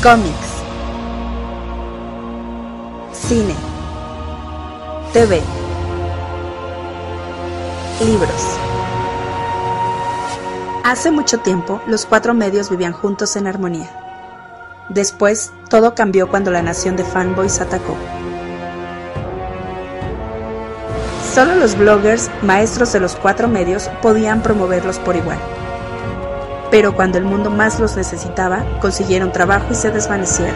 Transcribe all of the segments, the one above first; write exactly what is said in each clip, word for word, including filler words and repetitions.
Cómics, cine, T V, libros. Hace mucho tiempo, los cuatro medios vivían juntos en armonía. Después, todo cambió cuando la nación de fanboys atacó. Solo los bloggers, maestros de los cuatro medios, podían promoverlos por igual. Pero cuando el mundo más los necesitaba, consiguieron trabajo y se desvanecieron.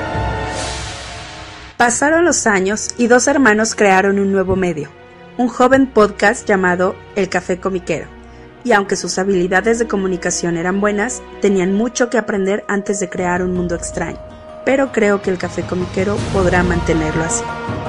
Pasaron los años y dos hermanos crearon un nuevo medio, un joven podcast llamado El Café Comiquero. Y aunque sus habilidades de comunicación eran buenas, tenían mucho que aprender antes de crear un mundo extraño. Pero creo que El Café Comiquero podrá mantenerlo así.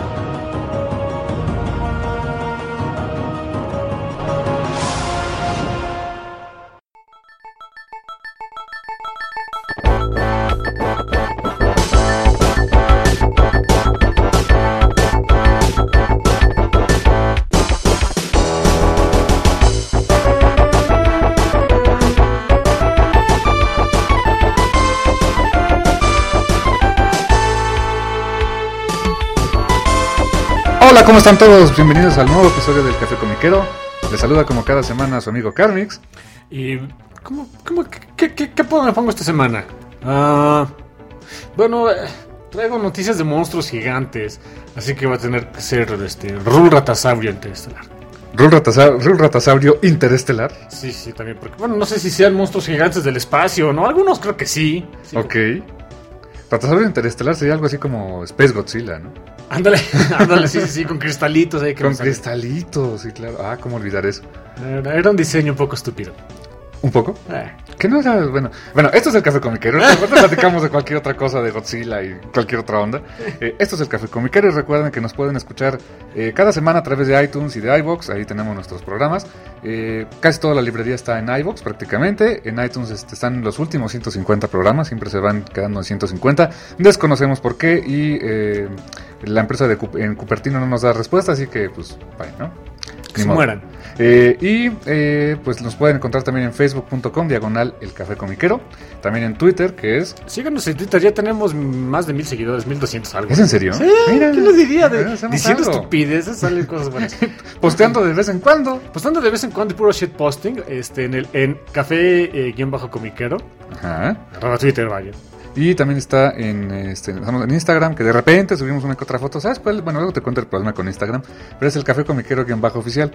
Hola, ¿cómo están todos? Bienvenidos al nuevo episodio del Café Comiquero. Les saluda como cada semana su amigo Carmix. ¿Y cómo, cómo, qué, qué, qué me pongo esta semana? Uh, bueno, eh, traigo noticias de monstruos gigantes, así que va a tener que ser este Rul Ratasaurio Interestelar. ¿Rul Ratasaurio, Rul Ratasaurio Interestelar? Sí, sí, también, porque bueno, no sé si sean monstruos gigantes del espacio, ¿no? Algunos creo que sí. sí ok. Como... Ratasaurio Interestelar sería algo así como Space Godzilla, ¿no? Ándale, ándale, sí, sí, sí, con cristalitos ahí. Que con cristalitos, sí, claro. Ah, ¿cómo olvidar eso? Era, era un diseño un poco estúpido. ¿Un poco? Eh. Que no era, bueno, bueno, esto es el Café Comiquero. Ahorita platicamos de cualquier otra cosa de Godzilla y cualquier otra onda. Eh, esto es el Café Comiquero y recuerden que nos pueden escuchar eh, cada semana a través de iTunes y de iVoox. Ahí tenemos nuestros programas. Eh, casi toda la librería está en iVoox prácticamente. En iTunes este, están los últimos ciento cincuenta programas. Siempre se van quedando en ciento cincuenta. Desconocemos por qué y eh, la empresa de en Cupertino no nos da respuesta, así que pues, bye, ¿no? Que se mueran. Eh, y eh, pues nos pueden encontrar también en facebook punto com diagonal el Café Comiquero. También en Twitter, que es... Síganos en Twitter, ya tenemos más de mil seguidores, mil doscientos algo. ¿Es en serio? Sí, Mira, ¿quién lo diría? De, diciendo algo. estupideces salen cosas buenas. Posteando de vez en cuando. Posteando de vez en cuando y puro shitposting este, en, el, en Café-Comiquero. Eh, Ajá. Arroba Twitter, vaya. Y también está en, este, estamos en Instagram, que de repente subimos una que otra foto. ¿Sabes cuál? Bueno, luego te cuento el problema con Instagram. Pero es el Café Comiquero-oficial.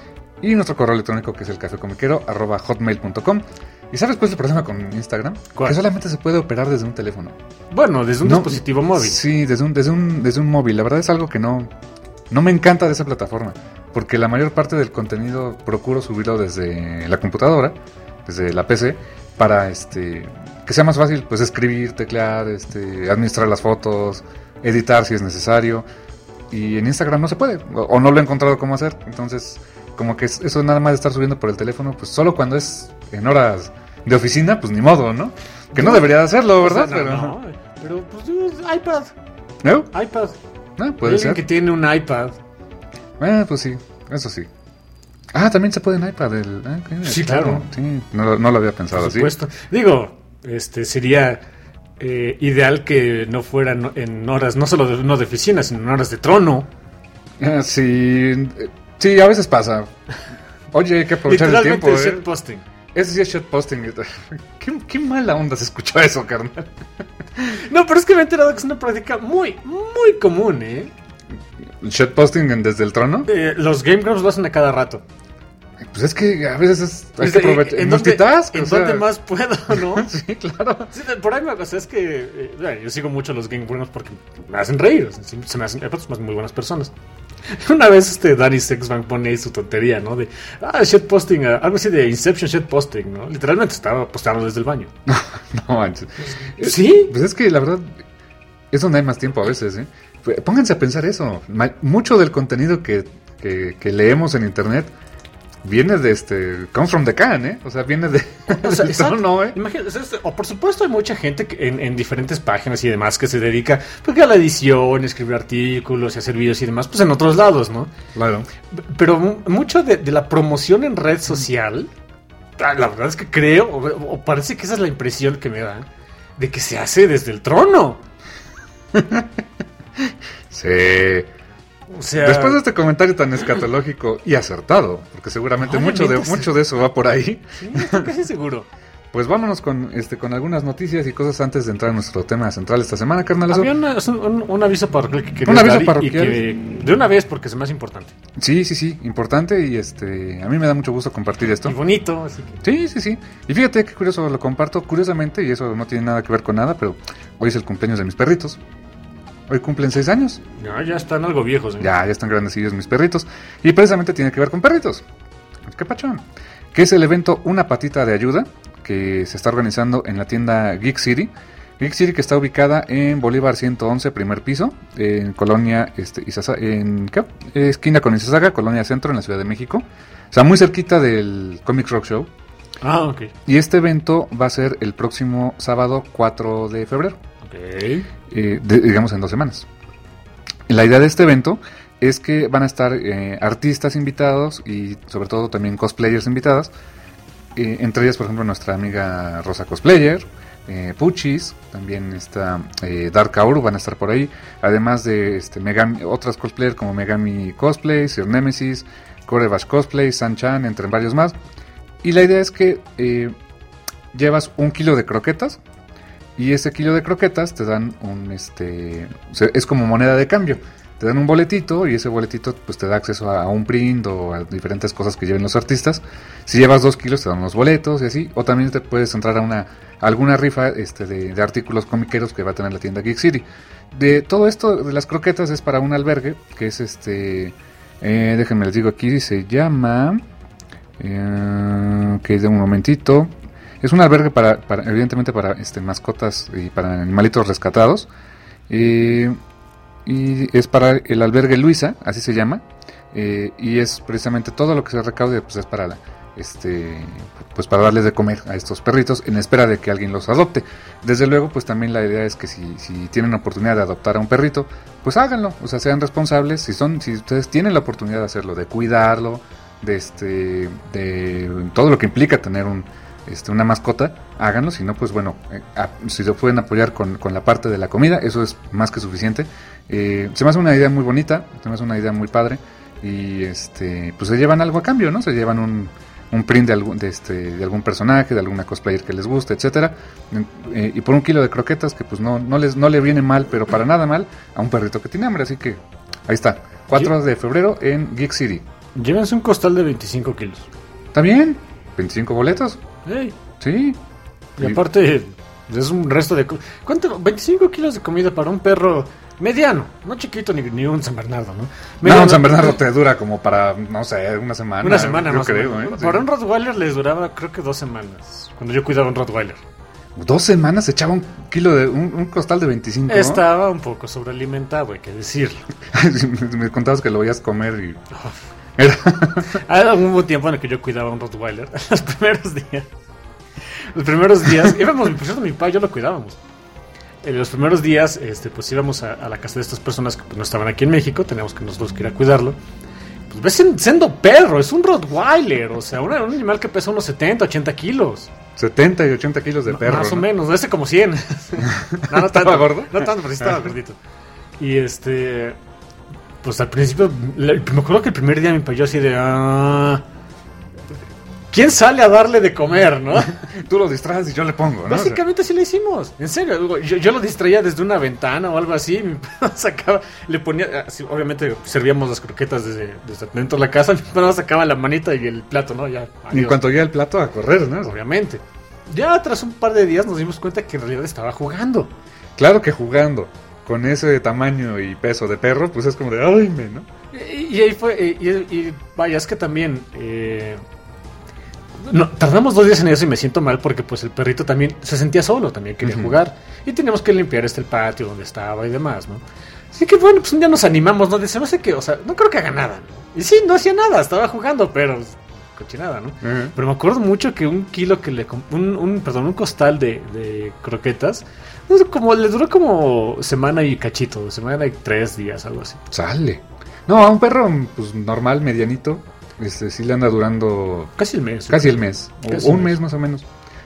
Y nuestro correo electrónico, que es el cafecomiquero arroba hotmail punto com. ¿Y sabes cuál es el problema con Instagram? ¿Cuál? Que solamente se puede operar desde un teléfono. Bueno, desde un no, dispositivo móvil. Sí, desde un, desde, un, desde un móvil. La verdad es algo que no, no me encanta de esa plataforma. Porque la mayor parte del contenido procuro subirlo desde la computadora, desde la P C, para este que sea más fácil pues escribir, teclear, este, administrar las fotos, editar si es necesario. Y en Instagram no se puede, o, o no lo he encontrado cómo hacer. Entonces... como que eso nada más de estar subiendo por el teléfono, pues solo cuando es en horas de oficina, pues ni modo, ¿no? Que no, no debería de hacerlo, ¿verdad? O sea, no, pero no, pero pues iPad. ¿No? iPad. No, puede ser. que tiene un iPad. Eh, pues sí, eso sí. Ah, también se puede en iPad. El, ah, okay, sí, claro. Sí, no, no lo había pensado por supuesto. Así. Digo, este sería eh, ideal que no fuera en horas, no solo de, no de oficina, sino en horas de trono. Ah, sí... Sí, a veces pasa. Oye, hay que aprovechar el tiempo. Literalmente shitposting. Ese sí es shitposting. ¿Qué, qué mala onda se escuchó eso, carnal. No, pero es que me he enterado que es una práctica muy, muy común, ¿eh? ¿Shitposting desde el trono? Eh, los Game Grumps lo hacen a cada rato. Pues es que a veces es, hay es que aprovechar. ¿En multitask? ¿En o sea... dónde más puedo, no? Sí, claro. Sí, por ahí me o sea, es que eh, yo sigo mucho a los Game Grumps porque me hacen reír. O sea, se me hacen pues, muy buenas personas. Una vez este Danny Sexbank pone ahí su tontería, ¿no? De, ah, shitposting, uh, algo así de Inception shitposting, ¿no? Literalmente estaba postando desde el baño. No manches. ¿Sí? Pues es que la verdad es donde hay más tiempo a veces, ¿eh? Pónganse a pensar eso. Mucho del contenido que, que, que leemos en internet viene de este... Comes from the can, ¿eh? O sea, viene de... O sea, exacto, no, ¿eh? Imagínate, o por supuesto hay mucha gente que en, en diferentes páginas y demás que se dedica porque a la edición, escribir artículos y hacer videos y demás, pues en otros lados, ¿no? Claro. Pero mucho de, de la promoción en red social, la verdad es que creo, o, o parece que esa es la impresión que me da, de que se hace desde el trono. Sí. O sea, después de este comentario tan escatológico y acertado, porque seguramente mucho de, sí. mucho de eso va por ahí. Sí, estoy casi seguro. Pues vámonos con este con algunas noticias y cosas antes de entrar en nuestro tema central esta semana, carnalazo. Había una, un, un aviso parroquial que quería Un aviso dar y- parroquial. y que de una vez porque es más importante. Sí, sí, sí, importante y este a mí me da mucho gusto compartir esto. Y bonito, así que... Sí, sí, sí. Y fíjate qué curioso, lo comparto curiosamente y eso no tiene nada que ver con nada, pero hoy es el cumpleaños de mis perritos. Hoy cumplen seis años. No, ya están algo viejos. ¿eh? Ya, ya están grandecillos mis perritos. Y precisamente tiene que ver con perritos. ¿Qué pachón? Que es el evento Una Patita de Ayuda, que se está organizando en la tienda Geek City. Geek City, que está ubicada en Bolívar ciento once, primer piso, en Colonia, este, Izaza- en ¿qué? esquina con Izazaga, Colonia Centro, en la Ciudad de México. O sea, muy cerquita del Comic Rock Show. Ah, ok. Y este evento va a ser el próximo sábado cuatro de febrero. Ok. Eh, de- digamos en dos semanas. La idea de este evento es que van a estar eh, artistas invitados y sobre todo también cosplayers invitadas, eh, entre ellas por ejemplo nuestra amiga Rosa Cosplayer, eh, Puchis, también está eh, Dark Auru, van a estar por ahí, además de este, Megami, otras cosplayers como Megami Cosplay, Sir Nemesis, Korebash Cosplay, San-chan, entre varios más. Y la idea es que eh, llevas un kilo de croquetas. Y ese kilo de croquetas te dan un, este, o sea, es como moneda de cambio. Te dan un boletito y ese boletito pues te da acceso a, a un print o a diferentes cosas que lleven los artistas. Si llevas dos kilos te dan unos boletos y así. O también te puedes entrar a una a alguna rifa este, de, de artículos comiqueros que va a tener la tienda Geek City. De todo esto de las croquetas es para un albergue que es este, eh, déjenme les digo aquí, se llama, eh, que de un momentito. Es un albergue para, para evidentemente para este, mascotas y para animalitos rescatados. Eh, y es para el albergue Luisa, así se llama. Eh, y es precisamente todo lo que se recaude, pues es para la, este, pues para darles de comer a estos perritos en espera de que alguien los adopte. Desde luego, pues también la idea es que si, si tienen la oportunidad de adoptar a un perrito, pues háganlo, o sea, sean responsables. Si son, si ustedes tienen la oportunidad de hacerlo, de cuidarlo, de este, de todo lo que implica tener un Este, una mascota, háganlo, si no pues bueno, eh, a, si lo pueden apoyar con, con la parte de la comida, eso es más que suficiente. Eh, se me hace una idea muy bonita, se me hace una idea muy padre y este pues se llevan algo a cambio, ¿no? Se llevan un, un print de algún, de, este, de algún personaje, de alguna cosplayer que les guste, etcétera, eh, y por un kilo de croquetas que pues no, no, les, no le viene mal, pero para nada mal a un perrito que tiene hambre, así que ahí está, cuatro de febrero en Geek City. Llévense un costal de veinticinco kilos. ¿Está bien? ¿veinticinco boletos? Hey. Sí. Y aparte, es un resto de... co- ¿Cuánto? veinticinco kilos de comida para un perro mediano. No chiquito ni, ni un San Bernardo, ¿no? No, Mediano. un San Bernardo te dura como para, no sé, una semana. Una semana yo más o creo, menos. ¿eh? Sí. Para un Rottweiler les duraba creo que dos semanas. Cuando yo cuidaba un Rottweiler. Dos semanas se echaba un kilo de, un, un costal de veinticinco. ¿no? Estaba un poco sobrealimentado, hay que decirlo. Me contabas que lo veías comer y... Era... Ah, hubo un tiempo en el que yo cuidaba un Rottweiler. Los primeros días. Los primeros días, íbamos, por cierto, mi papá y yo lo cuidábamos. En los primeros días, este, pues íbamos a, a la casa de estas personas que pues, no estaban aquí en México, teníamos que nosotros que ir a cuidarlo. Pues ves en- siendo perro, es un Rottweiler, o sea, un, un animal que pesa unos setenta, ochenta kilos. setenta y ochenta kilos de No, perro. Más o ¿no? menos, ese como cien. No, no ¿Estaba tanto, gordo? No tanto, pero sí estaba gordito. Y este, pues al principio, le- me acuerdo que el primer día me payó así de... Ah, ¿quién sale a darle de comer, no? Tú lo distraes y yo le pongo, ¿no? Básicamente así lo hicimos, en serio. digo, Yo, yo lo distraía desde una ventana o algo así. Mi papá sacaba, le ponía, así, obviamente servíamos las croquetas desde, desde dentro de la casa. Mi papá sacaba la manita y el plato, ¿no? Ya. O sea, y en cuanto llega el plato a correr, ¿no? Obviamente. Ya tras un par de días nos dimos cuenta que en realidad estaba jugando. Claro que jugando con ese tamaño y peso de perro, pues es como de, ay, me, ¿no? Y, y ahí fue, y, y- y vaya, es que también... eh, no, tardamos dos días en eso y me siento mal porque pues el perrito también se sentía solo, también quería Ujú. jugar. Y teníamos que limpiar este el patio donde estaba y demás, ¿no? Así que bueno, pues un día nos animamos, ¿no? Dice, no sé qué, o sea, no creo que haga nada, ¿no? Y sí, no hacía nada, estaba jugando, pero... cochinada, ¿no? Ujú. Pero me acuerdo mucho que un kilo que le... comp- Un, un, perdón, un costal de, de croquetas, no sé, como, le duró como semana y cachito, semana y tres días, algo así. Sale. No, a un perro, pues normal, medianito, este, sí le anda durando Casi el mes. casi el mes, o Casi un el mes mes. más o menos.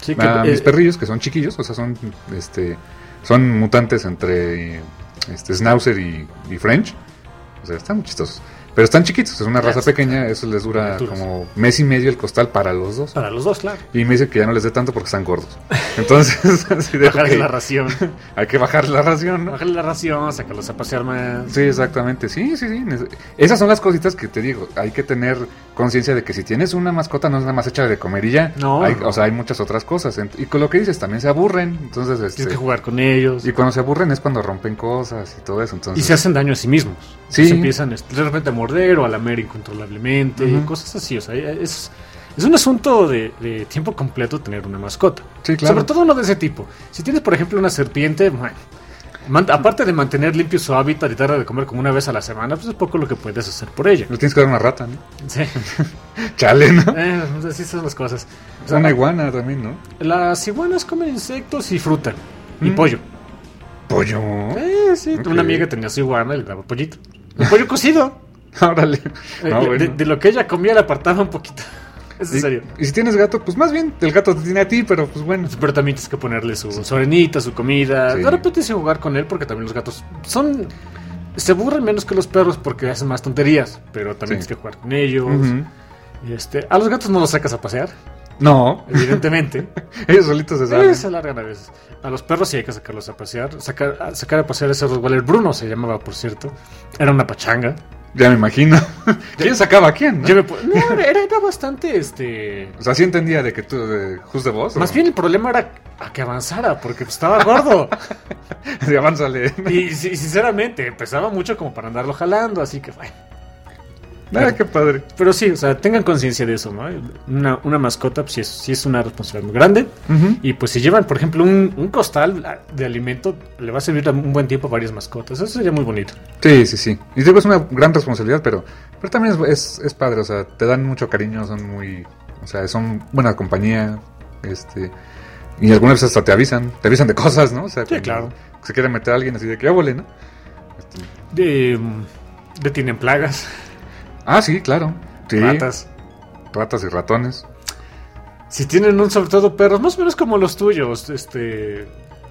Sí, que, a eh, mis perrillos, que son chiquillos, o sea, son este son mutantes entre este Schnauzer y, y French. O sea, están muy chistosos. Pero están chiquitos, es una raza Yes. pequeña, eso les dura como mes y medio el costal para los dos. Para los dos, claro. Y me dice que ya no les dé tanto porque están gordos. Entonces, así de Bajarles ok, la ración. hay que bajar la ración, ¿no? Bajarles la ración, sacarlos a pasear más. Sí, exactamente, sí, sí, sí. Esas son las cositas que te digo, hay que tener conciencia de que si tienes una mascota no es nada más hecha de comer y ya. No, Hay- no. O sea, hay muchas otras cosas. Ent- Y con lo que dices, también se aburren. Entonces, este, Tienes que jugar con ellos. y cuando se aburren es cuando rompen cosas y todo eso. Entonces, Y se hacen daño a sí mismos. Sí. Se empiezan este, de repente a morder o a lamer incontrolablemente, Ujú. cosas así. O sea, es, es un asunto de, de tiempo completo tener una mascota. Sí, claro. Sobre todo uno de ese tipo. Si tienes, por ejemplo, una serpiente, bueno, man- aparte de mantener limpio su hábitat y darle de comer como una vez a la semana, pues es poco lo que puedes hacer por ella. le tienes que dar una rata, ¿no? Sí. Chale, ¿no? Eh, así son las cosas. O sea, Una iguana también, ¿no? las iguanas comen insectos y fruta. Y Mm. pollo. Pollo. Eh, sí. Ok. Una amiga tenía su iguana y le daba pollito. El pollo cocido. Órale. Eh, No, de, bueno. de- de lo que ella comía le apartaba un poquito. Es en Y- serio. Y, si tienes gato, pues más bien el gato te tiene a ti, pero pues bueno. Pero también tienes que ponerle su, su arenita, su comida. Sí. De repente tienes que jugar con él porque también los gatos son... Se aburren menos que los perros porque hacen más tonterías. Pero también Sí. tienes que jugar con ellos. Ujú. Y este, a los gatos no los sacas a pasear, No, evidentemente. ellos solitos se Eh, salen. se alargan a veces. A los perros sí hay que sacarlos a pasear. Sacar a, sacar a pasear ese Rottweiler. Bruno se llamaba, por cierto. Era una pachanga. Ya me imagino. ¿Quién sacaba a quién? ¿no? Yo me pu- no, era, era- era bastante este. O sea, sí entendía de que tú, de Just the Boss. Más ¿o? bien el problema era a que avanzara, porque pues, estaba gordo. Sí, avánzale. Y, sí, sinceramente, pesaba mucho como para andarlo jalando, así que bueno. Ah, qué padre. Pero sí, o sea, tengan conciencia de eso, ¿no? Una, una mascota, pues sí es, sí es una responsabilidad muy grande. Ujú. Y pues si llevan, por ejemplo, un, un costal de alimento, le va a servir un buen tiempo a varias mascotas. Eso sería muy bonito. Sí, sí, sí. Y digo, es una gran responsabilidad, pero, pero también es, es, es padre. O sea, te dan mucho cariño, son muy. O sea, son buena compañía. Este. Y algunas veces hasta te avisan. Te avisan de cosas, ¿no? O sea, Sí, cuando claro. se quiere meter a alguien así de que ya volé, ¿no? Este, De, mm, detienen plagas, ah, sí, claro. Sí. ratas. Ratas y ratones. Si tienen un, sobre todo perros, más o menos como los tuyos, este,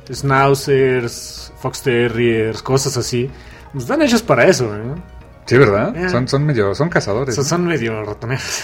schnauzers, fox terriers, cosas así, pues están hechos para eso, ¿eh? Sí, ¿verdad? Eh. Son, son medio. Son cazadores. So- ¿no? son medio ratoneros.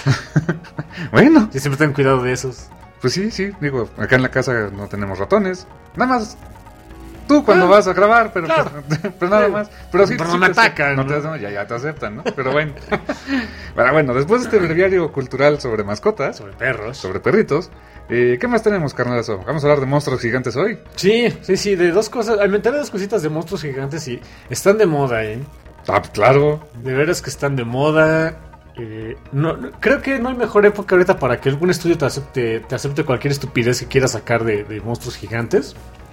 Bueno. Y siempre ten cuidado de esos. Pues sí, sí, digo, acá en la casa no tenemos ratones. Nada más tú cuando Ah, vas a grabar, pero, claro. pues, pero nada Sí. más. Pero sí, Pero sí no me te- atacan, no ¿no? te- no, ya, ya te aceptan, ¿no? Pero bueno. Pero bueno, después de este breviario cultural sobre mascotas, Sobre perros. sobre perritos, eh, ¿qué más tenemos, carnalazo? Vamos a hablar de monstruos gigantes hoy. Sí, sí, sí, de dos cosas. Inventar dos cositas de monstruos gigantes y están de moda, ¿eh? Ah, claro. De veras que están de moda. Eh, no, no- creo que no hay mejor época ahorita para que algún estudio te acepte, te acepte cualquier estupidez que quieras sacar de, de monstruos gigantes.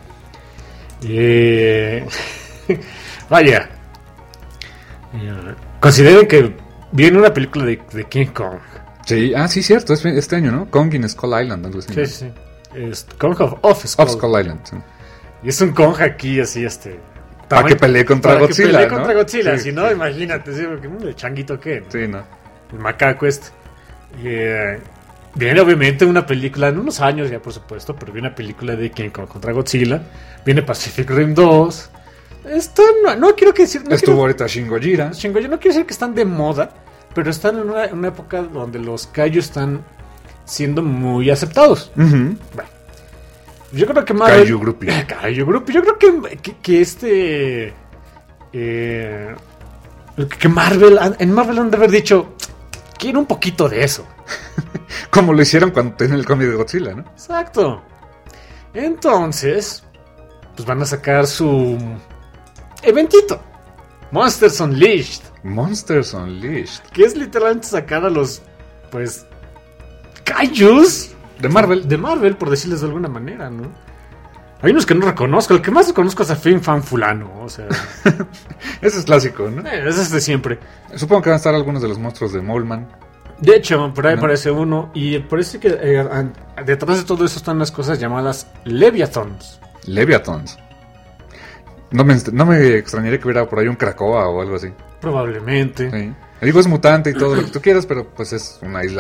Eh, vaya. Eh, consideren que viene una película de, de King Kong. Sí, ah, sí, cierto, es este año, ¿no? Kong in Skull Island, algo así. Sí, ¿no? sí, sí. Es Kong of, of Skull. Of Skull Island, sí. Y es un Kong aquí, así, este. Para que pelee contra para que Godzilla, pelee ¿no? contra Godzilla, Sí, si no, sí. imagínate, sí, porque, mm, el changuito que, ¿no? Sí, ¿no? El macaco este. Y, eh, viene obviamente una película, en unos años ya por supuesto, pero viene una película de King Kong contra Godzilla. Viene Pacific Rim dos. Esto no, no quiero que decir... No Estuvo quiero, ahorita Shin Gojira. Shingo, yo no quiero decir que están de moda, pero están en una, en una época donde los kaiju están siendo muy aceptados. Ujú. Bueno, yo creo que Marvel... Kaiju Groupie. Kaiju Group. Yo creo que, que, que este... eh, que Marvel... En Marvel han de haber dicho... Quiero un poquito de eso. Como lo hicieron cuando tenían el cómic de Godzilla, ¿no? Exacto. Entonces... Pues van a sacar su... Eventito. Monsters Unleashed. Monsters Unleashed. Que es literalmente sacar a los... Pues... Kaijus. De Marvel. De Marvel, por decirles de alguna manera, ¿no? Hay unos que no reconozco. El que más reconozco es a Fin Fan Fulano. O sea... Ese es clásico, ¿no? eh, ese es de siempre. Supongo que van a estar algunos de los monstruos de Moleman. De hecho, por ahí ¿No? aparece uno. Y parece que eh, an- detrás de todo eso están las cosas llamadas Leviathans. Leviathans. No me, no me extrañaría que hubiera por ahí un Krakoa o algo así. Probablemente. Sí. Digo, es mutante y todo lo que tú quieras, pero pues es una isla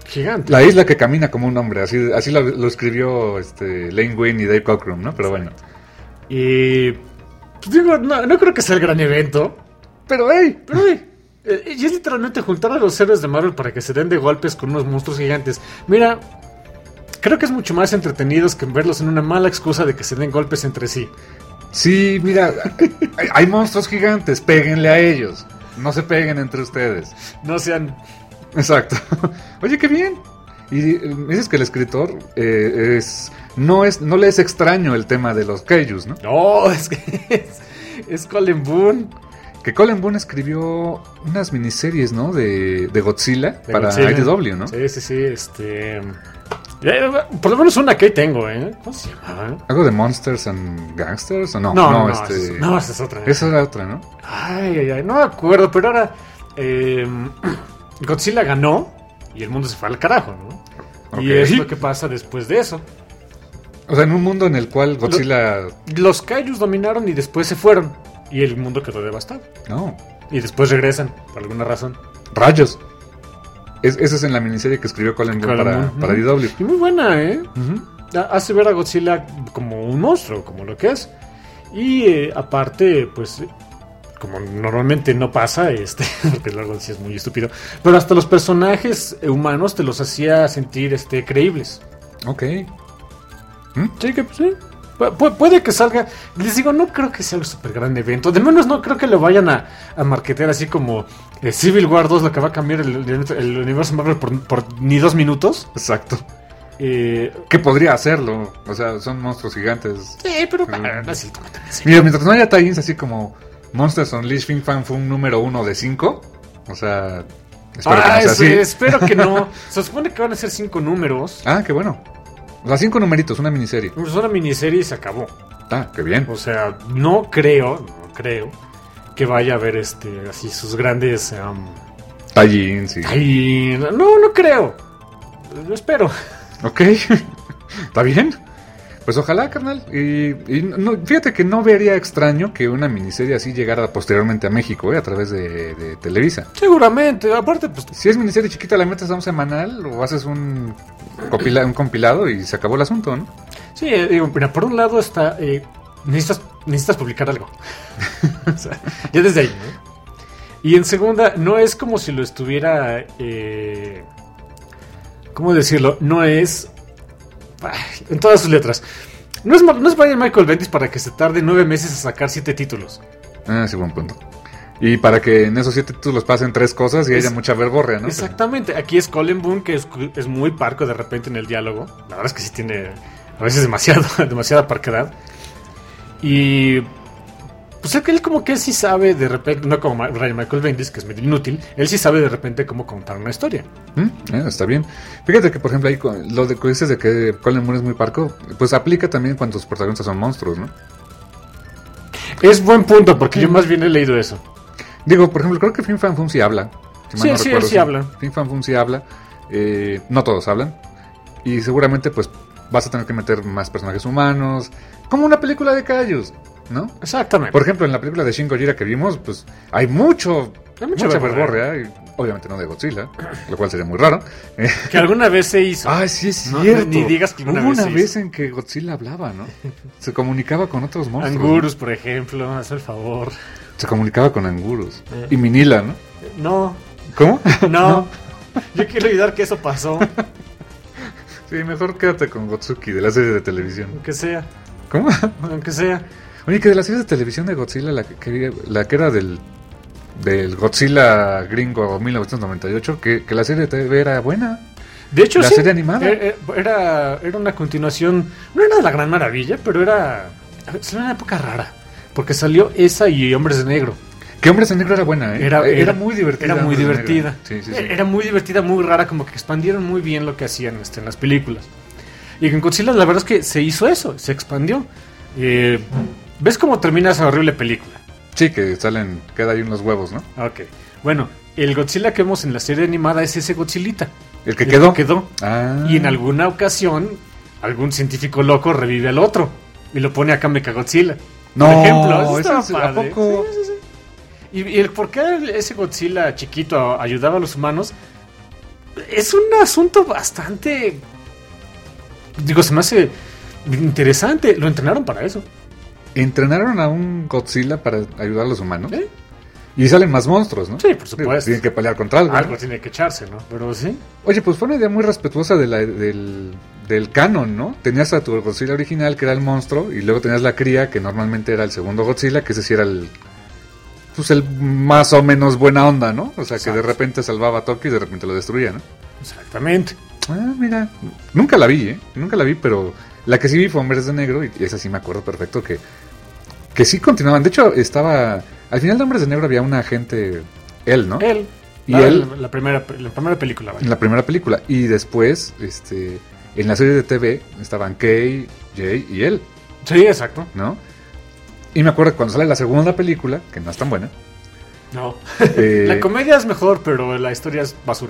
gigante. La isla que camina como un hombre, así, así lo, lo escribió este, Lane Wynn y Dave Cockrum, ¿no? Pero bueno. Y pues digo, no, no creo que sea el gran evento. Pero, hey, Pero, hey, eh, y es literalmente juntar a los héroes de Marvel para que se den de golpes con unos monstruos gigantes. Mira, creo que es mucho más entretenido que verlos en una mala excusa de que se den golpes entre sí. sí, mira, hay, hay monstruos gigantes, péguenle a ellos. No se peguen entre ustedes. No sean... Exacto. Oye, qué bien. Y eh, me dices que el escritor eh, es no es no le es extraño el tema de los kaijus, ¿no? No, es que es, es Colin Boone. Que Colin Boone escribió unas miniseries, ¿no? De, de Godzilla De para Godzilla. I D W, ¿no? Sí, sí, sí, este... eh, por lo menos una que ahí tengo, ¿eh? ¿Cómo se llamaba? ¿Algo de Monsters and Gangsters o no? No, no, no, este... esa es, no, esa es otra. Esa era otra, ¿no? Ay, ay, ay, no me acuerdo, pero ahora eh, Godzilla ganó y el mundo se fue al carajo, ¿no? Y Ok. es lo que pasa después de eso. O sea, en un mundo en el cual Godzilla... Los kaijus dominaron y después se fueron y el mundo quedó devastado. No, Y después regresan, por alguna razón. rayos. Es, esa es en la miniserie que escribió Colin Boone Colin para, Boone, para ¿no? I D W. Y muy buena, ¿eh? Ujú. Hace ver a Godzilla como un monstruo, como lo que es. Y eh, aparte, pues, como normalmente no pasa, este, porque luego sí es muy estúpido, pero hasta los personajes humanos te los hacía sentir este, creíbles. Ok. Sí, que sí. Pu- pu- puede que salga. Les digo, no creo que sea un super gran evento. De menos no creo que lo vayan a, a marketear así como eh, Civil War dos, lo que va a cambiar el, el- el universo Marvel por, por ni dos minutos. Exacto. Eh, Que podría hacerlo. O sea, son monstruos gigantes. sí, pero Mm. ah, no es el tomate en serio. Mira, mientras no haya tie-ins así como Monsters Unleashed Fin Fan Fum número uno de cinco. O sea, espero Ah, que no sea eso, así. espero que no. Se supone que van a ser cinco números. Ah, qué bueno. O sea, cinco numeritos, una miniserie. Es una miniserie y se acabó. Ah, qué bien. O sea, no creo, no creo que vaya a haber este así sus grandes. Um, Tie-ins y... ay, no, no creo. Lo espero. Ok. ¿Está bien? Pues ojalá, carnal. Y, y no, fíjate que no vería extraño que una miniserie así llegara posteriormente a México, ¿eh? A través de, de Televisa. Seguramente. Aparte, pues. Si es miniserie chiquita, la metes a un semanal o haces un, compila- un compilado y se acabó el asunto, ¿no? Sí, eh, digo, mira, por un lado está. Eh, necesitas, necesitas publicar algo. O sea, ya desde ahí, ¿no? Y en segunda, no es como si lo estuviera. Eh, ¿Cómo decirlo? No es. Ay, en todas sus letras. No es, no es Brian Michael Bendis para que se tarde nueve meses a sacar siete títulos. Ah, sí, buen punto. Y para que en esos siete títulos pasen tres cosas y Es- haya mucha verborrea, ¿no? Exactamente. Aquí es Colin Boone, que es, es muy parco de repente en el diálogo. La verdad es que sí tiene a veces demasiado, demasiada parquedad. Y pues es que él como que sí sabe de repente, no como Ma- Brian Michael Bendis, que es medio inútil, él sí sabe de repente cómo contar una historia. Mm, eh, está bien. Fíjate que, por ejemplo, ahí con- lo de que dices de que Colin Moore es muy parco, pues aplica también cuando sus protagonistas son monstruos, ¿no? Es buen punto, porque yo más bien he leído eso. Digo, por ejemplo, creo que Fin Fan Fum sí habla. Si mal Sí, no sí, recuerdo, él sí habla. Fin Fan Fum sí habla. Eh, no todos hablan. Y seguramente, pues, vas a tener que meter más personajes humanos. Como una película de Kaijus, ¿no? Exactamente. Por ejemplo, en la película de Shin Gojira que vimos, pues, hay mucho... Hay mucha mucha verborrea. verborrea. Y obviamente no de Godzilla, lo cual sería muy raro. Eh, Que alguna vez se hizo. Ah, sí es No, cierto. ni digas que alguna Hubo vez una se vez hizo. en que Godzilla hablaba, ¿no? Se comunicaba con otros monstruos. Angurus, por ejemplo, haz el favor. ¿no? Se comunicaba con Angurus. Eh. Y Minila, ¿no? No, ¿Cómo? no. Yo quiero olvidar que eso pasó, Sí, mejor quédate con Gotsuki de la serie de televisión. aunque sea, ¿Cómo? aunque sea. Oye, que de la serie de televisión de Godzilla, la que, que- la que era del, del Godzilla gringo mil novecientos noventa y ocho, que, que la serie de T V era buena. De hecho, La sí, serie animada. eh, eh, Era, era una continuación, no era la gran maravilla, pero era, era una época rara, porque salió esa y Hombres de Negro. Que Hombres en Negro era buena, ¿eh? Era, era, era- muy divertida. Era muy Hombres en divertida. Negro. Sí, sí, sí. Era muy divertida, muy rara, como que expandieron muy bien lo que hacían este, en las películas. Y en Godzilla la verdad es que se hizo eso, se expandió. Eh, ¿Ves cómo termina esa horrible película? Sí, que salen, queda ahí unos huevos, ¿no? Ok. Bueno, el Godzilla que vemos en la serie animada es ese Godzillita. El que El quedó. que quedó. Ah. Y en alguna ocasión, algún científico loco revive al otro y lo pone acá Mechagodzilla. No, Por ejemplo, eso eso estaba es- ¿a padre. poco? Sí, sí, sí. Y, y el por qué ese Godzilla chiquito ayudaba a los humanos, es un asunto bastante... Digo, se me hace interesante. Lo entrenaron para eso. ¿Entrenaron a un Godzilla para ayudar a los humanos? ¿Eh? Y salen más monstruos, ¿no? Sí, por supuesto. Tienen que pelear contra algo. Algo ¿no? tiene que echarse, ¿no? Pero sí. Oye, pues fue una idea muy respetuosa de la, del, del canon, ¿no? Tenías a tu Godzilla original, que era el monstruo, y luego tenías la cría, que normalmente era el segundo Godzilla, que ese sí era el... Pues el más o menos buena onda, ¿no? O sea, Exacto. que de repente salvaba a Tokio y de repente lo destruía, ¿no? Exactamente. Ah, mira. Nunca la vi, ¿eh? Nunca la vi, pero la que sí vi fue Hombres de Negro, y esa sí me acuerdo perfecto que... Que sí continuaban. De hecho, estaba... Al final de Hombres de Negro había un agente... Él, ¿no? Él. Y ah, él... La primera, la primera película. Vaya. En la primera película. Y después, este... En la serie de T V estaban Kay, Jay y él. Sí, exacto. ¿No? Y me acuerdo que cuando sale la segunda película, que no es tan buena. No. Eh, la comedia es mejor, pero la historia es basura.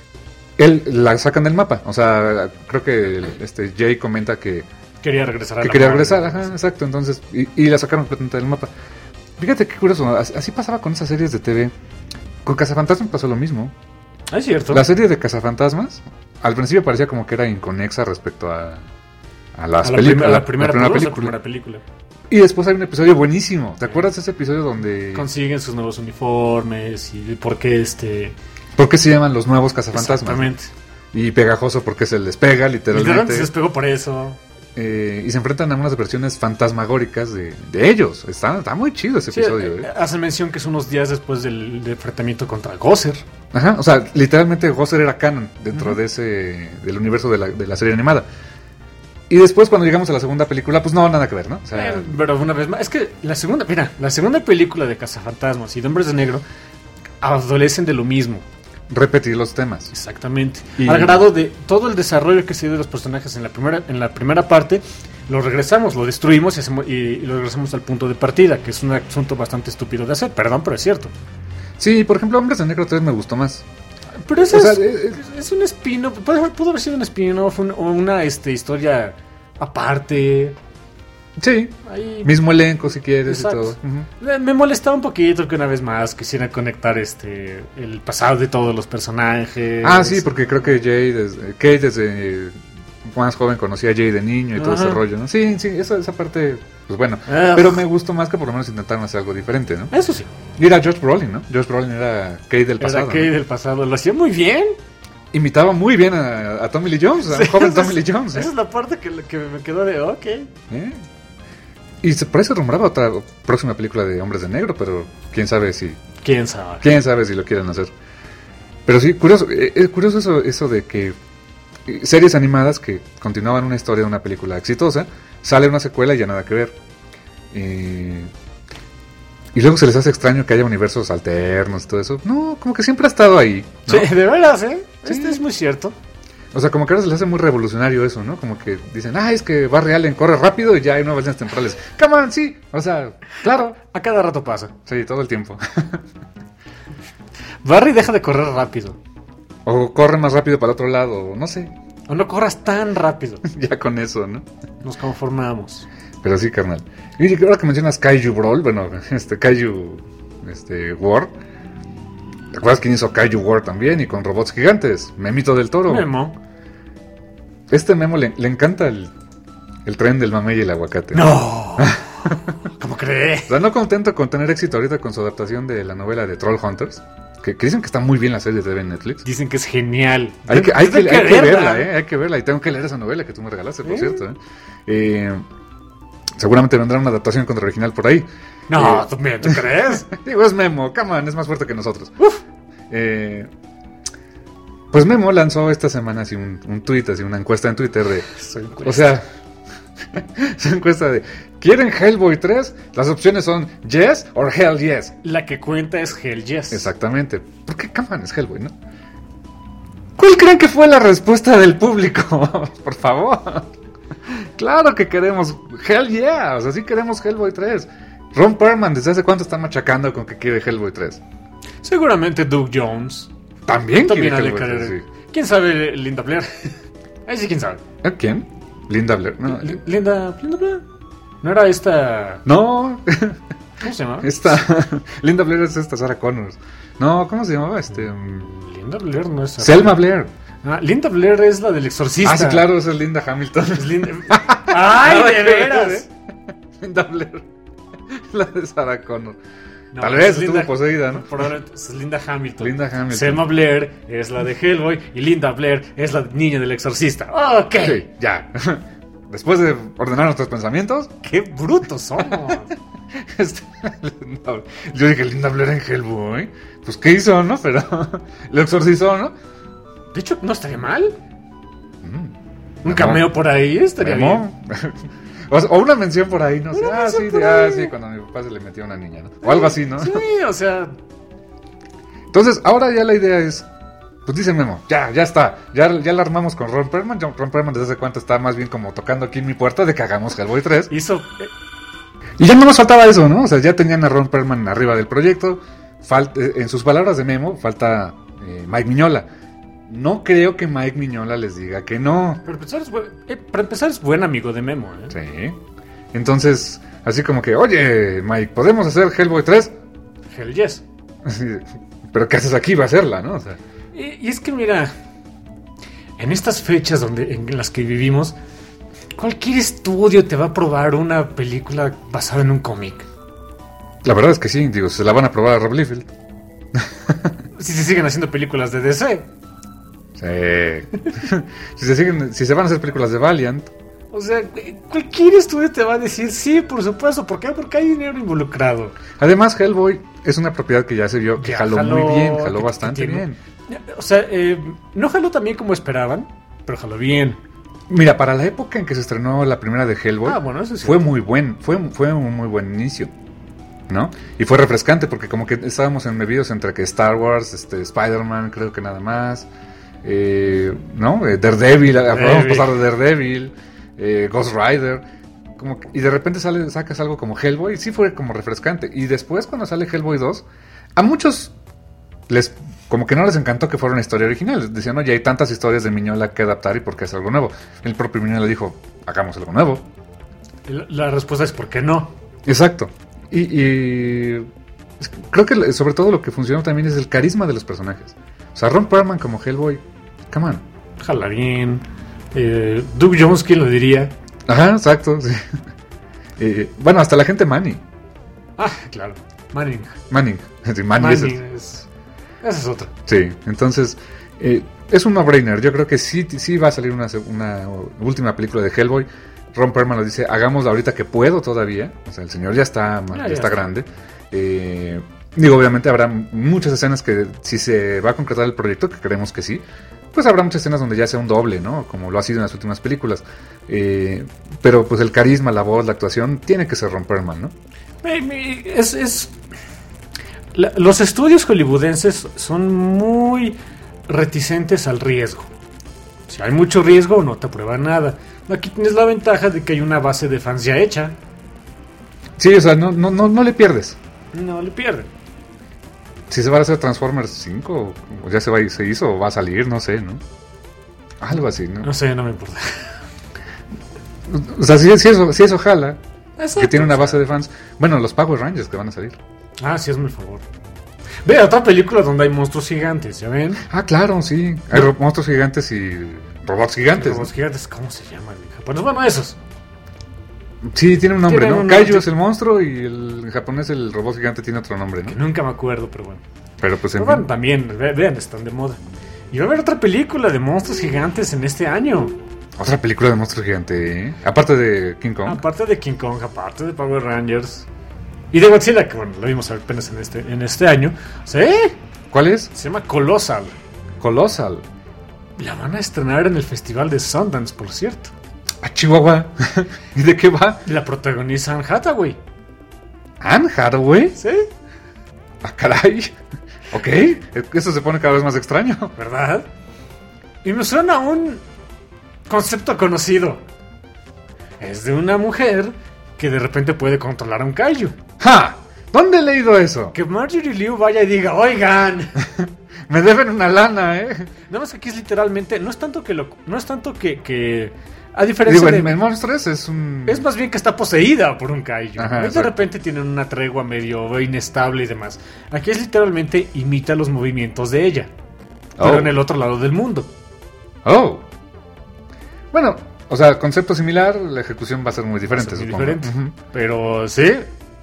Él la sacan del mapa. O sea, creo que este Jay comenta que... Quería regresar a Que la quería madre, regresar, ¿no? ajá, exacto. Entonces, y, y la sacaron completamente del mapa. Fíjate qué curioso. Así, así pasaba con esas series de T V. Con Cazafantasmas pasó lo mismo. Ah, es cierto. La serie de Cazafantasmas, al principio parecía como que era inconexa respecto a, a las a la, películas. prim- a la, primera, la primera película. película. La primera película. Y después hay un episodio buenísimo. ¿Te acuerdas de ese episodio donde... Consiguen sus nuevos uniformes y por qué este... ¿Por qué se llaman los nuevos cazafantasmas? Exactamente. Y pegajoso porque se les pega, literalmente. Literalmente se despegó por eso. Eh, y se enfrentan a unas versiones fantasmagóricas de, de ellos. Está, está muy chido ese Sí, episodio. eh, ¿eh? Hacen mención que es unos días después del, del enfrentamiento contra Gozer. Ajá, o sea, literalmente Gozer era canon dentro Uh-huh. de ese del universo de la, de la serie animada. Y después cuando llegamos a la segunda película, pues no, nada que ver, ¿no? O sea, Eh, pero una vez más, es que la segunda, mira, la segunda película de Cazafantasmas y de Hombres de Negro adolecen de lo mismo. repetir los temas. Exactamente. Y... Al grado de todo el desarrollo que se dio de los personajes en la primera, en la primera parte, lo regresamos, lo destruimos y, hacemos, y, y lo regresamos al punto de partida, que es un asunto bastante estúpido de hacer, perdón, pero es cierto. Sí, por ejemplo, Hombres de Negro tres me gustó más. Pero eso O es, sea, eh, es un spin-off, pudo haber, pudo haber sido un spin-off, un- o una este, historia aparte. Sí, Ahí, mismo elenco si quieres Exacto. y todo. Ujú. Eh, Me molestaba un poquito que una vez más quisieran conectar este el pasado de todos los personajes. Ah, sí, porque creo que Jay, desde, Kate desde más joven conocía a Jay de niño y todo Ajá. ese rollo, ¿no? Sí, sí, esa, esa parte, pues bueno. Ah. Pero me gustó más que por lo menos intentaron hacer algo diferente, ¿no? Eso sí. Y era Josh Brolin, ¿no? Josh Brolin era Kate del pasado. Era Kate ¿no? del pasado. Lo hacía muy bien. Imitaba muy bien a, a Tommy Lee Jones, a un Sí, joven esa Tommy es- Lee Jones. ¿eh? Esa es la parte que, que me quedó de ok. ¿Eh? Y se parece rumoraba otra próxima película de Hombres de Negro, pero quién sabe si ¿Quién sabe? quién sabe si lo quieren hacer. Pero sí, curioso, eh, es curioso eso, eso de que eh, series animadas que continuaban una historia de una película exitosa, sale una secuela y ya nada que ver. Eh, y luego se les hace extraño que haya universos alternos y todo eso. No, como que siempre ha estado ahí, ¿no? Sí, de veras, ¿eh? Sí. Este es muy cierto. O sea, como que ahora se les hace muy revolucionario eso, ¿no? Como que dicen, ah, es que Barry Allen corre rápido y ya hay nuevas líneas temporales. Come on, sí. O sea, claro. A cada rato pasa. Sí, todo el tiempo. Barry deja de correr rápido. O corre más rápido para el otro lado, o no sé. O no corras tan rápido. Ya con eso, ¿no? Nos conformamos. Pero sí, carnal. Y ahora que mencionas Kaiju Brawl, bueno, este Kaiju este, War. ¿Te acuerdas quién hizo Kaiju War también? Y con robots gigantes. Memito del Toro. Memo. Este Memo le, le encanta el, el tren del mamey y el aguacate. No. ¿Cómo crees? O sea, no contento con tener éxito ahorita con su adaptación de la novela de Troll Hunters. Que, que dicen que está muy bien la serie de T V en Netflix. Dicen que es genial. Hay que, hay que, Tienes hay que verla. verla, ¿eh? Hay que verla. Y tengo que leer esa novela que tú me regalaste, por ¿Eh? cierto. ¿eh? Eh, seguramente vendrá una adaptación contra original por ahí. No, Eh, ¿tú, ¿tú crees? Digo, es Memo, come on, es más fuerte que nosotros. Eh, pues Memo lanzó esta semana así un, un tweet, así una encuesta en Twitter de... Soy un O sea, esa encuesta de... ¿Quieren Hellboy tres? Las opciones son yes or hell yes. La que cuenta es Hell Yes. Exactamente. ¿Por qué come on es Hellboy, no? ¿Cuál creen que fue la respuesta del público? Por favor. Claro que queremos Hell yeah. O sea, sí queremos Hellboy tres. Ron Perlman, ¿desde hace cuánto está machacando con que quiere Hellboy tres? Seguramente Doug Jones. También, También quiere ha de Hellboy querer. tres, sí. ¿Quién sabe Linda Blair? Ahí sí, quién sabe. ¿Eh? ¿Quién? Linda Blair. No, Li- Linda, Linda Blair. ¿No era esta? no. ¿Cómo ¿Cómo se llamaba? Esta, Linda Blair es esta Sarah Connor. No, ¿cómo se llamaba? Este, um, Linda Blair no es... Selma Blair. Ah, Linda Blair es la del exorcista. Ah, sí, claro, esa es Linda Hamilton. Es Linda... ¡Ay, de veras! Linda Blair. La de Sarah Connor. No, Tal vez es estuvo Linda... poseída, ¿no? Probablemente es Linda Hamilton. Linda Hamilton. Selma Blair es la de Hellboy y Linda Blair es la niña del exorcista. Ok. Sí, ya. Después de ordenar nuestros pensamientos. ¡Qué brutos somos! Este, yo dije, Linda Blair en Hellboy. Pues, ¿qué hizo, no? Pero lo exorcizó, ¿no? De hecho, no estaría mal. Mm, Un cameo por ahí estaría bien. O, o una mención por ahí, no sé. Una Ah, sí, mención por de, ah, ahí. sí, cuando a mi papá se le metió una niña, ¿no? O algo así, ¿no? Sí, o sea... Entonces, ahora ya la idea es... Pues dice Memo, ya, ya está. Ya, ya la armamos con Ron Perlman. Ron Perlman desde hace cuánto está más bien como tocando aquí en mi puerta de que hagamos Hellboy tres. Hizo... eh, Y ya no nos faltaba eso, ¿no? O sea, ya tenían a Ron Perlman arriba del proyecto. Fal- en sus palabras de Memo, falta eh, Mike Mignola. No creo que Mike Mignola les diga que no. Para empezar, es buen, eh, para empezar es buen amigo de Memo, ¿eh? Sí. Entonces, así como que, oye, Mike, ¿podemos hacer Hellboy tres? Hell yes. Pero ¿qué haces aquí? Va a hacerla, ¿no? O sea, Y, y es que mira, en estas fechas donde en las que vivimos, cualquier estudio te va a probar una película basada en un cómic. la verdad es que sí, digo, se la van a probar a Rob Liefeld. Si se siguen haciendo películas de D C. Sí. si, se siguen, si se van a hacer películas de Valiant. O sea, cualquier estudio te va a decir sí, por supuesto. ¿Por qué? Porque hay dinero involucrado. Además, Hellboy es una propiedad que ya se vio que Ya jaló, jaló, muy bien, jaló que- bastante que tiene- bien. O sea, eh, no jaló tan bien como esperaban, pero jaló bien. Mira, para la época en que se estrenó la primera de Hellboy, Ah, bueno, eso sí. fue muy buen, fue, fue un muy buen inicio, ¿no? Y fue refrescante porque como que estábamos embebidos entre que Star Wars, este, Spider-Man, creo que nada más, eh, ¿no? Eh, Daredevil, acabamos de pasar de Daredevil, eh, Ghost Rider, como que- y de repente sale, sacas algo como Hellboy, y sí fue como refrescante. Y después cuando sale Hellboy dos, a muchos les como que no les encantó que fuera una historia original. Decían, oye, hay tantas historias de Mignola que adaptar y por qué hacer algo nuevo. El propio Mignola dijo, hagamos algo nuevo. La, la respuesta es ¿por qué no? Exacto. Y, y es que creo que sobre todo lo que funcionó también es el carisma de los personajes. O sea, Ron Perlman como Hellboy, come on. Jala bien. Eh, Doug Jones, ¿quién lo diría? Ajá, exacto, sí. Eh, bueno, hasta la gente Manny. Ah, claro. Manning. Manning. Sí, Manny es el- Manning es... Esa es otra. Sí, entonces eh, es un no-brainer. Yo creo que sí, sí va a salir una, una última película de Hellboy. Ron Perlman lo dice, hagámoslo ahorita que puedo todavía. O sea, el señor ya está, Ya, ya ya está está. grande. Eh, digo, obviamente habrá muchas escenas que si se va a concretar el proyecto, que creemos que sí, pues habrá muchas escenas donde ya sea un doble, ¿no? Como lo ha sido en las últimas películas. Eh, pero pues el carisma, la voz, la actuación, tiene que ser Ron Perlman, ¿no? Me- me- Es... es... La- los estudios hollywoodenses son muy reticentes al riesgo. Si hay mucho riesgo, no te aprueban nada. Aquí tienes la ventaja de que hay una base de fans ya hecha. Sí, o sea, no, no, no, no le pierdes. No le pierden. Si se va a hacer Transformers cinco, o ya se, va, se hizo, o va a salir, no sé, ¿no? Algo así, ¿no? No sé, no me importa. O sea, si, si eso, si eso jala, Exacto, que tiene una o sea. base de fans. Bueno, los Power Rangers que van a salir. Ah, sí, hazme el favor. Ve, otra película donde hay monstruos gigantes, ¿ya ven? Ah, claro, sí. Hay ro- monstruos gigantes y robots gigantes. Los gigantes, ¿cómo se llaman en japonés? Bueno, esos. ¿No? Sí, tiene un nombre, Tienen ¿no? un Kaiju nombre. es el monstruo y el en japonés el robot gigante tiene otro nombre, Que ¿no? nunca me acuerdo, pero bueno. Pero pues en Pero bueno, fin. también, ve- vean, están de moda. Y va a haber otra película de monstruos gigantes en este año. Otra película de monstruos gigante, ¿eh? Aparte de King Kong. Aparte de King Kong, aparte de Power Rangers. Y de Godzilla, que bueno, lo vimos apenas en este, en este año. ¿Sí? ¿Cuál es? Se llama Colossal. Colossal. La van a estrenar en el Festival de Sundance, por cierto. A Chihuahua. ¿Y de qué va? Y la protagoniza Anne Hathaway. Anne Hathaway. ¿Sí? Ah, caray. Ok. Eso se pone cada vez más extraño. ¿Verdad? Y me suena a un concepto conocido. Es de una mujer que de repente puede controlar a un kaiju. ¡Ja! ¿Dónde he leído eso? Que Marjorie Liu vaya y diga, oigan. Me deben una lana, ¿eh? Nada más que aquí es literalmente, no es tanto que lo, no es tanto que, que A diferencia Digo, de... en, en Monsters es un... Es más bien que está poseída por un kaiju. Ajá, Y de exacto. repente tienen una tregua medio inestable y demás. Aquí es literalmente imita los movimientos de ella. Pero Oh. en el otro lado del mundo. Oh. Bueno, o sea, concepto similar, la ejecución va a ser muy diferente, Va a ser muy supongo. diferente. Ujú. Pero sí,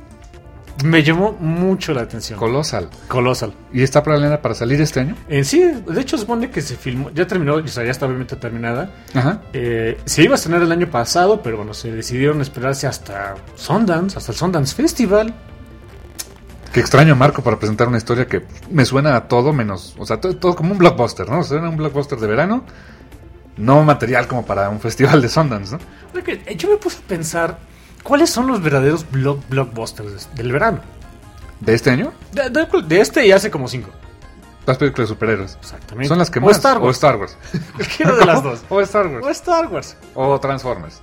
me llamó mucho la atención. Colossal. Colosal. ¿Y está planeada para salir este año? En sí, de hecho, supone que se filmó, ya terminó, o sea, ya está obviamente terminada. Ajá. Eh, se iba a estrenar el año pasado, pero bueno, se decidieron esperarse hasta Sundance, hasta el Sundance Festival. Qué extraño marco para presentar una historia que me suena a todo menos, o sea, todo, todo como un blockbuster, ¿no? Suena a un blockbuster de verano, no material como para un festival de Sundance, ¿no? Porque yo me puse a pensar, ¿cuáles son los verdaderos block, blockbusters del verano? ¿De este año? De, de- de este y hace como cinco. Las películas de superhéroes. Exactamente. Son las que O más. Star O Wars. Star Wars. Cualquiera de las dos. O Star O Wars. Star Wars. O Transformers.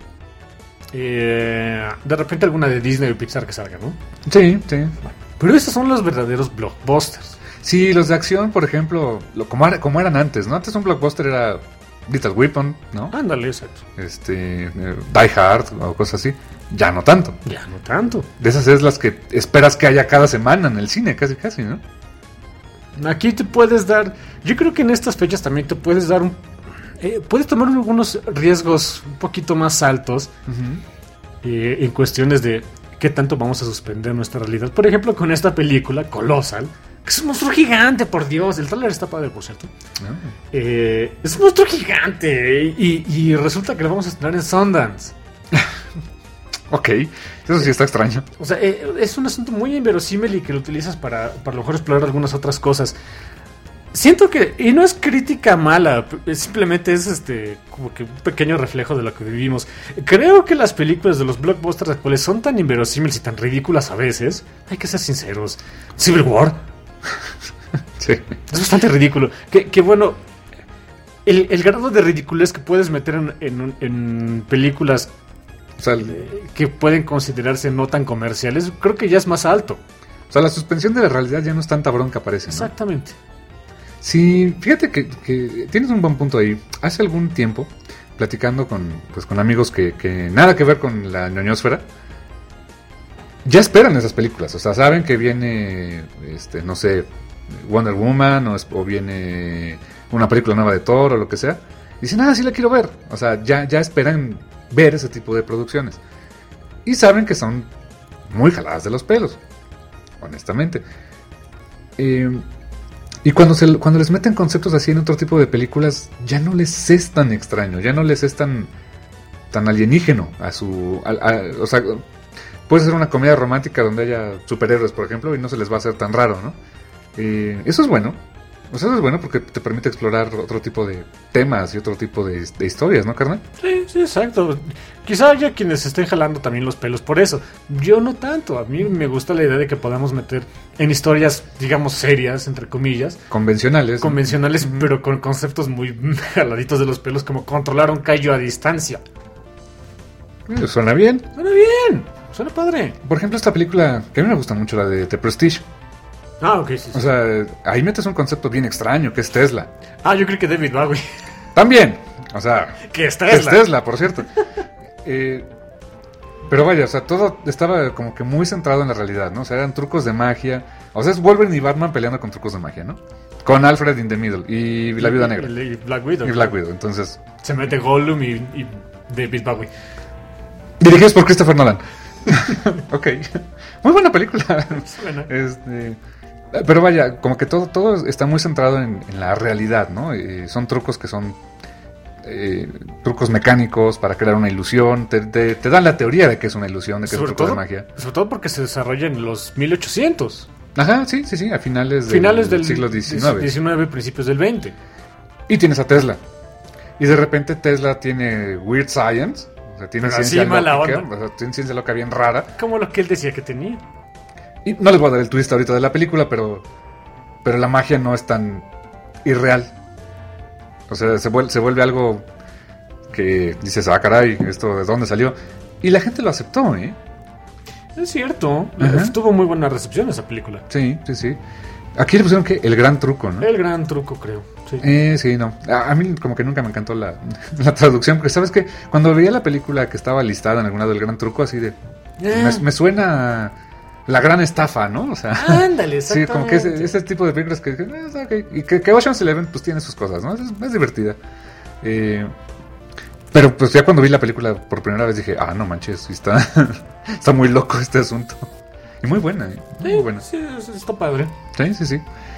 Eh, de repente alguna de Disney o Pixar que salga, ¿no? Sí, sí. Pero estos son los verdaderos blockbusters. Sí, los de acción, por ejemplo, lo, como, era- como eran antes, ¿no? Antes un blockbuster era Little Weapon, ¿no? Ándale, exacto. Este, eh, Die Hard o cosas así. Ya no tanto. Ya no tanto. De esas es las que esperas que haya cada semana en el cine, casi casi, ¿no? Aquí te puedes dar, yo creo que en estas fechas también te puedes dar un, eh, puedes tomar algunos riesgos un poquito más altos eh, en cuestiones de qué tanto vamos a suspender nuestra realidad. Por ejemplo, con esta película, Colossal, que es un monstruo gigante, por Dios, el trailer está padre, por cierto. Ah. Eh, es un monstruo gigante y, y resulta que lo vamos a estrenar en Sundance. Ok, eso sí está extraño. O sea, eh, es un asunto muy inverosímil y que lo utilizas para, para a lo mejor explorar algunas otras cosas. Siento que, y no es crítica mala, p- simplemente es este como que un pequeño reflejo de lo que vivimos. Creo que las películas de los blockbusters actuales son tan inverosímiles y tan ridículas a veces. Hay que ser sinceros. Civil War Sí. es bastante ridículo. Que, que bueno, el, el grado de ridiculez que puedes meter en, en un- en películas O sea, el- eh, que pueden considerarse no tan comerciales, creo que ya es más alto. o sea, la suspensión de la realidad ya no es tanta bronca, parece, ¿no? Exactamente. Sí, fíjate que, que tienes un buen punto ahí. Hace algún tiempo, platicando con, pues, con amigos que, que nada que ver con la ñoñosfera, ya esperan esas películas. O sea, saben que viene, este, no sé, Wonder Woman o, es- o viene una película nueva de Thor o lo que sea. Y dicen, ah, sí la quiero ver. O sea, ya, ya esperan ver ese tipo de producciones. Y saben que son muy jaladas de los pelos, honestamente. Eh, y cuando, se, cuando les meten conceptos así en otro tipo de películas, ya no les es tan extraño, ya no les es tan, tan alienígeno a su... a- a- o sea, puede ser una comedia romántica donde haya superhéroes, por ejemplo, y no se les va a hacer tan raro, ¿no? Eh, eso es bueno. O sea, eso es bueno porque te permite explorar otro tipo de temas y otro tipo de, de historias, ¿no, carnal? Sí, sí, exacto. Quizá haya quienes estén jalando también los pelos por eso. Yo no tanto. A mí me gusta la idea de que podamos meter en historias, digamos, serias, entre comillas, Convencionales. ¿no? convencionales, Ujú. pero con conceptos muy jaladitos de los pelos, como controlar un kaiju a distancia. Eh, Suena bien. Suena bien, suena padre. Por ejemplo, esta película que a mí me gusta mucho, la de The Prestige. Ah, ok, sí, sí. O sea, ahí metes un concepto bien extraño, que es Tesla. ah, yo creo que David Bowie. También. O sea, que es que es Tesla. Tesla, por cierto. Eh, pero vaya, o sea, todo estaba como que muy centrado en la realidad, ¿no? O sea, eran trucos de magia. O sea, es Wolverine y Batman peleando con trucos de magia, ¿no? Con Alfred in the Middle y la Viuda Negra. Y, y Black Widow. Y Black Widow. Entonces, Se mete Gollum y, y David Bowie. dirigidos por Christopher Nolan. Ok. Muy buena película. Suena. Este, pero vaya, como que todo, todo está muy centrado en, en la realidad, ¿no? Eh, son trucos que son eh, trucos mecánicos para crear una ilusión. Te, te, te dan la teoría de que es una ilusión, de que Sobre es un truco todo, de magia. sobre todo porque se desarrolla en los mil ochocientos. Ajá, sí, sí, sí, a finales del, Finales del siglo diecinueve. diecinueve, principios del veinte. Y tienes a Tesla. Y de repente Tesla tiene Weird Science. O sea, tiene Pero ciencia así mala lógica, onda. o sea, tiene ciencia loca bien rara. Como lo que él decía que tenía. Y no les voy a dar el twist ahorita de la película, pero pero la magia no es tan irreal. O sea, se vuelve, se vuelve algo que dices, ah, caray, ¿esto de dónde salió? Y la gente lo aceptó, ¿eh? Es cierto. Ajá. Tuvo muy buena recepción esa película. Sí, sí, sí. Aquí le pusieron que el gran truco, ¿no? El gran truco, creo. Sí, eh, sí no. A, a mí como que nunca me encantó la, la traducción, porque sabes que cuando veía la película que estaba listada en algún lado, el gran truco, así de... Eh. Me, me suena la gran estafa, ¿no? O sea, ándale, sí, como que ese, ese tipo de películas que, que, eh, okay. Y que, que Ocean's Eleven pues tiene sus cosas, ¿no? Es, es divertida. Eh, pero pues ya cuando vi la película por primera vez dije, ah, no manches, sí está, está muy loco este asunto. Y muy buena, ¿eh? Muy sí, buena. Sí, está padre. Sí, sí, sí.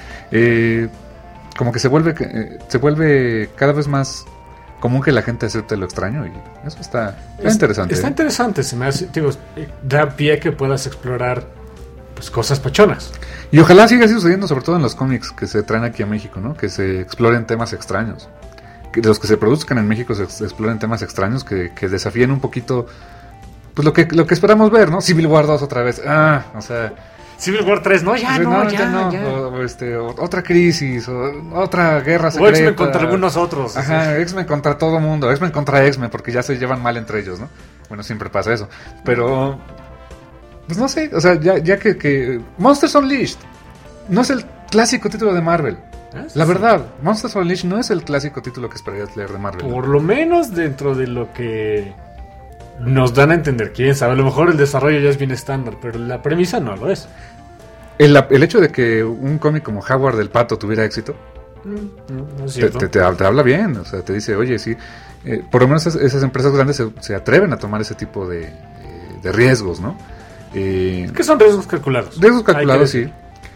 Eh, como que se vuelve, eh, se vuelve cada vez más común que la gente acepte lo extraño y eso está, está es, interesante. Está ¿eh? interesante, se me hace, digo, da pie que puedas explorar pues cosas pachonas. Y ojalá siga así sucediendo, sobre todo en los cómics que se traen aquí a México, ¿no? Que se exploren temas extraños. Que de los que se produzcan en México se ex- exploren temas extraños que, que desafíen un poquito pues lo que lo que esperamos ver, ¿no? Civil War dos otra vez. Ah, o sea, Civil War tres, no, ya, no, no, ya, ya. No. ya. O, o este, o, otra crisis, o otra guerra secreta. O X-Men contra algunos otros. Ajá, ¿sí? X-Men contra todo mundo, X-Men contra X-Men, porque ya se llevan mal entre ellos, ¿no? Bueno, siempre pasa eso. Pero, pues no sé, o sea, ya, ya que, que... Monsters Unleashed no es el clásico título de Marvel. ¿Ah, sí? La verdad, Monsters Unleashed no es el clásico título que esperarías leer de Marvel. Por ¿no? lo menos dentro de lo que nos dan a entender, quién sabe, a lo mejor el desarrollo ya es bien estándar, pero la premisa no lo es. El, el hecho de que un cómic como Howard del Pato tuviera éxito, mm, no es te, te, te, te habla bien, o sea, te dice, oye, sí, eh, por lo menos esas, esas empresas grandes se, se atreven a tomar ese tipo de, de, de riesgos, ¿no? Eh, que son riesgos calculados. Riesgos calculados, sí.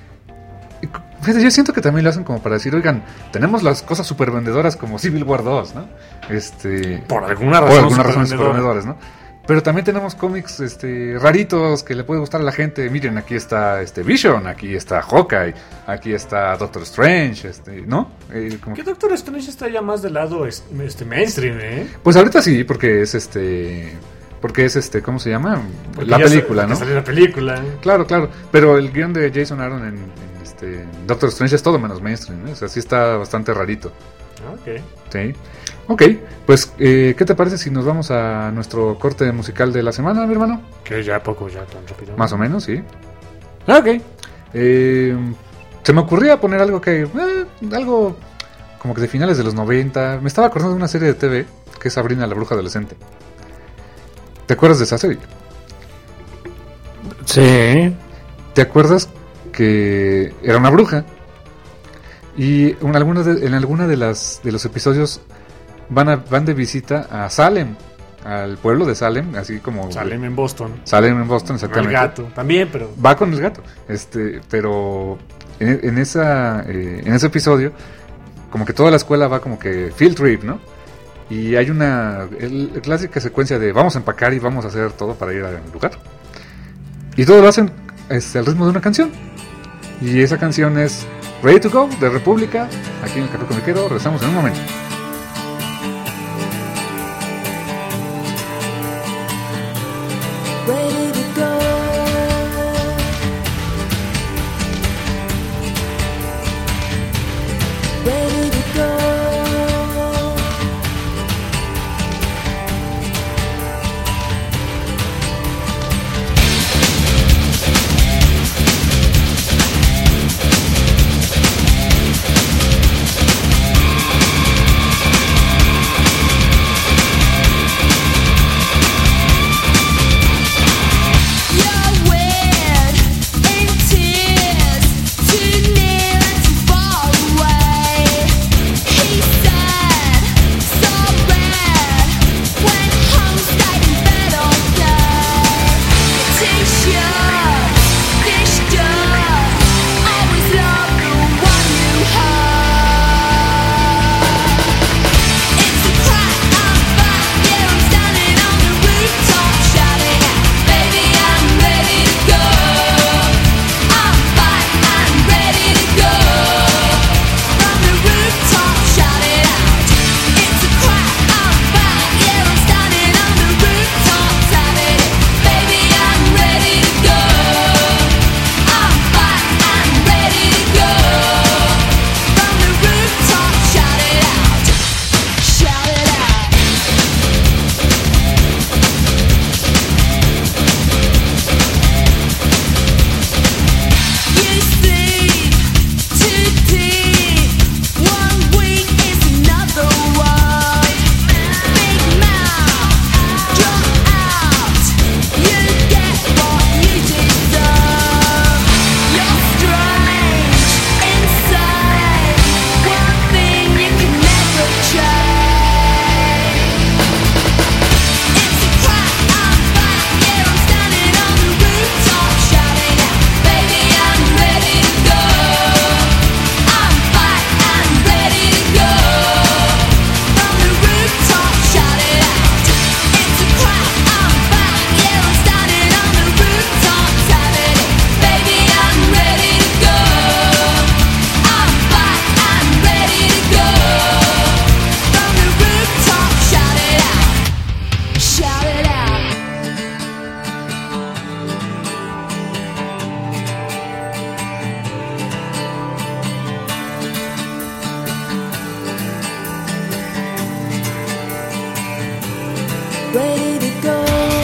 Y, fíjate, yo siento que también lo hacen como para decir, oigan, tenemos las cosas super vendedoras como Civil War dos, ¿no? Este, por alguna razón, por alguna razón super vendedores, ¿no? Pero también tenemos cómics este, raritos que le puede gustar a la gente. Miren, aquí está este Vision, aquí está Hawkeye, aquí está Doctor Strange, este, ¿no? Eh, como... ¿Qué Doctor Strange está ya más del lado este mainstream, eh? Pues ahorita sí, porque es este... Porque es este, ¿cómo se llama? Porque la película, ¿no? Salió la película. ¿eh? Claro, claro. Pero el guión de Jason Aaron en, en este, Doctor Strange es todo menos mainstream, ¿eh? O sea, sí está bastante rarito. Ok. Sí. Ok, pues, eh, ¿qué te parece si nos vamos a nuestro corte musical de la semana, mi hermano? Que ya poco, ya tan rápido. Más o menos, sí. Ok. Eh, se me ocurría poner algo que... Eh, algo como que de finales de los noventa. Me estaba acordando de una serie de T V que es Sabrina la bruja adolescente. ¿Te acuerdas de esa serie? Sí. ¿Te acuerdas que era una bruja? Y en alguna de, en alguna de las de los episodios van a, van de visita a Salem, al pueblo de Salem, así como Salem en Boston. Salem en Boston, exactamente. Con el gato, también, pero va con el gato. Este, pero en, en esa eh, en ese episodio como que toda la escuela va como que field trip, ¿no? Y hay una el, el clásica secuencia de vamos a empacar y vamos a hacer todo para ir al lugar. Y todo lo hacen este, al ritmo de una canción. Y esa canción es Ready to Go de República, aquí en el Café Comiquero. Regresamos en un momento. Ready to go. Ready to go. ready to go.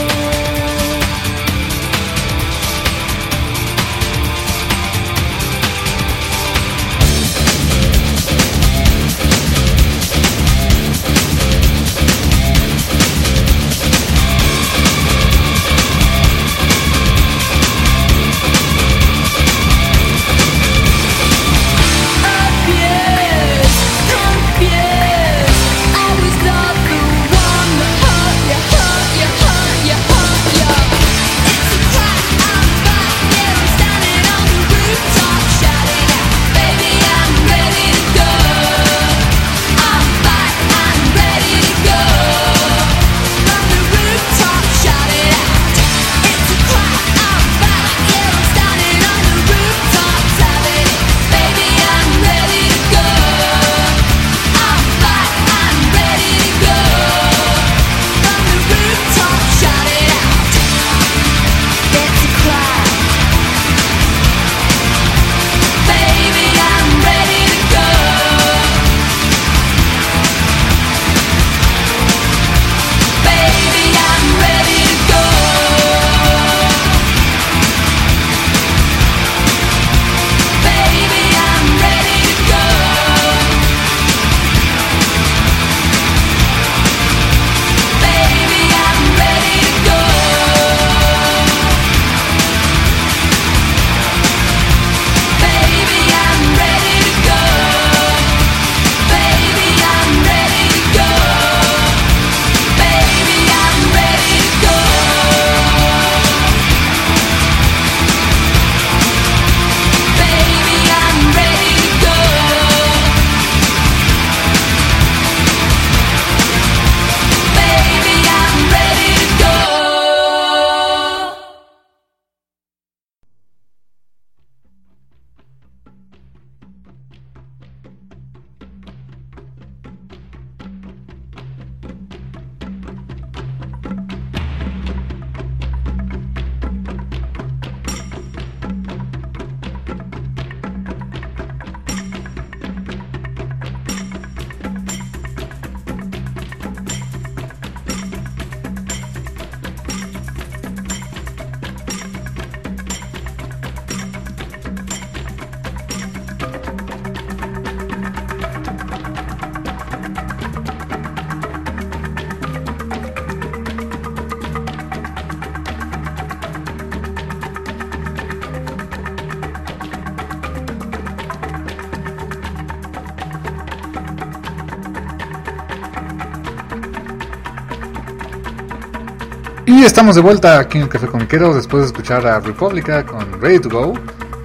Y estamos de vuelta aquí en el Café Comiquero después de escuchar a República con Ready to Go,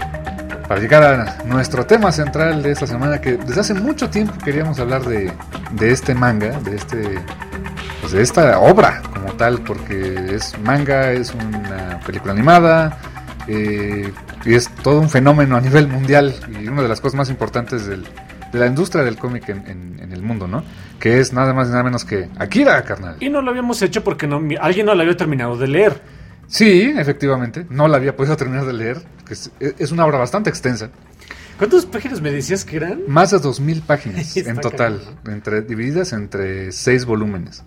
para llegar a nuestro tema central de esta semana, que desde hace mucho tiempo queríamos hablar de, de este manga, de este pues de esta obra como tal, porque es manga, es una película animada, eh, y es todo un fenómeno a nivel mundial y una de las cosas más importantes del, de la industria del cómic en, en, en el mundo, ¿no? Que es nada más y nada menos que Akira, carnal. Y no lo habíamos hecho porque no, alguien no lo había terminado de leer. Sí, efectivamente, no la había podido terminar de leer, que es, es una obra bastante extensa. ¿Cuántas páginas me decías que eran? Más de dos mil páginas en total, caramba. entre, divididas entre seis volúmenes.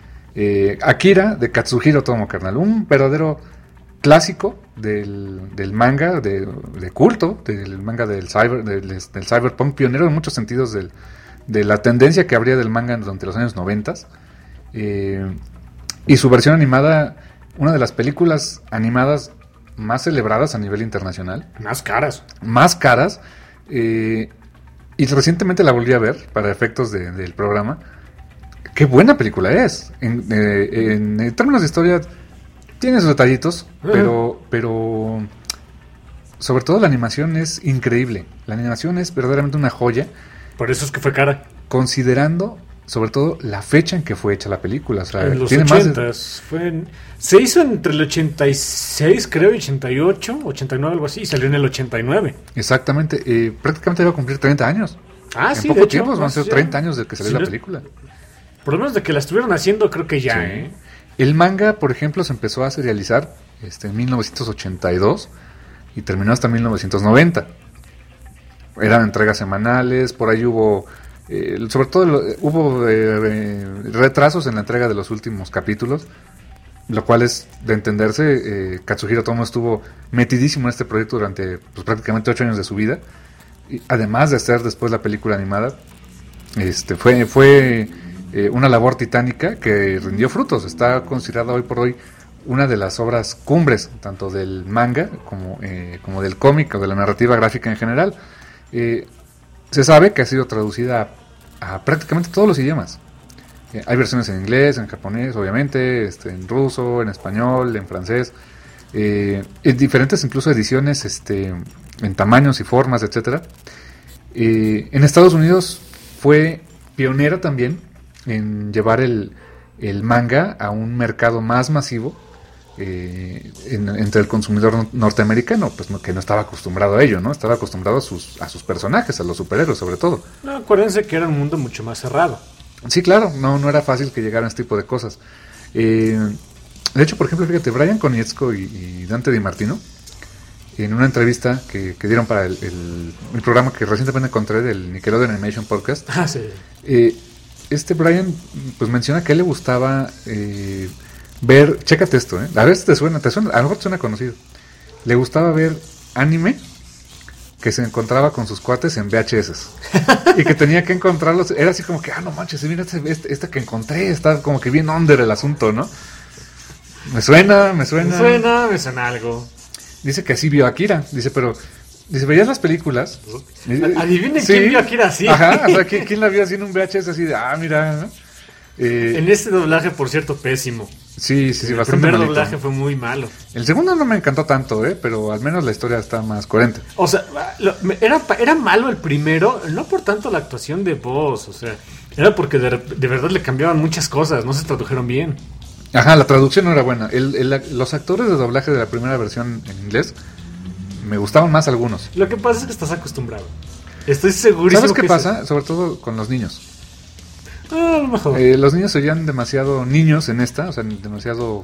Eh, Akira, de Katsuhiro Tomo, carnal, un verdadero clásico del, del manga de, de culto, del manga del, cyber, del, del cyberpunk, pionero en muchos sentidos del, de la tendencia que habría del manga durante los años noventas, eh, y su versión animada, una de las películas animadas más celebradas a nivel internacional, Más caras. más caras, eh, y recientemente la volví a ver para efectos de, del programa. Qué buena película es. En, eh, en, en términos de historia tiene sus detallitos, uh-huh. pero pero sobre todo la animación es increíble. La animación es verdaderamente una joya. Por eso es que fue cara. Considerando sobre todo la fecha en que fue hecha la película. O sea, en los tiene ochentas. Más de... Fue en... Se hizo entre el ochenta y seis, creo, y ochenta y ocho, ochenta y nueve, algo así, y salió en el ochenta y nueve. Exactamente. Eh, prácticamente iba a cumplir treinta años. Ah, en sí, poco de hecho, tiempo van a ser ya. treinta años de que salió Sí, la no... película. Por lo menos de que la estuvieron haciendo, creo que ya, Sí. ¿eh? El manga, por ejemplo, se empezó a serializar este, en mil novecientos ochenta y dos y terminó hasta mil novecientos noventa. Eran entregas semanales, por ahí hubo Eh, sobre todo lo, hubo eh, retrasos en la entrega de los últimos capítulos, lo cual es de entenderse. eh, Katsuhiro Otomo estuvo metidísimo en este proyecto durante pues, prácticamente ocho años de su vida, y además de hacer después la película animada. Este fue fue eh, una labor titánica que rindió frutos. Está considerada hoy por hoy una de las obras cumbres tanto del manga como, eh, como del cómic o de la narrativa gráfica en general. eh, se sabe que ha sido traducida a, a prácticamente todos los idiomas. eh, hay versiones en inglés, en japonés obviamente, este, en ruso, en español, en francés, eh, en diferentes incluso ediciones, este, en tamaños y formas, etcétera. Eh, en Estados Unidos fue pionera también en llevar el, el manga a un mercado más masivo, eh, en, entre el consumidor norteamericano, pues no, que no estaba acostumbrado a ello, ¿no? Estaba acostumbrado a sus, a sus personajes, a los superhéroes sobre todo. No, acuérdense que era un mundo mucho más cerrado. Sí, claro, no, no era fácil que llegaran este tipo de cosas. Eh, de hecho, por ejemplo, fíjate, Brian Konietzko y, y Dante Di Martino, en una entrevista que, que dieron para el, el, el programa que recientemente encontré del Nickelodeon Animation Podcast, Ah, sí. eh, este Brian pues menciona que a él le gustaba eh, ver, chécate esto, ¿eh? A ver si te suena, te suena, a lo mejor te suena conocido. Le gustaba ver anime que se encontraba con sus cuates en V H S y que tenía que encontrarlos. Era así como que, ah, no manches, mira este, este, este que encontré, está como que bien under el asunto, ¿no? Me suena, me suena. Me suena, me suena algo. Dice que así vio a Akira. Dice, pero... Dice, ¿veías las películas? Adivinen Sí. quién vio a Akira así. Ajá, o sea, ¿quién, quién la vio así en un V H S así de, ah, mira, ¿no? Eh, En este doblaje, por cierto, pésimo. sí, sí, sí, El bastante primer malito. doblaje fue muy malo. El segundo no me encantó tanto, ¿eh? Pero al menos la historia está más coherente. O sea, lo- me- era, pa- era malo el primero, no por tanto la actuación de voz, o sea, era porque de, de verdad le cambiaban muchas cosas, no se tradujeron bien. Ajá, la traducción no era buena. El, el- los actores de doblaje de la primera versión en inglés me gustaban más algunos. Lo que pasa es que estás acostumbrado. Estoy segurísimo. ¿Sabes qué que pasa? es- Sobre todo con los niños. Ah, a lo mejor. Eh, los niños se oían demasiado niños en esta, o sea, demasiado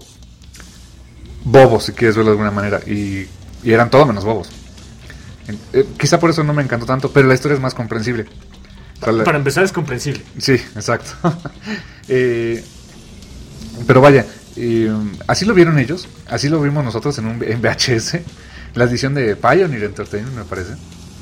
bobos, si quieres verlo de alguna manera, y, y eran todo menos bobos. En- eh, quizá por eso no me encantó tanto, pero la historia es más comprensible. O sea, la- Para empezar es comprensible. Sí, exacto. Eh, pero vaya, eh, así lo vieron ellos, así lo vimos nosotros en un en V H S, la edición de Pioneer Entertainment, me parece.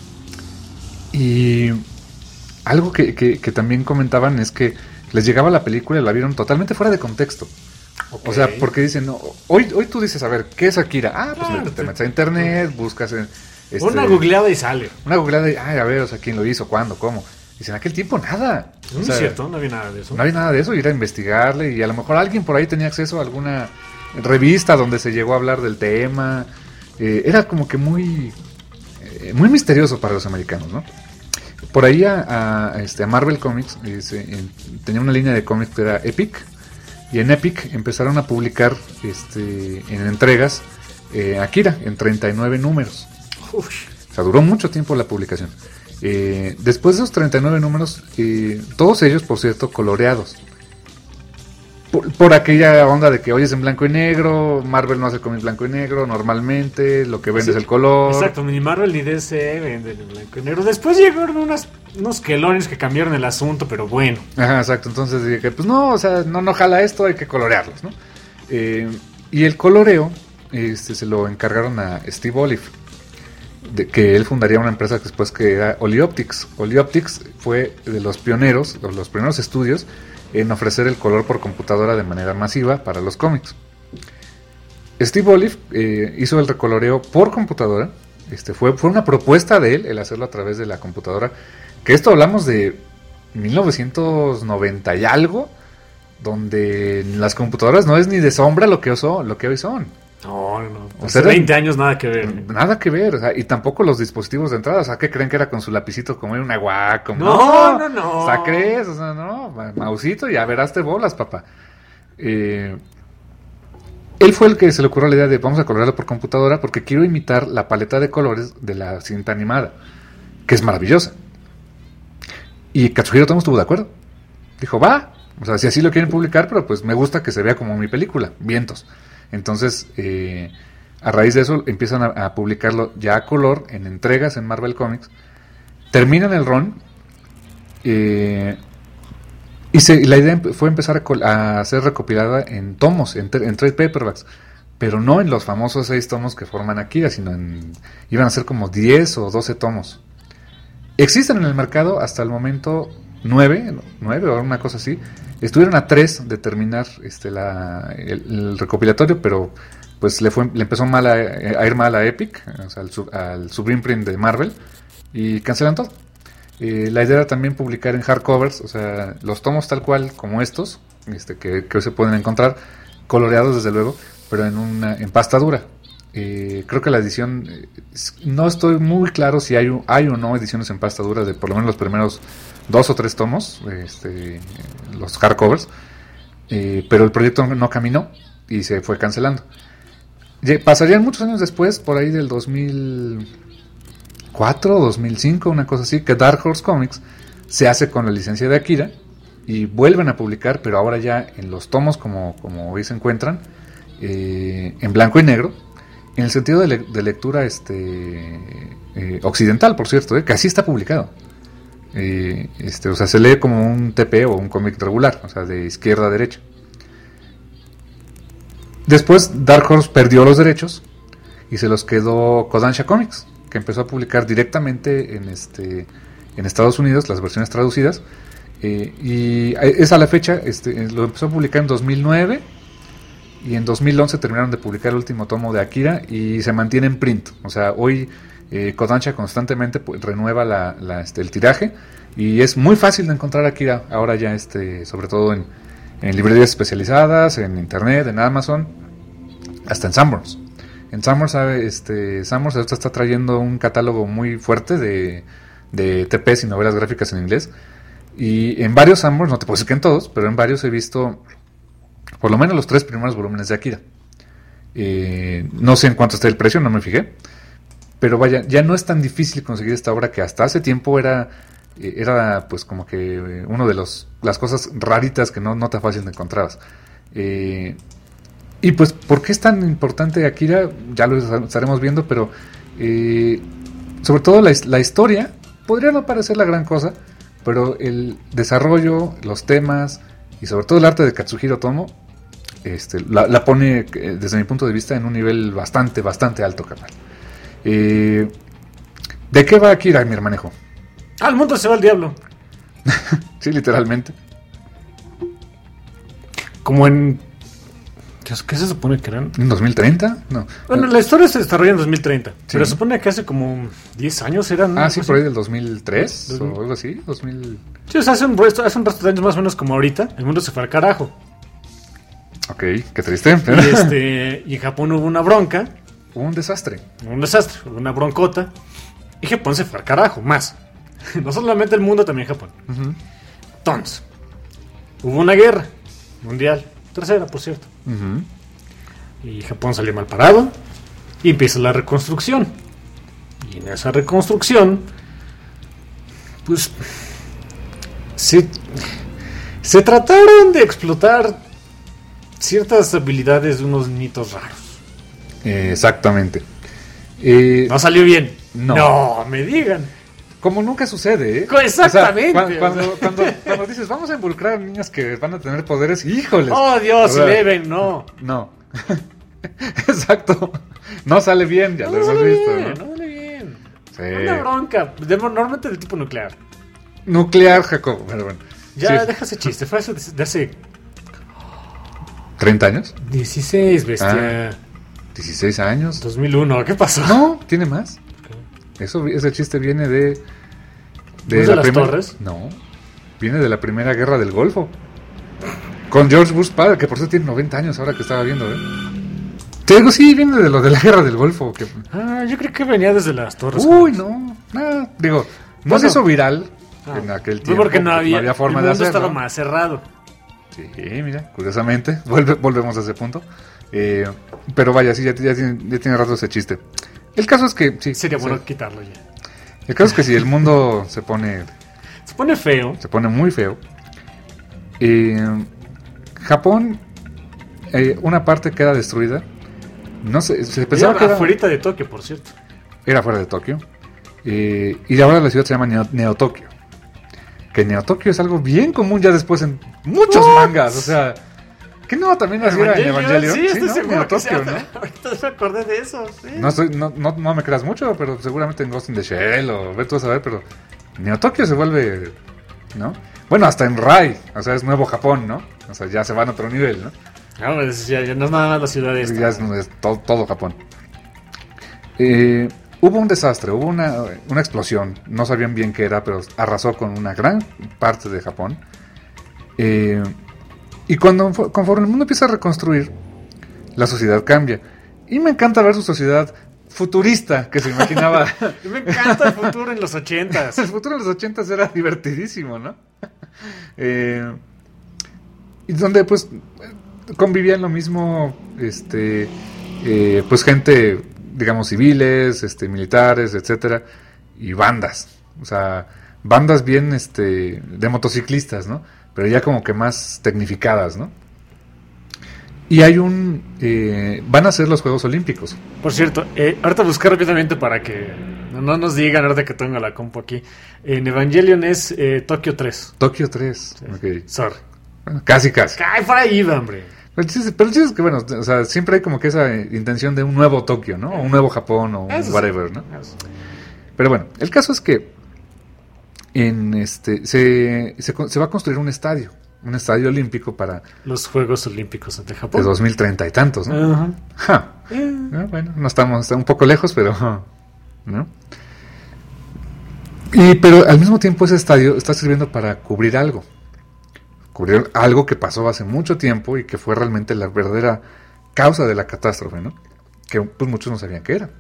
Y algo que, que, que también comentaban es que les llegaba la película y la vieron totalmente fuera de contexto. Ok. O sea, porque dicen, no, hoy, hoy tú dices, a ver, ¿qué es Akira? Ah, pues Claro, te te- metes a internet, buscas en... este, Una googleada y sale. Una googleada de, ay, a ver, o sea, ¿quién lo hizo? ¿Cuándo? ¿Cómo? Dicen, en aquel tiempo nada. No O sea, es cierto, no había nada de eso. no había nada de eso, ir a investigarle y a lo mejor alguien por ahí tenía acceso a alguna revista donde se llegó a hablar del tema. Eh, era como que muy eh, muy misterioso para los americanos, ¿no? Por ahí a, a, este, a Marvel Comics eh, se, en- tenía una línea de cómics que era Epic, y en Epic empezaron a publicar este, en entregas eh, Akira en treinta y nueve números. Uf, O sea, duró mucho tiempo la publicación. Eh, después de esos treinta y nueve números, eh, todos ellos, por cierto, coloreados. Por, por aquella onda de que hoy es en blanco y negro, Marvel no hace cómic blanco y negro, normalmente lo que vende Sí, es el color. exacto, ni Marvel ni D C venden en blanco y negro. Después llegaron unas, unos quelones que cambiaron el asunto, pero bueno. Ajá, exacto. Entonces dije, pues no, o sea, no, no jala esto, hay que colorearlos, ¿no? Eh, y el coloreo este, se lo encargaron a Steve Olive, de que él fundaría una empresa que después que era Olioptics. Olioptics fue de los pioneros, de los primeros estudios en ofrecer el color por computadora de manera masiva para los cómics. Steve Olive eh, hizo el recoloreo por computadora. Este fue, fue una propuesta de él el hacerlo a través de la computadora. Que esto hablamos de mil novecientos noventa y algo, donde las computadoras no es ni de sombra lo que, oso, lo que hoy son. No, no, no. O Hace sea, veinte años nada que ver. Nada que ver, o sea, y tampoco los dispositivos de entrada. O sea, ¿qué creen que era con su lapicito como una Wacom? No, no, no. O sea, ¿crees? O sea, no, ma- mausito y a ver, hazte bolas, papá. Eh, él fue el que se le ocurrió la idea de vamos a colorarlo por computadora porque quiero imitar la paleta de colores de la cinta animada, que es maravillosa. Y Katsuhiro Otomo estuvo de acuerdo. Dijo, va, o sea, si así lo quieren publicar, pero pues me gusta que se vea como mi película, vientos. Entonces, eh, a raíz de eso empiezan a, a publicarlo ya a color en entregas en Marvel Comics. Terminan el run Eh, y se, la idea fue empezar a, col- a ser recopilada en tomos, en, en trade paperbacks, pero no en los famosos seis tomos que forman Akira, sino en, iban a ser como diez o doce tomos. Existen en el mercado hasta el momento nueve, nueve o una cosa así. Estuvieron a tres de terminar este, la, el, el recopilatorio, pero pues le, fue, le empezó mal a, a ir mal a Epic, o sea, al, sub, al subimprint de Marvel, y cancelan todo. Eh, la idea era también publicar en hardcovers, o sea, los tomos tal cual como estos, este, que, que hoy se pueden encontrar, coloreados desde luego, pero en una en pasta dura. Eh, creo que la edición, eh, no estoy muy claro si hay, hay o no ediciones en pasta dura de por lo menos los primeros dos o tres tomos, este, los hardcovers, eh, pero el proyecto no caminó y se fue cancelando. Pasarían muchos años después, por ahí del dos mil cuatro, dos mil cinco, una cosa así, que Dark Horse Comics se hace con la licencia de Akira y vuelven a publicar, pero ahora ya en los tomos como, como hoy se encuentran, eh, en blanco y negro, en el sentido de, le, de lectura este eh, occidental, por cierto, eh, que así está publicado. Eh, este, o sea, se lee como un T P o un cómic regular, o sea, de izquierda a derecha. Después Dark Horse perdió los derechos y se los quedó Kodansha Comics, que empezó a publicar directamente en este en Estados Unidos las versiones traducidas, eh, y es a la fecha, este, lo empezó a publicar en dos mil nueve y en dos mil once terminaron de publicar el último tomo de Akira y se mantiene en print. O sea, hoy eh, Kodansha constantemente pues, renueva la, la, este, el tiraje y es muy fácil de encontrar Akira ahora ya, este, sobre todo en, en librerías especializadas, en internet, en Amazon, hasta en Sanborns. En Sanborns, este, Sanborns ahorita está trayendo un catálogo muy fuerte de, de T Ps y novelas gráficas en inglés. Y en varios Sanborns, no te puedo decir que en todos, pero en varios he visto por lo menos los tres primeros volúmenes de Akira. Eh, no sé en cuánto está el precio, no me fijé. Pero vaya, ya no es tan difícil conseguir esta obra que hasta hace tiempo era, eh, era pues como que uno de los las cosas raritas que no, no tan fácil de encontrabas. Eh, Y pues, ¿por qué es tan importante Akira? Ya lo estaremos viendo, pero eh, sobre todo la, la historia podría no parecer la gran cosa, pero el desarrollo, los temas y sobre todo el arte de Katsuhiro Otomo este, la, la pone, eh, desde mi punto de vista, en un nivel bastante, bastante alto, carnal. Eh, ¿De qué va Akira, mi hermanejo? Al mundo se va al diablo. Sí, literalmente. Como en... ¿Qué se supone que eran? ¿En dos mil treinta? No. Bueno, la historia se desarrolla en dos mil treinta. Sí. Pero se supone que hace como diez años eran... Ah, sí, así. por ahí del dos mil tres dos mil o algo así. dos mil... Sí, o sea, hace un, resto, hace un resto de años más o menos como ahorita. El mundo se fue al carajo. Ok, qué triste. Y, este, y en Japón hubo una bronca. Hubo un desastre. Un desastre, hubo una broncota. Y Japón se fue al carajo, más. No solamente el mundo, también Japón. Uh-huh. Entonces, hubo una guerra mundial. Tercera, por cierto. Uh-huh. Y Japón salió mal parado. Y empieza la reconstrucción. Y en esa reconstrucción, pues, se, se trataron de explotar ciertas habilidades de unos niñitos raros. Eh, exactamente. Eh, No salió bien. No. No, me digan. Como nunca sucede, ¿eh? Exactamente. O sea, cuando, cuando, cuando, cuando dices, vamos a involucrar a niñas que van a tener poderes, híjoles. Oh, Dios, O sea, Eleven, no. No. Exacto. No sale bien, ya No lo hemos sale visto. bien, ¿no? no sale bien. Sí. Una bronca, de- normalmente de tipo nuclear. Nuclear, Jacob. Bueno, bueno. Ya, Sí. deja ese chiste. Fue hace, de hace ¿treinta años? dieciséis, bestia. ¿dieciséis años? dos mil uno, ¿qué pasó? No, tiene más. Eso, ese chiste viene de... ¿No es de las torres? No, viene de la Primera Guerra del Golfo. Con George Bush padre, que por cierto tiene noventa años ahora que estaba viendo, ¿eh? Te digo, sí, viene de lo de la Guerra del Golfo. Que... Ah, yo creo que venía desde las torres. Uy, no, no, digo, no Bueno. se hizo viral Ah, en aquel no, tiempo. porque no había, forma el de mundo hacerlo. estaba más cerrado. Sí, mira, curiosamente, vuelve, volvemos a ese punto. Eh, pero vaya, sí, ya, ya, tiene, ya tiene rato ese chiste. El caso es que, sí. Sería o bueno sea, quitarlo ya. el caso es que si el mundo se pone, Se pone feo. se pone muy feo, eh, Japón, eh, una parte queda destruida. No sé, se pensaba que Era era, afuerita de Tokio, por cierto. era fuera de Tokio. Eh, y ahora la ciudad se llama Neo, Neo Tokio. que Neo Tokio es algo bien común ya después en muchos What? mangas, o sea, que no, también así era en Evangelion. Sí, estoy ¿no? seguro Neo que sí, Tokio, hasta- ¿no? ahorita me acordé de eso, sí. No, estoy, no, no, no me creas mucho, pero seguramente en Ghost in the Shell o ve tú a saber, pero Neo Tokio se vuelve, ¿no? Bueno, hasta en Rai, o sea, es Nuevo Japón, ¿no? O sea, ya se van a otro nivel, ¿no? No, pues, ya, ya no es nada más la ciudad de esta. Ya es, es todo, todo Japón. Eh, hubo un desastre, hubo una, una explosión, no sabían bien qué era, pero arrasó con una gran parte de Japón. Eh, y cuando conforme el mundo empieza a reconstruir, la sociedad cambia. Y me encanta ver su sociedad futurista que se imaginaba. Me encanta el futuro en los ochentas. El futuro de los ochentas era divertidísimo, ¿no? Eh, y donde pues convivían lo mismo, este, eh, pues gente, digamos, civiles, este, militares, etcétera, y bandas, o sea, bandas bien, este, de motociclistas, ¿no? Pero ya como que más tecnificadas, ¿no? Y hay un, eh, van a ser los Juegos Olímpicos. Por cierto, eh, ahorita busqué rápidamente para que no, no nos digan ahorita que tengo la compu aquí. En Evangelion es eh, Tokio tres. Tokio tres, ok. Sorry. Bueno, casi, casi. Ay, por ahí iba, hombre. Pero el chiste, pero el chiste es que, bueno, o sea, siempre hay como que esa intención de un nuevo Tokio, ¿no? O un nuevo Japón o un Eso sí. whatever, ¿no? Eso. Pero bueno, el caso es que en este se, se, se va a construir un estadio, un estadio olímpico para Los Juegos Olímpicos de Japón. de dos mil treinta y tantos, ¿no? Ajá. Ja. Eh, Ah, bueno, no estamos, está un poco lejos, pero ¿no? Y pero al mismo tiempo ese estadio está sirviendo para cubrir algo. Cubrir algo que pasó hace mucho tiempo y que fue realmente la verdadera causa de la catástrofe, ¿no? Que pues muchos no sabían qué era.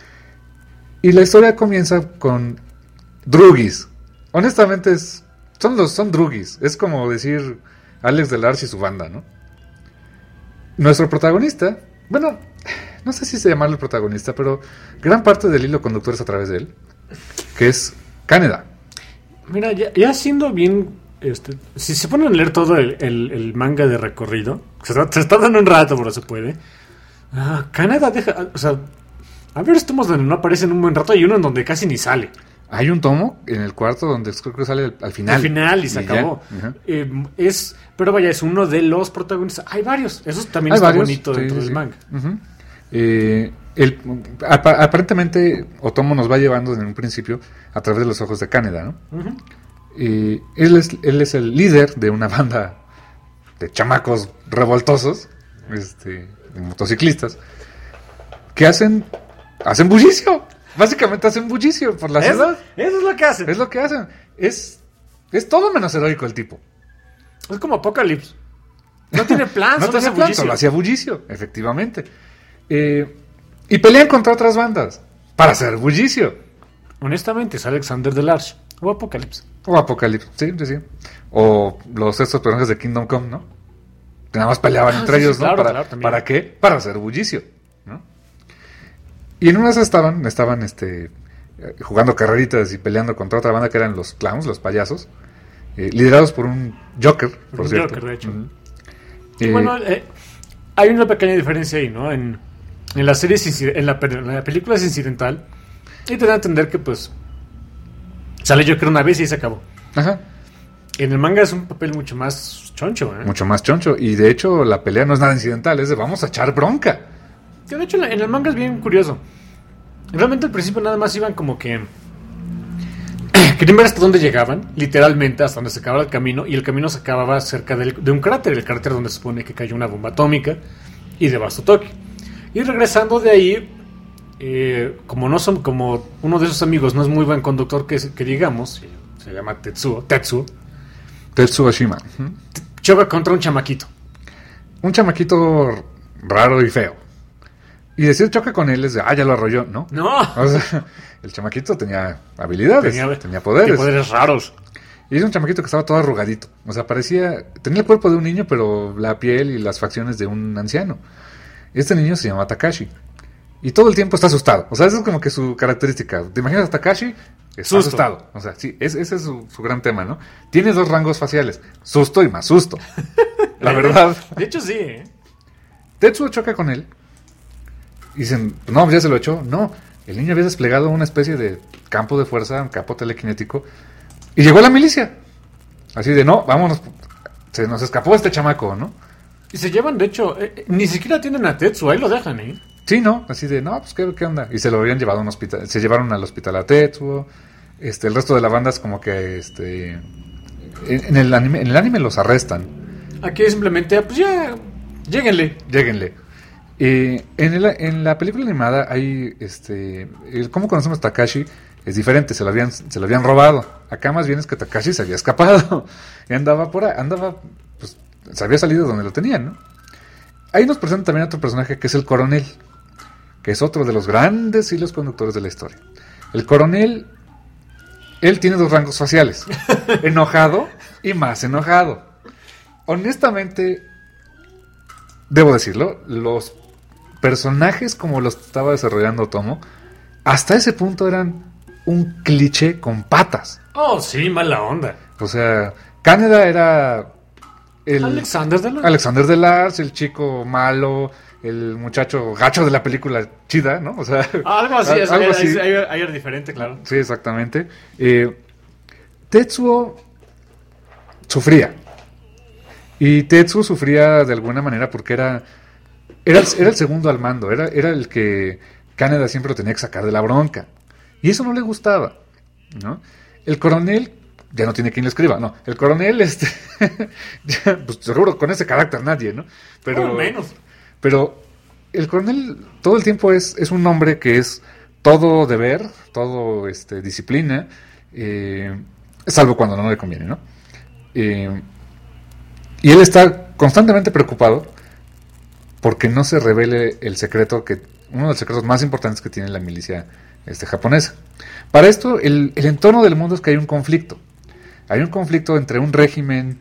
Y la historia comienza con Drugis. Honestamente es son los son Drugis, es como decir Alex Delarge y su banda, ¿no? Nuestro protagonista, bueno, no sé si se llama el protagonista, pero gran parte del hilo conductor es a través de él, que es Kaneda. Mira, ya, ya siendo bien... Este, si se ponen a leer todo el, el, el manga de recorrido, se está, se está dando un rato, pero se puede. Ah, Kaneda deja... O sea, a ver, tomos donde no aparece en un buen rato y uno en donde casi ni sale. Hay un tomo en el cuarto donde creo que sale al, al final. Al final y se ya. acabó. Ajá. Eh, es, pero vaya, es uno de los protagonistas. Hay varios. Eso también Hay está varios, bonito sí, dentro sí, del sí. manga. Ujú. Eh, el, apa- aparentemente Otomo nos va llevando en un principio a través de los ojos de Kaneda, ¿no? Ujú. Eh, él, es, él es el líder de una banda de chamacos revoltosos, este, de motociclistas, que hacen hacen bullicio. Básicamente hacen bullicio por la Eso, ciudad. eso es lo que hacen. Es lo que hacen. Es, es todo menos heroico el tipo. Es como Apocalypse. No tiene plan, No solo tenía hace plan, bullicio. solo hacía bullicio, efectivamente. Eh, y pelean contra otras bandas para hacer bullicio. Honestamente, es Alexander Delarge o Apocalypse. O Apocalipsis, sí, sí, sí. O los estos personajes de Kingdom Come, ¿no? Que nada más peleaban Ah, entre sí, sí, ellos, ¿no? claro, ¿Para, claro, también. ¿Para qué? Para hacer bullicio, ¿no? Y en una de esas estaban, estaban este, eh, jugando carreritas y peleando contra otra banda que eran los clowns, los payasos, eh, liderados por un Joker, por Un cierto. Joker, de hecho. Ujú. Y Eh, bueno, eh, hay una pequeña diferencia ahí, ¿no? En, en la serie, es inci- en la, perdón, en la película es incidental y te da a entender que, pues, sale Joker una vez y se acabó. Ajá. En el manga es un papel mucho más choncho, ¿eh? Mucho más choncho. Y de hecho, la pelea no es nada incidental, es de vamos a echar bronca. Que de hecho, en, la- en el manga es bien curioso. Realmente al principio nada más iban como que... Querían ver hasta dónde llegaban, literalmente, hasta donde se acababa el camino, y el camino se acababa cerca del- de un cráter, el cráter donde se supone que cayó una bomba atómica y devastó Tokio. Y regresando de ahí, eh, como no son, como uno de esos amigos no es muy buen conductor que, que digamos, se llama Tetsuo, Tetsuo, Tetsuo Shima. Ujú. choca contra un chamaquito. Un chamaquito raro y feo. Y decir choca con él es de, ah, ya lo arrolló, ¿no? No, O sea, el chamaquito tenía habilidades, tenía, tenía, poderes. tenía poderes raros. Y es un chamaquito que estaba todo arrugadito. O sea, parecía, tenía el cuerpo de un niño, pero la piel y las facciones de un anciano. Este niño se llama Takashi. Y todo el tiempo está asustado. O sea, esa es como que su característica. ¿Te imaginas a Takashi? Está Susto. asustado. O sea, sí, es- ese es su, su gran tema, ¿no? Tiene dos rangos faciales. Susto y más susto. La verdad. De hecho, sí, ¿eh? Tetsuo choca con él. Y dicen, no, ya se lo echó. No, el niño había desplegado una especie de campo de fuerza, un campo telequinético. Y llegó la milicia. Así de, no, vámonos, se nos escapó este chamaco, ¿no? Y se llevan, de hecho, eh, ni siquiera tienen a Tetsuo, ahí lo dejan, ¿eh? Sí, ¿no? Así de, no, pues, ¿qué, qué onda? Y se lo habían llevado a un hospital, se llevaron al hospital a Tetsuo, este, el resto de la banda es como que, este, en, en el anime, en el anime los arrestan. Aquí simplemente, pues ya, lléguenle. Lléguenle. Eh, en, el, en la película animada hay, este, el cómo conocemos a Takashi es diferente, se lo habían, se lo habían robado. Acá más bien es que Takashi se había escapado y andaba por ahí, andaba, pues, se había salido donde lo tenían, ¿no? Ahí nos presentan también otro personaje que es el coronel, que es otro de los grandes hilos conductores de la historia. El coronel, él tiene dos rangos faciales, enojado y más enojado. Honestamente, debo decirlo, los personajes como los estaba desarrollando Otomo, hasta ese punto eran un cliché con patas. Oh, sí, mala onda. O sea, Kaneda era el Alexander de la... Alexander Delars, el chico malo, el muchacho gacho de la película chida, ¿no? O sea, Algo así, algo es, algo así. así. Ahí, ahí era diferente, claro. Sí, exactamente. Eh, Tetsuo sufría. Y Tetsuo sufría de alguna manera porque era era el, era el segundo al mando, era, era el que Kaneda siempre lo tenía que sacar de la bronca. Y eso no le gustaba, ¿no? El coronel ya no tiene quien lo escriba, no. El coronel, este, ya, pues seguro con ese carácter nadie, ¿no? Pero Por menos. Pero el coronel todo el tiempo es, es un hombre que es todo deber, todo este, disciplina, eh, salvo cuando no le conviene, ¿no? Eh, y él está constantemente preocupado porque no se revele el secreto, que uno de los secretos más importantes que tiene la milicia este, japonesa. Para esto, el, el entorno del mundo es que hay un conflicto. Hay un conflicto entre un régimen,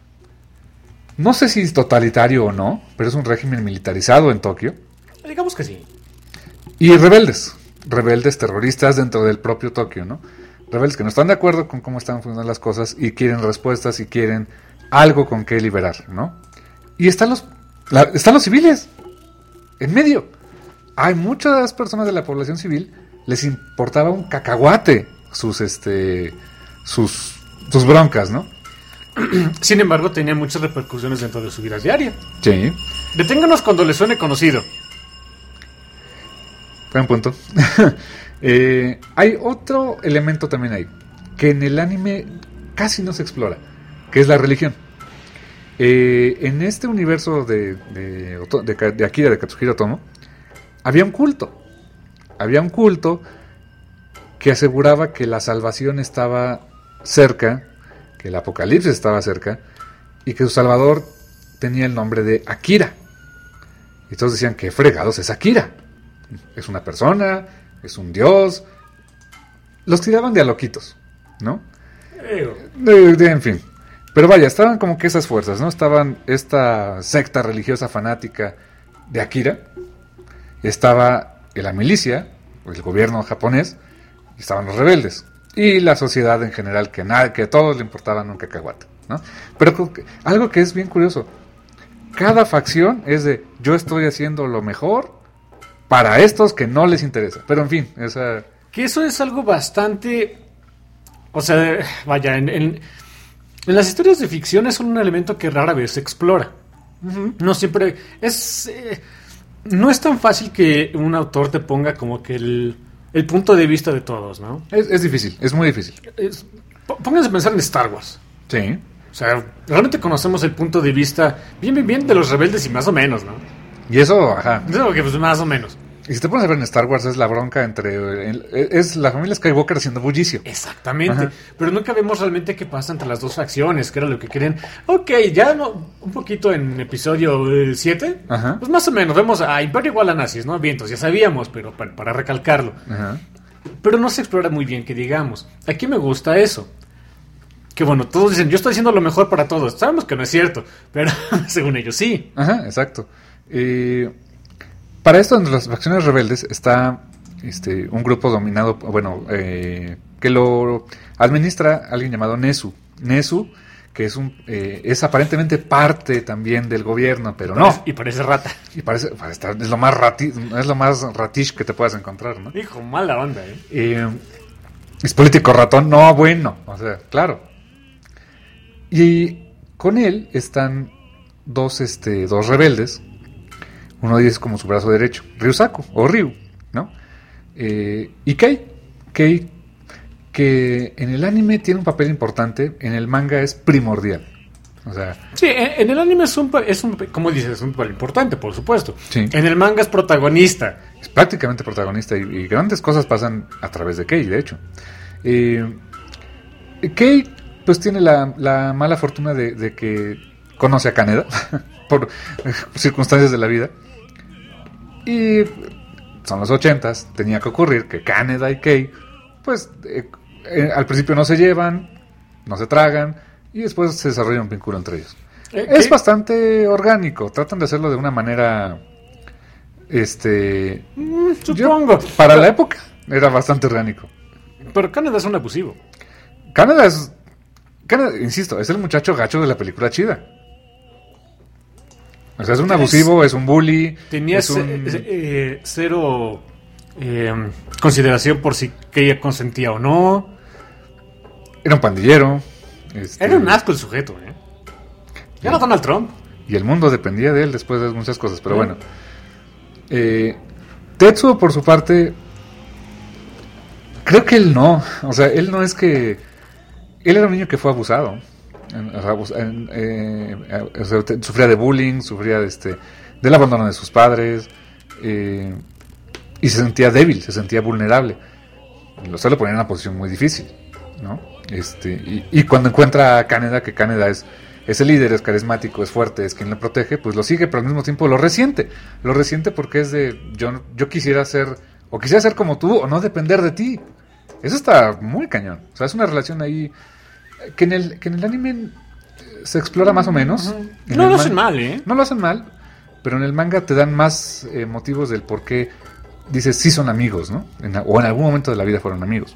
no sé si es totalitario o no, pero es un régimen militarizado en Tokio, Digamos que sí. y rebeldes, rebeldes terroristas dentro del propio Tokio, ¿no? Rebeldes que no están de acuerdo con cómo están funcionando las cosas y quieren respuestas y quieren algo con que liberar, ¿no? Y están los, la, están los civiles en medio. Hay muchas personas de la población civil les importaba un cacahuate sus este sus sus broncas, ¿no? Sin embargo, tenía muchas repercusiones dentro de su vida diaria. Sí. Deténganos cuando le suene conocido. Buen punto. eh, hay otro elemento también ahí, que en el anime casi no se explora, que es la religión. Eh, en este universo de, de, de, de Akira, de Katsuhiro Otomo, había un culto. Había un culto que aseguraba que la salvación estaba cerca, que el apocalipsis estaba cerca, y que su salvador tenía el nombre de Akira. Y todos decían, ¿qué fregados es Akira? Es una persona, es un dios. Los tiraban de a loquitos, ¿no? De, de, en fin. Pero vaya, estaban como que esas fuerzas, ¿no? Estaban esta secta religiosa fanática de Akira. Estaba la milicia, el gobierno japonés. Y estaban los rebeldes. Y la sociedad en general, que, nada, que a todos le importaban un cacahuate, ¿no? Pero algo que es bien curioso. Cada facción es de, yo estoy haciendo lo mejor para estos que no les interesa. Pero en fin, esa... Que eso es algo bastante... O sea, vaya, en, en, en las historias de ficción es un elemento que rara vez se explora. Uh-huh. No siempre... es eh, no es tan fácil que un autor te ponga como que el, el punto de vista de todos, ¿no? Es, es difícil, es muy difícil. Es, pónganse a pensar en Star Wars. Sí. O sea, realmente conocemos el punto de vista bien, bien, bien de los rebeldes y más o menos, ¿no? Y eso, ajá. Eso que pues más o menos. Y si te pones a ver en Star Wars es la bronca entre... Es la familia Skywalker haciendo bullicio. Exactamente. Ajá. Pero nunca vemos realmente qué pasa entre las dos facciones, que era lo que querían. Ok, ya no, un poquito en episodio siete, Ajá. pues más o menos vemos a Imperio igual a nazis, ¿no? Vientos, ya sabíamos, pero para, para recalcarlo. Ajá. Pero no se explora muy bien que digamos. Aquí me gusta eso. Que bueno, todos dicen, yo estoy haciendo lo mejor para todos. Sabemos que no es cierto, pero según ellos sí. Ajá, exacto. Eh, para esto, entre las facciones rebeldes está este, un grupo dominado, bueno, eh, que lo administra alguien llamado Nezu. Nezu, que es un eh, es aparentemente parte también del gobierno, pero Parece, no. Y parece rata. Y parece, parece es lo más rati, es lo más ratish que te puedas encontrar, ¿no? Hijo, mala onda, ¿eh? Eh, es político ratón, no bueno, o sea, claro. Y con él están dos, este, dos rebeldes. Uno de ellos es como su brazo derecho, Ryusaku, o Ryu, ¿no? Eh, y Kei, Kei, que en el anime tiene un papel importante, en el manga es primordial. O sea, sí, en, en el anime es un, es un, como dices, es un papel importante, por supuesto. Sí. En el manga es protagonista. Es prácticamente protagonista y, y grandes cosas pasan a través de Kei, de hecho. Eh, Kei, pues tiene la, la mala fortuna de, de que conoce a Kaneda por circunstancias de la vida. Y son los ochentas, tenía que ocurrir que Kaneda y Kei, pues eh, eh, al principio no se llevan, no se tragan, y después se desarrolla un vínculo entre ellos. Eh, es ¿qué? bastante orgánico, tratan de hacerlo de una manera, este, Mm, supongo. yo, para la época era bastante orgánico. Pero Canadá es un abusivo. Kaneda es, Kaneda, insisto, es el muchacho gacho de la película chida. O sea, es un abusivo, es un bully. Tenía es ce- un... eh, cero eh, consideración por si que ella consentía o no. Era un pandillero. este, Era un asco el sujeto, ¿eh? Era Donald Trump. Y el mundo dependía de él después de muchas cosas, pero ¿Eh? bueno. Eh, Tetsuo, por su parte, creo que él no. O sea, él no es que... Él era un niño que fue abusado. En- o sea, abus- en- eh, eh, o sea, te- sufría de bullying, sufría de este, del abandono de sus padres. eh, y se sentía débil, se sentía vulnerable. Lo se lo ponía en una posición muy difícil, ¿no? Este, y, y cuando encuentra a Kaneda, que Kaneda es, es el líder, es carismático, es fuerte, es quien le protege, pues lo sigue, pero al mismo tiempo lo resiente. Lo resiente porque es de, yo, yo quisiera ser, o quisiera ser como tú, o no depender de ti. Eso está muy cañón. O sea, es una relación ahí que en el, que en el anime eh, se explora más o menos. En No el lo man- hacen mal, ¿eh? No lo hacen mal, pero en el manga te dan más eh, motivos del por qué dices sí son amigos, ¿no? En- o en algún momento de la vida fueron amigos.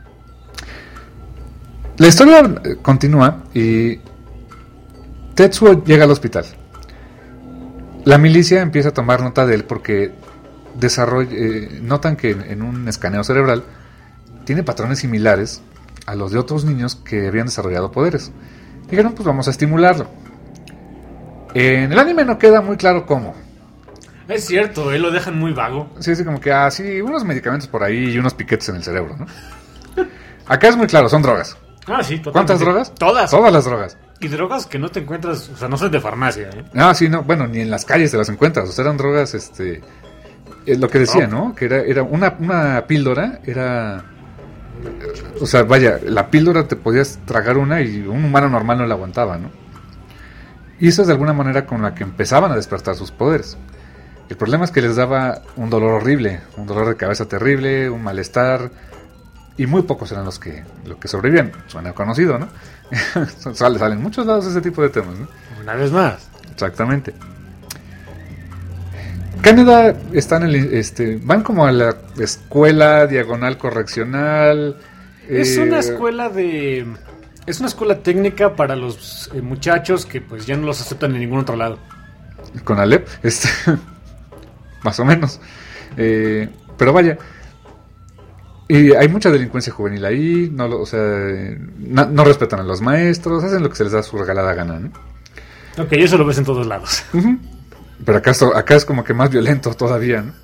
La historia eh, continúa y Tetsuo llega al hospital. La milicia empieza a tomar nota de él porque desarrolla, eh, notan que en, en un escaneo cerebral tiene patrones similares a los de otros niños que habían desarrollado poderes. Dijeron, pues vamos a estimularlo. En el anime no queda muy claro cómo. Es cierto, él lo dejan muy vago. Sí, así como que, ah, sí, unos medicamentos por ahí y unos piquetes en el cerebro, ¿no? Acá es muy claro, son drogas. Ah, sí, totalmente. ¿Cuántas drogas? Todas. Todas las drogas. Y drogas que no te encuentras, o sea, no son de farmacia, ¿eh? Ah, sí, no, bueno, ni en las calles te las encuentras. O sea, eran drogas, este... Es lo que decía, ¿no? Que era, era una, una píldora, era... O sea, vaya, la píldora te podías tragar una y un humano normal no la aguantaba, ¿no? Y eso es de alguna manera con la que empezaban a despertar sus poderes. El problema es que les daba un dolor horrible, un dolor de cabeza terrible, un malestar, y muy pocos eran los que, los que sobrevivían. Suena conocido, ¿no? Sale, salen en muchos lados ese tipo de temas, ¿no? Una vez más. Exactamente. Canadá están en el, este, van como a la escuela diagonal correccional. Es eh, una escuela de... Es una escuela técnica para los eh, muchachos que pues ya no los aceptan en ningún otro lado. Con Alep, este, más o menos. Eh, pero vaya, y hay mucha delincuencia juvenil ahí, no, lo, o sea, no, no respetan a los maestros, hacen lo que se les da su regalada gana, ¿no? Ok, eso lo ves en todos lados. Uh-huh. Pero acá, esto, acá es como que más violento todavía, ¿no?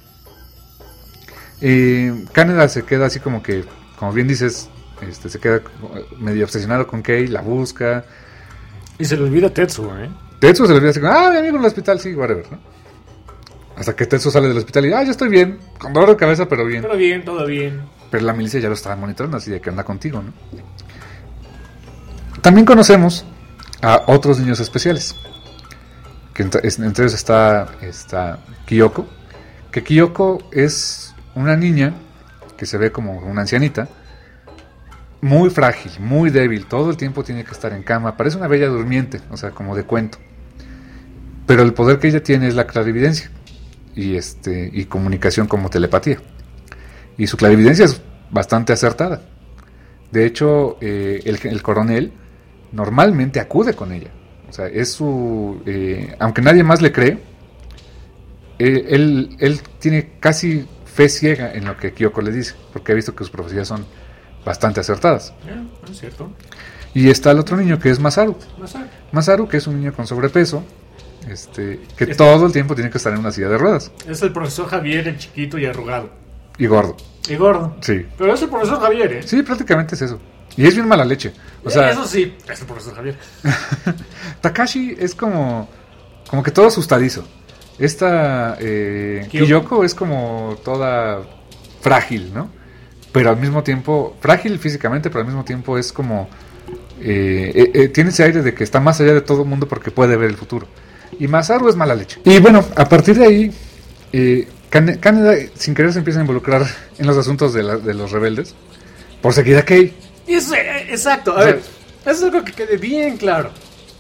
Y Canadá se queda así como que, como bien dices, este, se queda medio obsesionado con Kei, la busca. Y se le olvida Tetsuo, ¿eh? Tetsuo se le olvida así como, ah, mi amigo en el hospital, sí, whatever, ¿no? Hasta que Tetsuo sale del hospital y, ah, yo estoy bien, con dolor de cabeza, pero bien. Todo bien, todo bien. Pero la milicia ya lo estaba monitoreando, así de que anda contigo, ¿no? También conocemos a otros niños especiales. Que entre, entre ellos está, está Kyoko. Que Kyoko es una niña que se ve como una ancianita. Muy frágil, muy débil. Todo el tiempo tiene que estar en cama. Parece una bella durmiente, o sea, como de cuento. Pero el poder que ella tiene es la clarividencia. Y, este, y comunicación como telepatía. Y su clarividencia es bastante acertada. De hecho, eh, el, el coronel normalmente acude con ella. O sea, es su... Eh, aunque nadie más le cree, eh, él, él tiene casi fe ciega en lo que Kyoko le dice, porque ha visto que sus profecías son bastante acertadas. Yeah, es cierto. Y está el otro niño que es Masaru. Masaru. Masaru, que es un niño con sobrepeso, este, que Este- todo el tiempo tiene que estar en una silla de ruedas. Es el profesor Javier, el chiquito y arrugado. Y gordo. Y gordo. Sí. Pero es el profesor Javier, ¿eh? Sí, prácticamente es eso. Y es bien mala leche. O sea, Eso sí, es el profesor Javier. Takashi es como, como que todo asustadizo. Esta eh, Kyoko. Kyoko es como toda frágil, ¿no? Pero al mismo tiempo, frágil físicamente, pero al mismo tiempo es como... Eh, eh, eh, tiene ese aire de que está más allá de todo el mundo porque puede ver el futuro. Y Masaru es mala leche. Y bueno, a partir de ahí, eh, Kane- Kaneda sin querer se empieza a involucrar en los asuntos de, la- de los rebeldes por seguir a Kei. Y eso, eh, exacto. A O sea, ver, eso es algo que quede bien claro.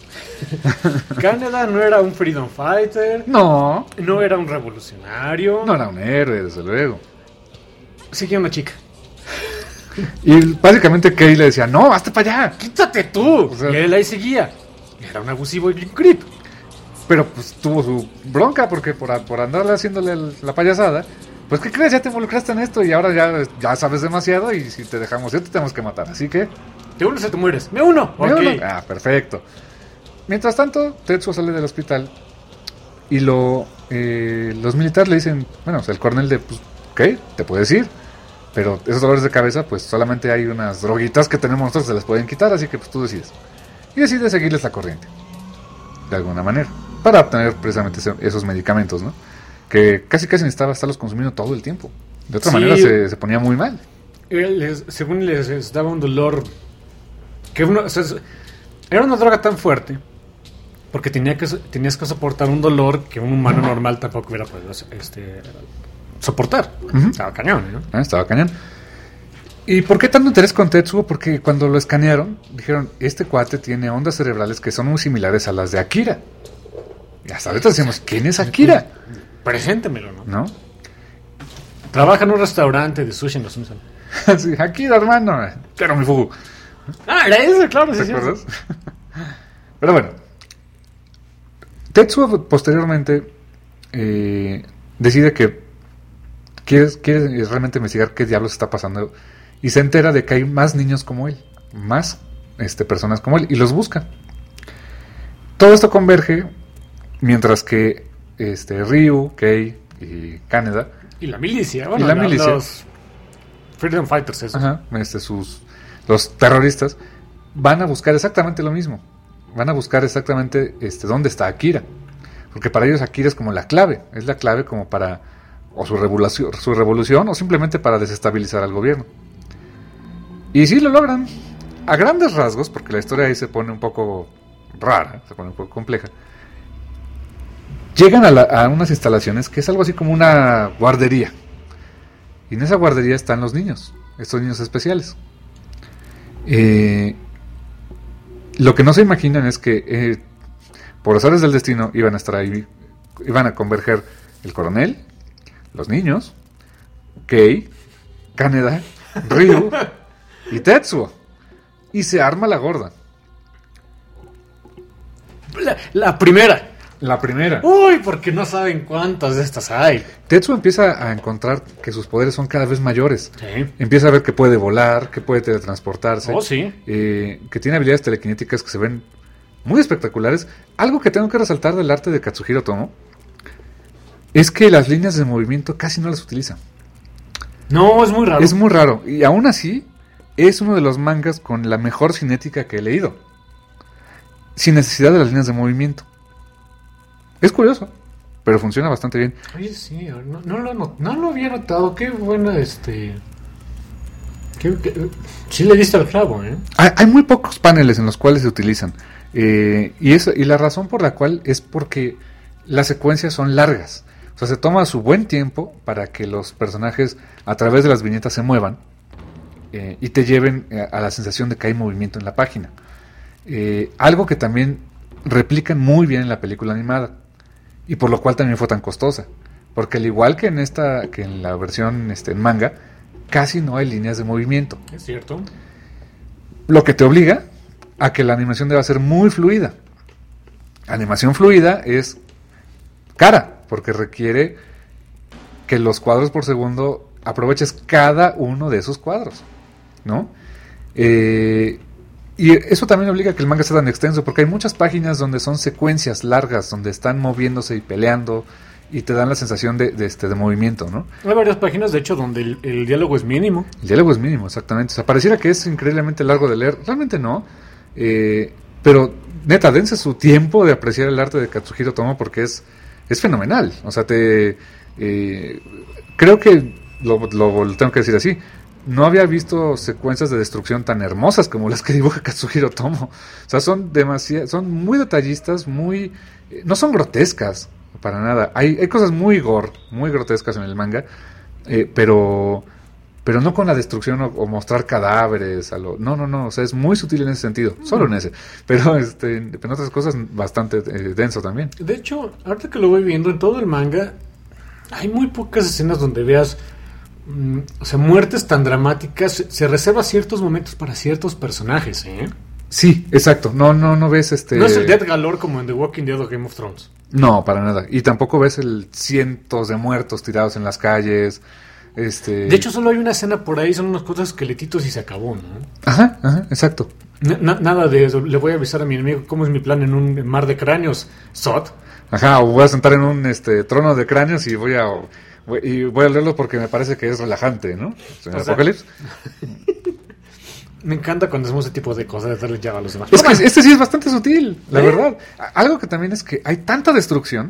Canadá no era un freedom fighter, No, no era un revolucionario. no era un héroe, desde luego. Seguía una chica. Y básicamente Kei le decía, no, hazte para allá. ¡Quítate tú! O sea- y él ahí seguía. Era un abusivo y un creep. Pero pues tuvo su bronca porque por, a- por andarle haciéndole el- la payasada, pues ¿qué crees? Ya te involucraste en esto y ahora ya, ya sabes demasiado y si te dejamos ir te tenemos que matar. Así que... Te unes o te mueres. ¡Me uno! ¿me Ok. uno? Ah, perfecto. Mientras tanto, Tetsuo sale del hospital y lo eh, los militares le dicen, bueno, o sea, el coronel de, pues, ¿qué? Te puedes ir. Pero esos dolores de cabeza, pues solamente hay unas droguitas que tenemos nosotros, se las pueden quitar, así que pues tú decides. Y decide seguirles la corriente, de alguna manera, para obtener precisamente ese- esos medicamentos, ¿no? Que casi casi necesitaba estarlos consumiendo todo el tiempo. De otra Sí. manera se, se ponía muy mal. Él les- según les, les daba un dolor que uno, o sea, es- era una droga tan fuerte porque tenía que, tenías que soportar un dolor que un humano normal tampoco hubiera podido este, soportar. Ujú. Estaba cañón, ¿no? Ah, estaba cañón. ¿Y por qué tanto interés con Tetsuo? Porque cuando lo escanearon, dijeron, este cuate tiene ondas cerebrales que son muy similares a las de Akira. Y hasta ahorita decimos, ¿quién es Akira? Preséntemelo, ¿no? ¿No? Trabaja en un restaurante de sushi en Los Simpsons. Sí, Akira, hermano. Quiero mi fugu. Ah, era ese, claro, sí, ¿Te sí. acuerdas? Pero bueno. Tetsuo posteriormente eh, decide que quiere, quiere realmente investigar qué diablos está pasando y se entera de que hay más niños como él, más este, personas como él, y los busca. Todo esto converge mientras que este, Ryu, Kei y Kaneda, Y la milicia, bueno, Y la la- milicia. los Freedom Fighters, eso. ajá, este, sus, los terroristas, van a buscar exactamente lo mismo. Van a buscar exactamente este, dónde está Akira. Porque para ellos Akira es como la clave. Es la clave como para o su revolución, su revolución o simplemente para desestabilizar al gobierno. Y sí lo logran. A grandes rasgos, porque la historia ahí se pone un poco rara, se pone un poco compleja. Llegan a, la- a unas instalaciones que es algo así como una guardería. Y en esa guardería están los niños, estos niños especiales. Eh, lo que no se imaginan es que eh, por azares del destino iban a estar ahí, iban a converger el coronel, los niños, Kei, Kaneda, Ryu y Tetsuo. Y se arma la gorda. La, la primera. La primera. Uy, porque no saben cuántas de estas hay. Tetsuo empieza a encontrar que sus poderes son cada vez mayores. Sí. Empieza a ver que puede volar, que puede teletransportarse. Oh, sí. eh, que tiene habilidades telequinéticas que se ven muy espectaculares. Algo que tengo que resaltar del arte de Katsuhiro Otomo es que las líneas de movimiento casi no las utiliza. No, es muy raro. Es muy raro. Y aún así, es uno de los mangas con la mejor cinética que he leído. Sin necesidad de las líneas de movimiento. Es curioso, pero funciona bastante bien. Oye, sí, no, no lo, not- no lo había notado. Qué buena, este... qué- qué- sí le diste al clavo, ¿eh? Hay, hay muy pocos paneles en los cuales se utilizan. Eh, y, eso, y la razón por la cual es porque las secuencias son largas. O sea, se toma su buen tiempo para que los personajes a través de las viñetas se muevan eh, y te lleven eh, a la sensación de que hay movimiento en la página. Eh, algo que también replican muy bien en la película animada y por lo cual también fue tan costosa. Porque al igual que en esta, que en la versión este, en manga, casi no hay líneas de movimiento. Es cierto. Lo que te obliga a que la animación deba ser muy fluida. Animación fluida es cara, porque requiere que los cuadros por segundo aproveches cada uno de esos cuadros. ¿no? Eh, y eso también obliga a que el manga sea tan extenso, porque hay muchas páginas donde son secuencias largas, donde están moviéndose y peleando, y te dan la sensación de, de, este, de movimiento, ¿no? Hay varias páginas, de hecho, donde el, el diálogo es mínimo. El diálogo es mínimo, exactamente. O sea, pareciera que es increíblemente largo de leer. Realmente no. Eh, pero, neta, dense su tiempo de apreciar el arte de Katsuhiro Tomo porque es, es fenomenal. O sea, te... Eh, creo que, lo, lo, lo tengo que decir así, no había visto secuencias de destrucción tan hermosas como las que dibuja Katsuhiro Tomo. O sea, son demasiado, son muy detallistas, muy... Eh, no son grotescas. Para nada. Hay, hay cosas muy gore, muy grotescas en el manga, eh, pero pero no con la destrucción o, o mostrar cadáveres. A lo, no, no, no. O sea, es muy sutil en ese sentido. Solo en ese. Pero este, en otras cosas bastante eh, denso también. De hecho, ahorita que lo voy viendo en todo el manga, hay muy pocas escenas donde veas, mm, o sea, muertes tan dramáticas. Se, se reserva ciertos momentos para ciertos personajes, ¿eh? Sí, exacto. No, no, no ves este. No es el Death Galore como en The Walking Dead o Game of Thrones. No, para nada. Y tampoco ves el cientos de muertos tirados en las calles. Este... De hecho, solo hay una escena por ahí, son unos cuantos esqueletitos y se acabó, ¿no? Ajá, ajá, exacto. Na- na- nada de eso. Le voy a avisar a mi enemigo cómo es mi plan en un mar de cráneos. Sot. Ajá, o voy a sentar en un este trono de cráneos y voy a voy, y voy a leerlo porque me parece que es relajante, ¿no? Señor O sea, Apocalipsis. Me encanta cuando hacemos ese tipo de cosas, de darle llave a los demás. Es Pero que este sí es bastante sutil, la ¿Eh? verdad. A- Algo que también es que hay tanta destrucción,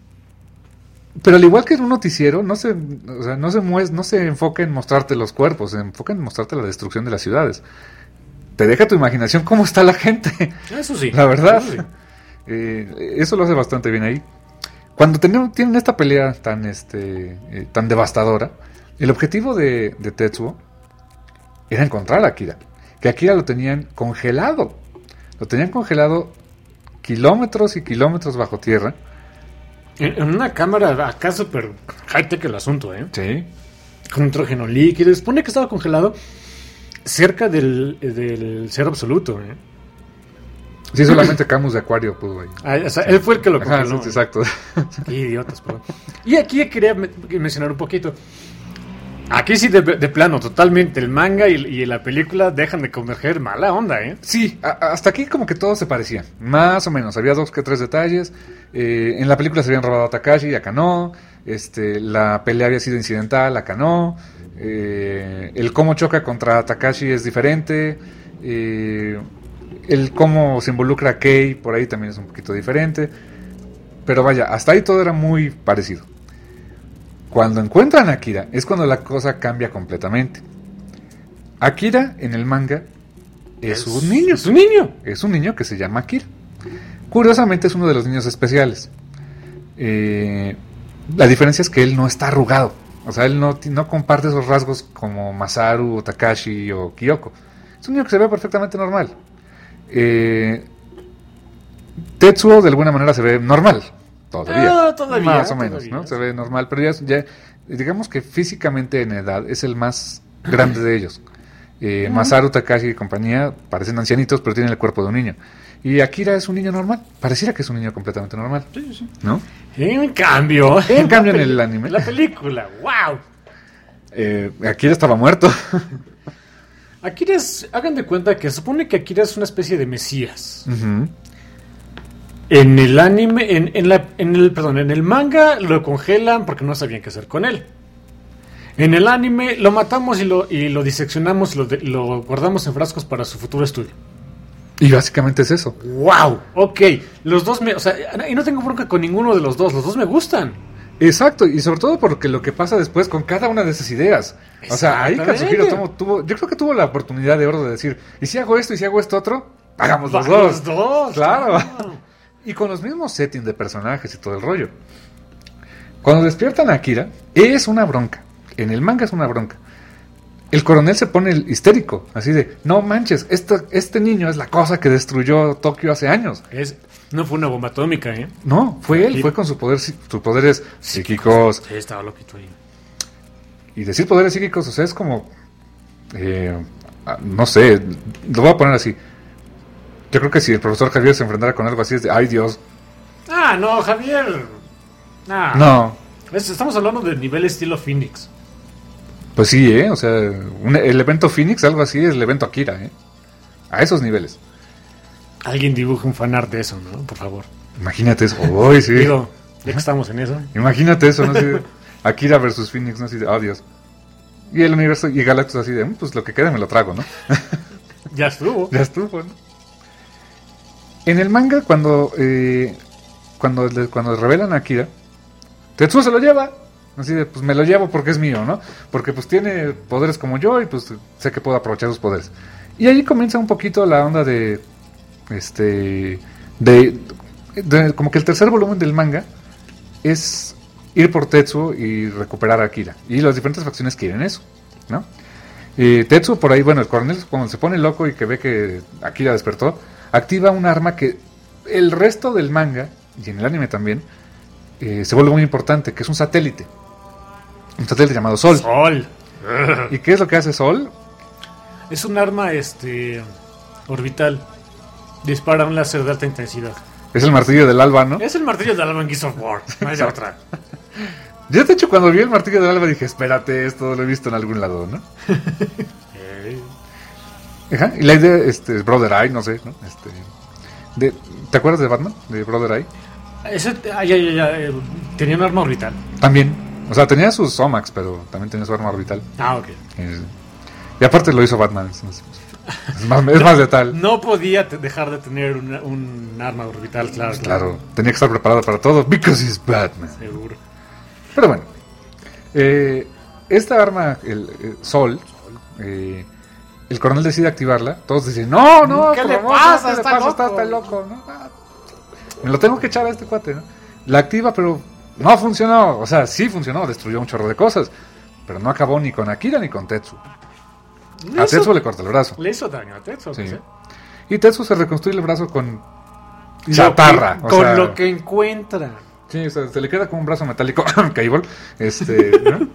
pero al igual que en un noticiero, no se, o sea, no se mues, no se enfoca en mostrarte los cuerpos, se enfoca en mostrarte la destrucción de las ciudades. Te deja tu imaginación cómo está la gente. Eso sí. La verdad. Eso sí. Eh, eso lo hace bastante bien ahí. Cuando tenemos, tienen esta pelea tan, este, eh, tan devastadora, el objetivo de, de Tetsuo era encontrar a Akira. Que Akira lo tenían congelado. Lo tenían congelado kilómetros y kilómetros bajo tierra. En, en una cámara acá súper high-tech el asunto, ¿eh? Sí. Con nitrógeno líquido. Se supone que estaba congelado cerca del, del cero absoluto, ¿eh? Sí, solamente Camus de Acuario pudo ahí. Ah, o sea, él fue el que lo Ajá, congeló. sí, exacto. Qué idiotas, perdón. Y aquí quería me- mencionar un poquito. Aquí sí, de, de plano, totalmente. El manga y, y la película dejan de converger. Mala onda, ¿eh? Sí, a- hasta aquí como que todo se parecía. Más o menos. Había dos que tres detalles. Eh, en la película se habían robado a Takashi, acá no. Este, la pelea había sido incidental, acá no. Eh, el cómo choca contra Takashi es diferente. Eh, el cómo se involucra a Kei por ahí también es un poquito diferente. Pero vaya, hasta ahí todo era muy parecido. Cuando encuentran a Akira es cuando la cosa cambia completamente. Akira en el manga es, Es- un niño. es un niño. Es un niño que se llama Akira. Curiosamente es uno de los niños especiales. Eh, la diferencia es que él no está arrugado. O sea, él no, ti- no comparte esos rasgos como Masaru, Takashi o Kyoko. Es un niño que se ve perfectamente normal. Eh, Tetsuo de alguna manera se ve normal. Todavía. Ah, todavía, Más o menos, todavía. ¿no? Se ve normal, pero ya, ya digamos que físicamente en edad es el más grande de ellos. Eh, Masaru, Takashi y compañía parecen ancianitos, pero tienen el cuerpo de un niño. Y Akira es un niño normal. Pareciera que es un niño completamente normal. ¿No? En cambio. En cambio, la en el peli- anime. La película, wow. Eh, Akira estaba muerto. Akira es. Hagan de cuenta que se supone que Akira es una especie de mesías. Ujú. En el anime, en, en la, en el, perdón, en el manga lo congelan porque no sabían qué hacer con él. En el anime lo matamos y lo, y lo diseccionamos y lo, de- lo guardamos en frascos para su futuro estudio. Y básicamente es eso. ¡Wow! Ok, los dos me... O sea, y no tengo bronca con ninguno de los dos, los dos me gustan. Exacto, y sobre todo porque lo que pasa después con cada una de esas ideas. O sea, ahí Exactamente. Katsuhiro tuvo, tuvo, yo creo que tuvo la oportunidad de oro de decir, ¿y si hago esto y si hago esto otro? Hagamos los Va, dos. los dos, Claro. claro. Y con los mismos settings de personajes y todo el rollo. Cuando despiertan a Akira, es una bronca. En el manga es una bronca. El coronel se pone histérico, así de, no manches, este, este niño es la cosa que destruyó Tokio hace años. Es, no fue una bomba atómica, ¿eh? No, fue él, Sí. fue con su poder, sus poderes psíquicos. Sí, estaba loquito ahí. Y decir poderes psíquicos, o sea, es como, eh, ah, no sé, lo voy a poner así. Yo creo que si el profesor Javier se enfrentara con algo así es de, ay Dios. Ah, no, Javier. Ah, No, Es- estamos hablando del nivel estilo Phoenix. Pues sí, ¿eh? O sea, un- el evento Phoenix, algo así, es el evento Akira, ¿eh? A esos niveles. Alguien dibuja un fanart de eso, ¿no? Por favor. Imagínate eso. Uy, sí. Digo, ya que estamos en eso. Imagínate eso, ¿no? Así de Akira versus Phoenix, ¿no? Así de, oh, Dios. Y el universo, y Galactus así de, "Mm, pues lo que quede me lo trago, ¿no?" Ya estuvo. Ya estuvo, ¿no? En el manga, cuando eh, cuando, le- cuando revelan a Akira, Tetsuo se lo lleva. Así de, pues me lo llevo porque es mío, ¿no? Porque pues tiene poderes como yo y pues sé que puedo aprovechar sus poderes. Y ahí comienza un poquito la onda de, este, de, de- como que el tercer volumen del manga es ir por Tetsuo y recuperar a Akira. Y las diferentes facciones quieren eso, ¿no? Eh, Tetsuo por ahí, bueno, el coronel cuando se pone loco y que ve que Akira despertó, activa un arma que el resto del manga, y en el anime también, eh, se vuelve muy importante, que es un satélite. Un satélite llamado Sol. Sol. ¿Y qué es lo que hace Sol? Es un arma este orbital. Dispara un láser de alta intensidad. Es el martillo del alba, ¿no? Es el martillo de Alan Gears of War. No hay de otra. Yo de hecho cuando vi el martillo del alba dije, espérate, esto lo he visto en algún lado, ¿no? Eh, Ajá. Y la idea este, es Brother Eye, no sé, ¿no? Este, de, ¿te acuerdas de Batman? De Brother Eye. Ese, ah, ya, ya, ya, eh, tenía un arma orbital. También. O sea, tenía sus Somax, pero también tenía su arma orbital. Ah, ok. Eh, y aparte lo hizo Batman. Es, es- es más, es más letal. No podía te- dejar de tener una- un arma orbital, claro. Claro, tenía que estar preparado para todo. Because he's Batman. Seguro. Pero bueno. Eh, esta arma, el, el Sol, eh, el coronel decide activarla. Todos dicen, no, no, ¿Qué por le favor, pasa? ¿qué le Está pasa? loco". Está, está loco, ¿no? Ah, me lo tengo que echar a este cuate, ¿no? La activa, pero no funcionó. O sea, sí funcionó, destruyó un chorro de cosas. Pero no acabó ni con Akira ni con Tetsuo. Le A hizo- Tetsuo le corta el brazo. Le hizo daño a Tetsuo. Sí. pues, ¿eh? Y Tetsuo se reconstruye el brazo con Lo chatarra. que- o con sea, lo que encuentra. Sí, o sea, se le queda como un brazo metálico Cable. Este, ¿no?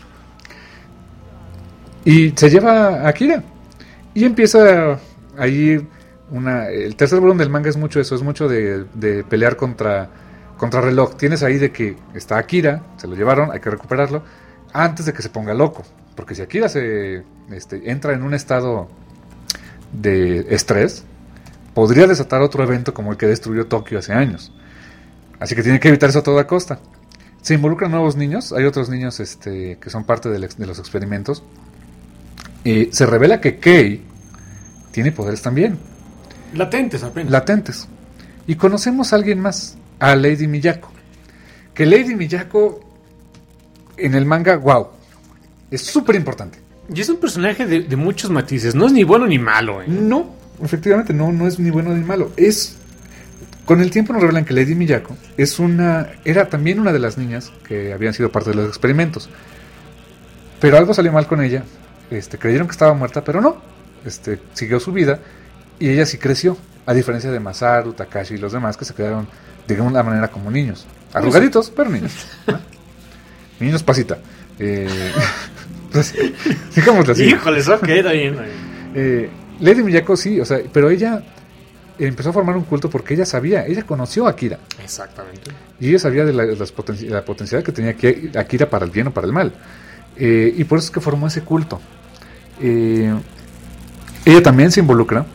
Y se lleva a Akira. Y empieza ahí una. El tercer volumen del manga es mucho eso, es mucho de, de pelear contra, contra reloj. Tienes ahí de que está Akira, se lo llevaron, hay que recuperarlo, antes de que se ponga loco. Porque si Akira se este, entra en un estado de estrés, podría desatar otro evento como el que destruyó Tokio hace años. Así que tiene que evitar eso a toda costa. Se involucran nuevos niños, hay otros niños este, que son parte del ex- de los experimentos. Eh, se revela que Kei tiene poderes también, Latentes apenas. latentes. Y conocemos a alguien más, a Lady Miyako. Que Lady Miyako en el manga, wow, es súper importante. Y es un personaje de, de muchos matices. No es ni bueno ni malo. ¿eh? No, efectivamente, no, no es ni bueno ni malo. Es. Con el tiempo nos revelan que Lady Miyako es una. Era también una de las niñas que habían sido parte de los experimentos. Pero algo salió mal con ella. Este, creyeron que estaba muerta, pero no. Este, siguió su vida. Y ella sí creció. A diferencia de Masaru, Takashi y los demás que se quedaron de alguna manera como niños. Arrugaditos, pero niños. ¿no? Niños pasita. Eh, pues, digámoslo así. Híjoles, ok, está bien. Eh, Lady Miyako sí, o sea, pero ella empezó a formar un culto porque ella sabía, ella conoció a Akira Exactamente. y ella sabía de la, de las poten- la potencialidad que tenía Ki- Akira para el bien o para el mal. Eh, y por eso es que formó ese culto. Eh, ella también se involucra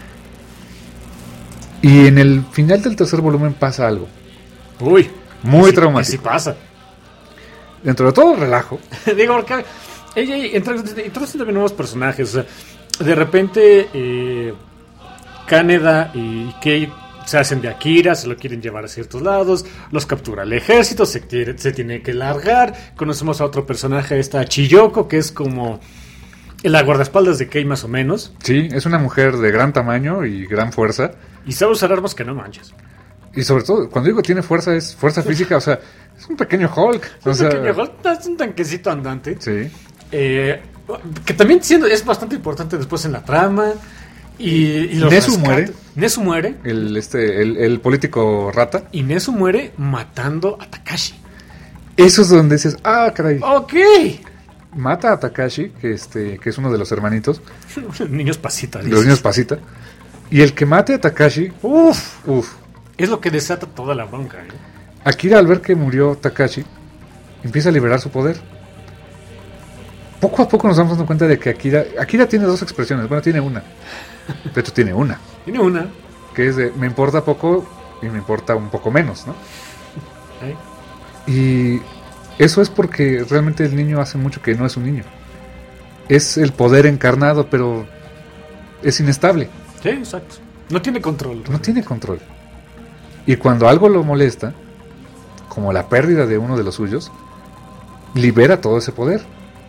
y en el final del tercer volumen pasa algo Uy. muy sí, traumático. Sí pasa. Dentro de todo el relajo, Digo, porque ella entra, introducen también nuevos personajes. O sea, de repente, eh, Kaneda y Kei se hacen de Akira, se lo quieren llevar a ciertos lados, los captura el ejército, se, quiere, se tiene que largar. Conocemos a otro personaje, esta Chiyoko, que es como la guardaespaldas de Kei más o menos. sí, es una mujer de gran tamaño y gran fuerza. Y sabe usar armas que no manches. Y sobre todo, cuando digo tiene fuerza, es fuerza física, o sea, es un pequeño Hulk. O Es, sea, un pequeño, es un tanquecito andante. sí. Eh, que también siendo, es bastante importante después en la trama. Y, y los Nezu rescate- muere. Nezu muere. El, este, el, el político rata. Y Nezu muere matando a Takashi. Eso es donde dices, ah, caray. Ok. Mata a Takashi, que, este, que es uno de los hermanitos, Niños pasitas. de los niños pasita. Y el que mate a Takashi, Uf. uff. Es lo que desata toda la bronca. ¿eh? Akira, al ver que murió Takashi, empieza a liberar su poder. poco a poco nos vamos dando cuenta de que Akira, Akira tiene dos expresiones, bueno, tiene una, de hecho tiene una, Tiene una. que es de me importa poco y me importa un poco menos, ¿no? ¿Eh? Y eso es porque realmente el niño hace mucho que no es un niño. Es el poder encarnado, pero es inestable. Sí, exacto. No tiene control. No tiene control. Y cuando algo lo molesta, como la pérdida de uno de los suyos, libera todo ese poder.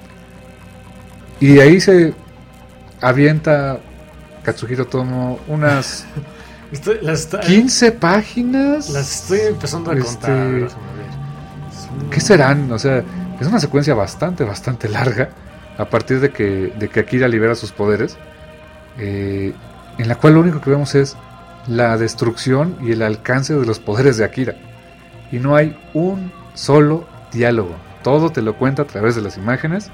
Y de ahí se avienta Katsuhiro Otomo unas Estoy, las, está- quince páginas. las estoy empezando a Este, contar. déjame ver. Son- ¿Qué serán? O sea, es una secuencia bastante, bastante larga. A partir de que, de que Akira libera sus poderes. Eh, en la cual lo único que vemos es la destrucción y el alcance de los poderes de Akira. Y no hay un solo diálogo. Todo te lo cuenta a través de las imágenes.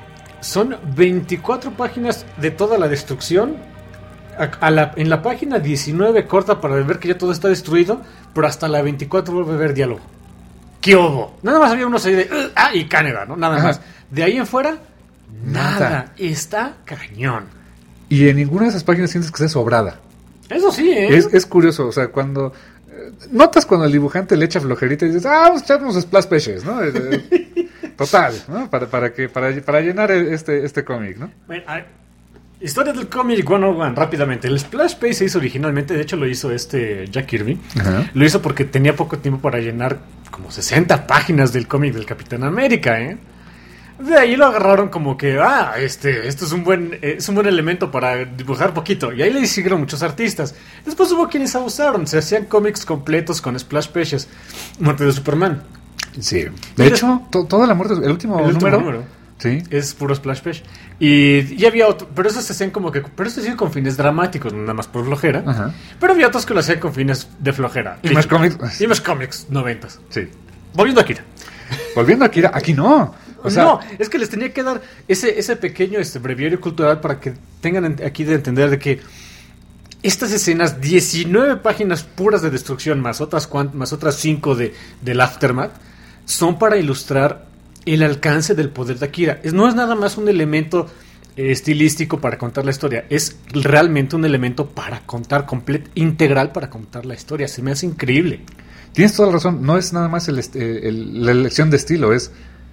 Son veinticuatro páginas de toda la destrucción. A, a la, en la página diecinueve corta para ver que ya todo está destruido, pero hasta la veinticuatro vuelve a haber diálogo. ¿Qué hubo? Nada más había unos ahí de... "Ugh, ah, y Caneda, ¿no? Nada Ajá. más. De ahí en fuera, nada. Nada. Está cañón. Y en ninguna de esas páginas sientes que sea sobrada. Eso sí, ¿eh? Es, es curioso, o sea, cuando... eh, notas cuando el dibujante le echa flojerita y dices, ah, vamos a echar unos splash pages, ¿no? Eh, eh, Total, ¿no? Para, para, que, para, para llenar este, este cómic, ¿no? Bueno, a- historia del cómic ciento uno, rápidamente. El Splash Page se hizo originalmente, de hecho lo hizo este Jack Kirby. Ajá. Lo hizo porque tenía poco tiempo para llenar como sesenta páginas del cómic del Capitán América, ¿eh? De ahí lo agarraron como que, ah, este, esto es un buen, eh, es un buen elemento para dibujar poquito. Y ahí le siguieron muchos artistas. Después hubo quienes abusaron, se hacían cómics completos con splash pages. Muerte de Superman. Sí. De Mira- hecho, to- toda la muerte, el último, El último número, número. Sí. Es puro splash page. Y, y había otro, pero esos se hacían como que, pero esto sí con fines dramáticos, nada más por flojera. Ajá. Pero había otros que lo hacían con fines de flojera. Image Comics. Image Comics, noventas. Sí. Volviendo a Akira. Volviendo a Akira, aquí no. O sea, no, es que les tenía que dar ese, ese pequeño este, breviario cultural para que tengan en- aquí de entender de que estas escenas, diecinueve páginas puras de destrucción, más otras cuant- más otras cinco de, del Aftermath, son para ilustrar el alcance del poder de Akira. Es, no es nada más un elemento eh, estilístico para contar la historia, es realmente un elemento para contar, complet, integral para contar la historia. Se me hace increíble. tienes toda la razón. No es nada más el, est- eh, el- la elección de estilo, es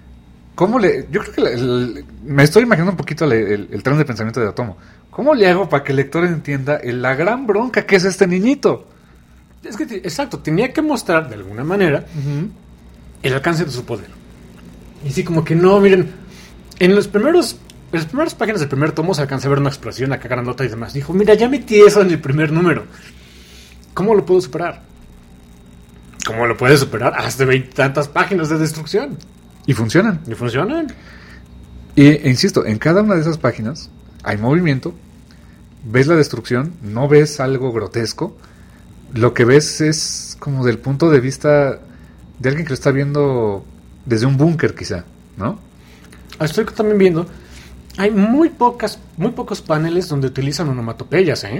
cómo le. Yo creo que la- el- me estoy imaginando un poquito le- el, el tren de pensamiento de Otomo. ¿Cómo le hago para que el lector entienda el- la gran bronca que es este niñito? Es que, te- exacto, tenía que mostrar de alguna manera el alcance de su poder. Y sí, como que no, miren, en los primeros, en las primeras páginas del primer tomo se alcanza a ver una explosión acá grandota y demás. Dijo, mira, ya metí eso en el primer número. ¿Cómo lo puedo superar? ¿Cómo lo puedes superar? Haz de veintitantas páginas de destrucción. Y funcionan. ¿Y funcionan? Y e insisto, en cada una de esas páginas hay movimiento, ves la destrucción, no ves algo grotesco, lo que ves es como del punto de vista de alguien que lo está viendo desde un búnker quizá, ¿no? Estoy también viendo, hay muy pocas, muy pocos paneles donde utilizan onomatopeyas, ¿eh?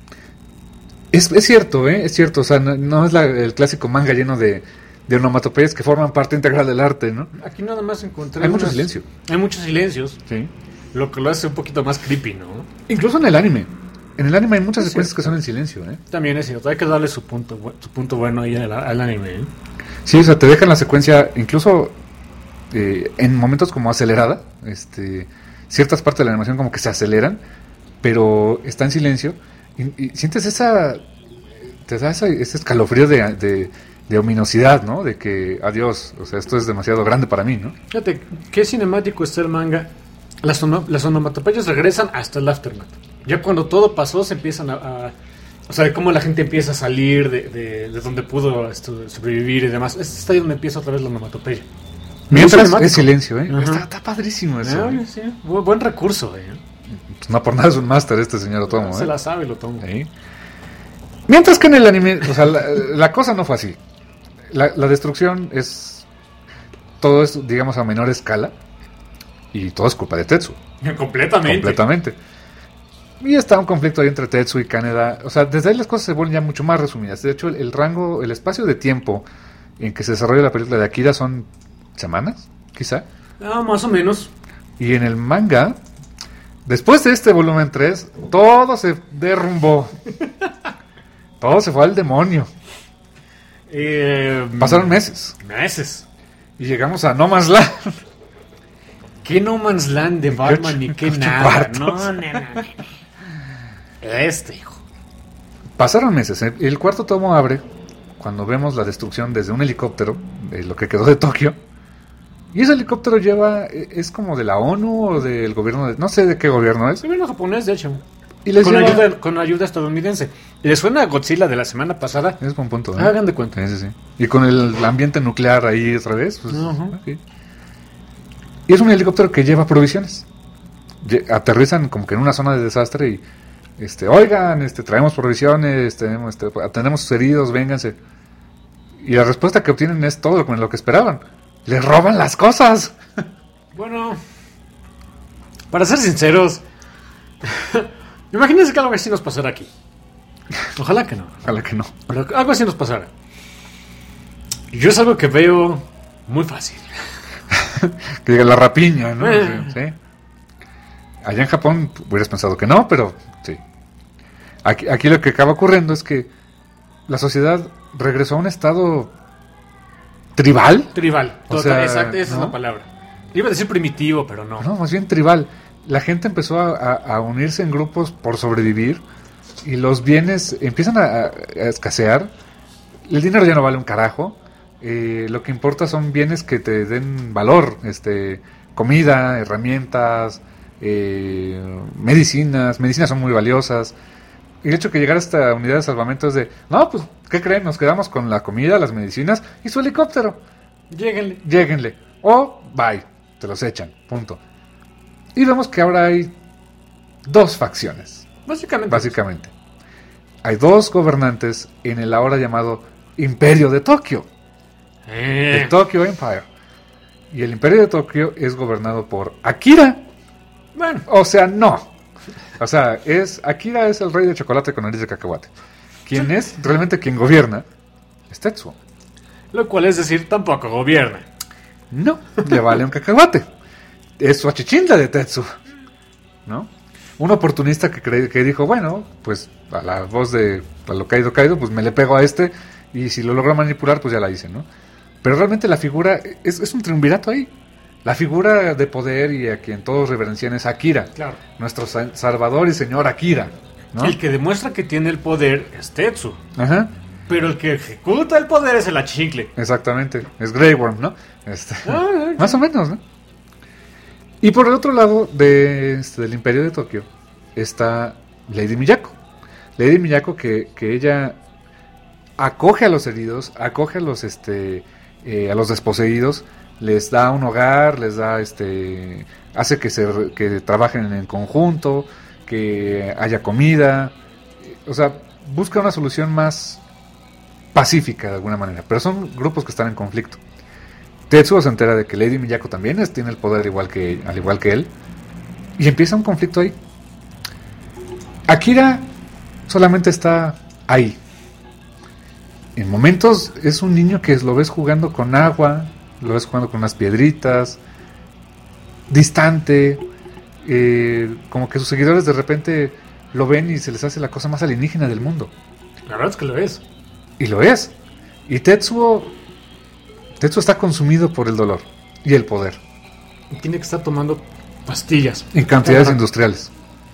Es, es cierto, ¿eh? Es cierto, o sea, no, no es la- el clásico manga lleno de, de onomatopeyas que forman parte integral del arte, ¿no? Aquí nada más encontré Hay mucho unas- silencio. Hay muchos silencios, Sí. lo que lo hace un poquito más creepy, ¿no? Incluso en el anime. En el anime hay muchas Es secuencias cierto. que son en silencio, ¿eh? También es cierto, hay que darle su punto, bu- su punto bueno ahí al, al anime, ¿eh? Sí, o sea, te dejan la secuencia, incluso eh, en momentos como acelerada, este, ciertas partes de la animación como que se aceleran, pero está en silencio, y, y sientes esa, te da esa- ese escalofrío de, de, de ominosidad, ¿no? De que, adiós, o sea, esto es demasiado grande para mí, ¿no? Fíjate, qué cinemático está el manga. Las, ono- las onomatopeyas regresan hasta el Aftermath. Ya cuando todo pasó se empiezan a... a- o sea, cómo la gente empieza a salir de, de, de donde pudo esto, sobrevivir y demás. Es está ahí donde empieza otra vez la onomatopeya. Mientras cinemático. es silencio, ¿eh? Ajá. Está, está padrísimo eso. Ah, ¿eh? sí, bu- buen recurso, ¿eh? Pues no por nada es un máster este señor Otomo, Se ¿eh? la sabe y lo tomo. Sí. Mientras que en el anime, o sea, la, la cosa no fue así. La, la destrucción es todo esto, digamos, a menor escala. Y todo es culpa de Tetsu. Completamente. Completamente. Y está un conflicto ahí entre Tetsu y Kaneda. O sea, desde ahí las cosas se vuelven ya mucho más resumidas. De hecho, el, el rango, el espacio de tiempo en que se desarrolla la película de Akira son semanas, quizá. Ah, más o menos. Y en el manga, después de este volumen tres, todo se derrumbó. Todo se fue al demonio. Eh, Pasaron meses. Meses. Y llegamos a No Man's Land. ¿Qué No Man's Land de Batman ni qué Ocho nada? cuartos. No, no, no, no. Este, hijo. Pasaron meses. El el cuarto tomo abre cuando vemos la destrucción desde un helicóptero, de lo que quedó de Tokio. Y ese helicóptero lleva, eh, es como de la ONU o del gobierno, de, no sé de qué gobierno es. Gobierno japonés, de hecho. Y les Con lleva... ayuda, con ayuda estadounidense. ¿Les suena a Godzilla de la semana pasada? Es buen punto, ¿eh? Hagan de cuenta. Sí, sí, sí. Y con el ambiente nuclear ahí otra vez. Pues, Ujú. ok. Y es un helicóptero que lleva provisiones. Lle- aterrizan como que en una zona de desastre y, este, oigan, este, traemos provisiones, tenemos, este, atendemos sus heridos, vénganse. Y la respuesta que obtienen es todo lo, lo que esperaban. Les roban las cosas. Bueno, para ser sinceros, imagínense que algo así nos pasara aquí. Ojalá que no. Ojalá que no. Pero algo así nos pasara. Yo es algo que veo muy fácil. Que diga la rapiña, ¿no? Eh. Sí, sí. Allá en Japón hubieras pensado que no, pero sí. Aquí, aquí lo que acaba ocurriendo es que la sociedad regresó a un estado tribal. Tribal. O Total, sea, exacto, esa ¿no? es la palabra. Iba a decir primitivo, pero no. No, más bien tribal. La gente empezó a, a- a unirse en grupos por sobrevivir y los bienes empiezan a, a- a escasear. El dinero ya no vale un carajo. Eh, lo que importa son bienes que te den valor, este, comida, herramientas, eh, medicinas. Medicinas son muy valiosas. Y el hecho que llegar a esta unidad de salvamento es de, no, pues, ¿qué creen? Nos quedamos con la comida, las medicinas y su helicóptero. Lléguenle. Lléguenle. O, bye, te los echan, punto. Y vemos que ahora hay dos facciones, Básicamente. básicamente. Hay dos gobernantes en el ahora llamado Imperio de Tokio, Eh, el Tokyo Empire. Y el Imperio de Tokio es gobernado por Akira. bueno, O sea, no. O sea, es Akira es el rey de chocolate con nariz de cacahuate. Quien es realmente quien gobierna es Tetsuo. lo cual es decir, tampoco gobierna. No, le vale un cacahuate. Es su achichinda de Tetsuo, ¿no? Un oportunista que, cre- que dijo, bueno, pues a la voz de a lo caído caído, pues me le pego a este y si lo logro manipular, pues ya la hice, ¿no? Pero realmente la figura es, es un triunvirato ahí. La figura de poder y a quien todos reverencian es Akira, Claro. nuestro sa- salvador y señor Akira, ¿no? El que demuestra que tiene el poder es Tetsu. Ajá, Pero el que ejecuta el poder es el achincle. exactamente, es Grey Worm, ¿no? Este, Ah, ah, más o menos, ¿no? Y por el otro lado de, este, del Imperio de Tokio está Lady Miyako. Lady Miyako que, que ella acoge a los heridos, acoge a los este eh, a los desposeídos, les da un hogar, les da este hace que se re- que trabajen en conjunto, que haya comida, o sea, busca una solución más pacífica de alguna manera, pero son grupos que están en conflicto. Tetsuo se entera de que Lady Miyako también es, tiene el poder igual que, al igual que él. Y empieza un conflicto ahí. Akira solamente está ahí. En momentos es un niño que lo ves jugando con agua, lo ves jugando con unas piedritas, distante, eh, como que sus seguidores de repente lo ven y se les hace la cosa más alienígena del mundo. La verdad es que lo es. Y lo es. Y Tetsuo Tetsuo está consumido por el dolor y el poder Y tiene que estar tomando pastillas. en cantidades Ajá. industriales.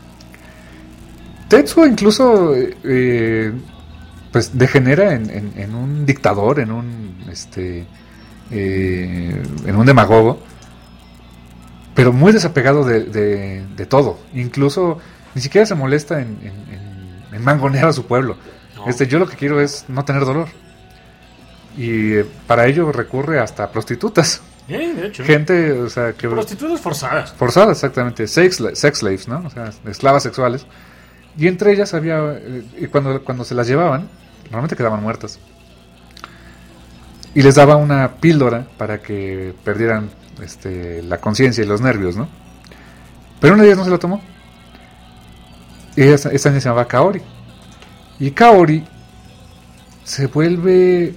Tetsuo incluso eh, eh, pues degenera en, en- en un dictador, en un este eh, en un demagogo, pero muy desapegado de, de- de todo. Incluso ni siquiera se molesta en, en- en- en mangonear a su pueblo. No. Este, yo lo que quiero es no tener dolor. Y eh, para ello recurre hasta prostitutas. Eh, de hecho. Gente, o sea, que Prostitutas forzadas. forzadas, exactamente, sex, sex slaves, ¿no? O sea, esclavas sexuales. Y entre ellas había, eh, y cuando, cuando se las llevaban, normalmente quedaban muertas. Y les daba una píldora para que perdieran este, la conciencia y los nervios, ¿no? Pero una de ellas no se la tomó. Y esa, esa niña se llamaba Kaori. Y Kaori se vuelve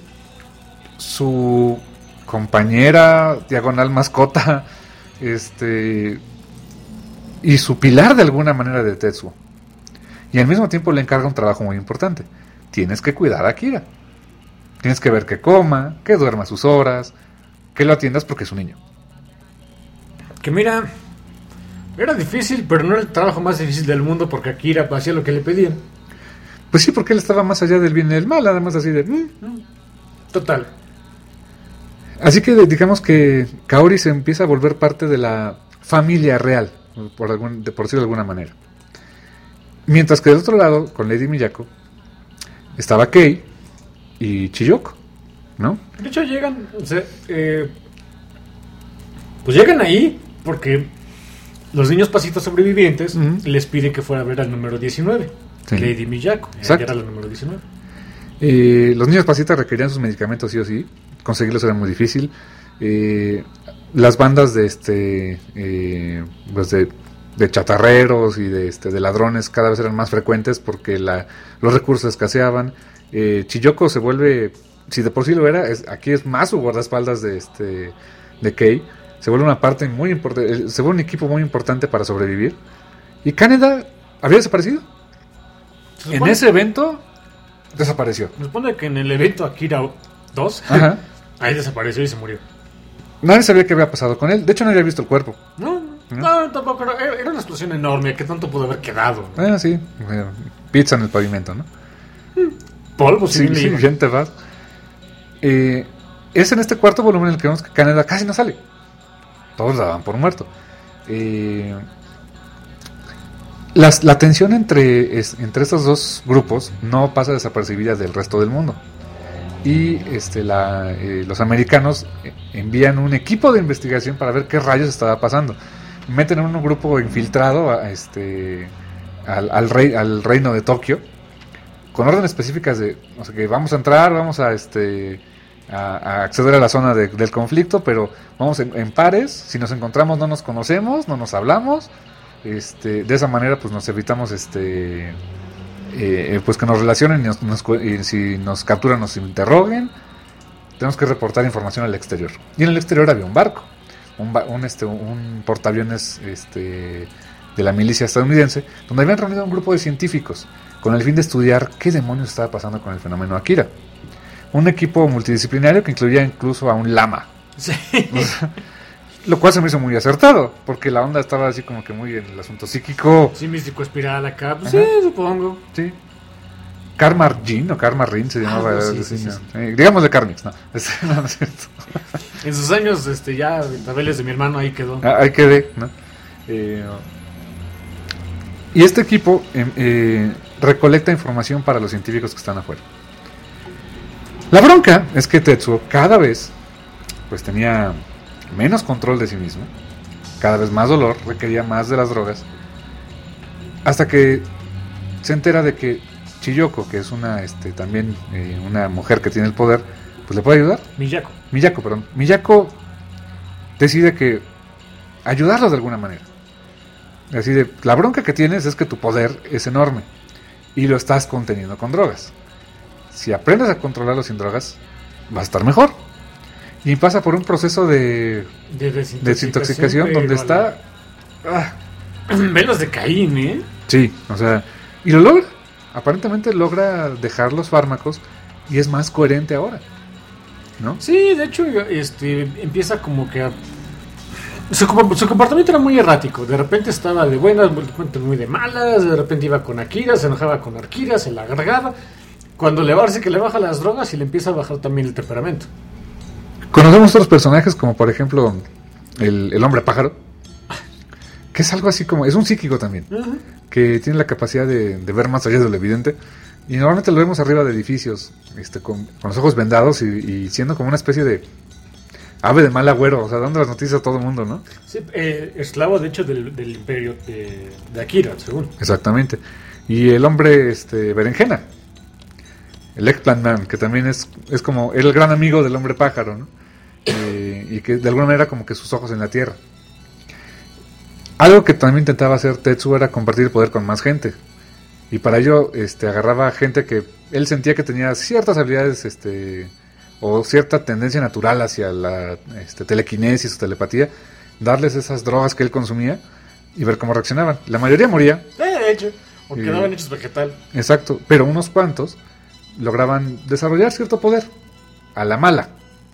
su compañera, diagonal mascota, este, y su pilar de alguna manera de Tetsuo. Y al mismo tiempo le encarga un trabajo muy importante. Tienes que cuidar a Akira. Tienes que ver que coma, que duerma sus horas, que lo atiendas porque es un niño. Que mira, era difícil, pero no era el trabajo más difícil del mundo porque Akira hacía lo que le pedían. Pues sí, porque él estaba más allá del bien y del mal, además así de... Mm. Total. Así que digamos que Kaori se empieza a volver parte de la familia real, por, algún, de, por decirlo de alguna manera. Mientras que del otro lado, con Lady Miyako, estaba Kei y Chiyoko, ¿no? De hecho llegan, o sea, eh, pues llegan ahí porque los niños pasitos sobrevivientes uh-huh. les piden que fuera a ver al número diecinueve, sí. Lady Miyako, ella era la número diecinueve. Eh, los niños pasitos requerían sus medicamentos sí o sí, conseguirlos era muy difícil. Eh, las bandas de este, eh, pues de de chatarreros y de este de ladrones cada vez eran más frecuentes porque la, los recursos escaseaban. eh, Chiyoko se vuelve, si de por sí lo era, es, aquí es más su guardaespaldas de este de Kei, se vuelve una parte muy importante, se vuelve un equipo muy importante para sobrevivir. Y Kaneda había desaparecido en ese evento, desapareció. Se supone que en el evento Akira dos Ajá. ahí desapareció y se murió. Nadie sabía qué había pasado con él, de hecho no había visto el cuerpo. No, no, no tampoco. Era, era una explosión enorme. ¿Qué tanto pudo haber quedado? Ah, sí. Pizza en el pavimento, ¿no? Polvo, sí. Sí, sí, gente va. Eh, es en este cuarto volumen en el que vemos que Kaneda casi no sale. Todos la dan por muerto. Eh, las, la tensión entre, es, entre estos dos grupos no pasa desapercibida del resto del mundo. Y este, la, eh, los americanos envían un equipo de investigación para ver qué rayos estaba pasando. Meten en un grupo infiltrado a, este, al, al, rey, al reino de Tokio con órdenes específicas de, o sea, que vamos a entrar, vamos a, este, a, a acceder a la zona de, del conflicto, pero vamos en, en pares. Si nos encontramos no nos conocemos, no nos hablamos. Este, de esa manera pues nos evitamos este eh, pues que nos relacionen y, nos, nos, y si nos capturan nos interroguen. Tenemos que reportar información al exterior. Y en el exterior había un barco, un, un, este, un portaaviones este, de la milicia estadounidense, donde habían reunido a un grupo de científicos con el fin de estudiar qué demonios estaba pasando con el fenómeno Akira. Un equipo multidisciplinario que incluía incluso a un lama. Sí. Lo cual se me hizo muy acertado, porque la onda estaba así como que muy en el asunto psíquico. Sí, místico espiral acá, pues sí, supongo. Sí. Karma Jin o Karma Rin se llamaba. Ah, no, sí, el sí, sí, sí. Eh, digamos de Karmix, no. no, no es cierto. En sus años, este, ya, tabeles de mi hermano, ahí quedó. Ah, ahí quedé, ¿no? Eh, y este equipo eh, eh, recolecta información para los científicos que están afuera. La bronca es que Tetsuo cada vez pues tenía menos control de sí mismo, cada vez más dolor, requería más de las drogas, hasta que se entera de que Chiyoko, que es una este también eh, una mujer que tiene el poder, pues le puede ayudar. Miyako. Miyako, perdón. Miyako decide que ayudarlos de alguna manera. Decide, la bronca que tienes es que tu poder es enorme y lo estás conteniendo con drogas. Si aprendes a controlarlo sin drogas, va a estar mejor. Y pasa por un proceso de, de desintoxicación, desintoxicación donde está... Ah. Velos de Caín, ¿eh? Sí, o sea... Y lo logra. Aparentemente logra dejar los fármacos y es más coherente ahora, ¿no? Sí, de hecho, este empieza como que a... Su, su comportamiento era muy errático. De repente estaba de buenas, de repente muy de malas. De repente iba con Akira, se enojaba con Akira, se la agregaba. Cuando le parece que le baja las drogas y le empieza a bajar también el temperamento. Conocemos otros personajes como por ejemplo el, el hombre pájaro, que es algo así como, es un psíquico también, uh-huh. que tiene la capacidad de, de ver más allá de lo evidente, y normalmente lo vemos arriba de edificios, este, con, con los ojos vendados y, y siendo como una especie de ave de mal agüero, o sea, dando las noticias a todo el mundo, ¿no? Sí, eh, esclavo de hecho del, del imperio de, de Akira, según. Exactamente. Y el hombre este berenjena, el Eggplant Man, que también es, es como el gran amigo del hombre pájaro, ¿no? Eh, y que de alguna manera como que sus ojos en la tierra. Algo que también intentaba hacer Tetsuo era compartir el poder con más gente, y para ello este agarraba a gente que él sentía que tenía ciertas habilidades este o cierta tendencia natural hacia la este, telequinesis o telepatía, darles esas drogas que él consumía y ver cómo reaccionaban. La mayoría moría. De hecho, o Y- quedaban hechos vegetal. Exacto, pero unos cuantos lograban desarrollar cierto poder a la mala.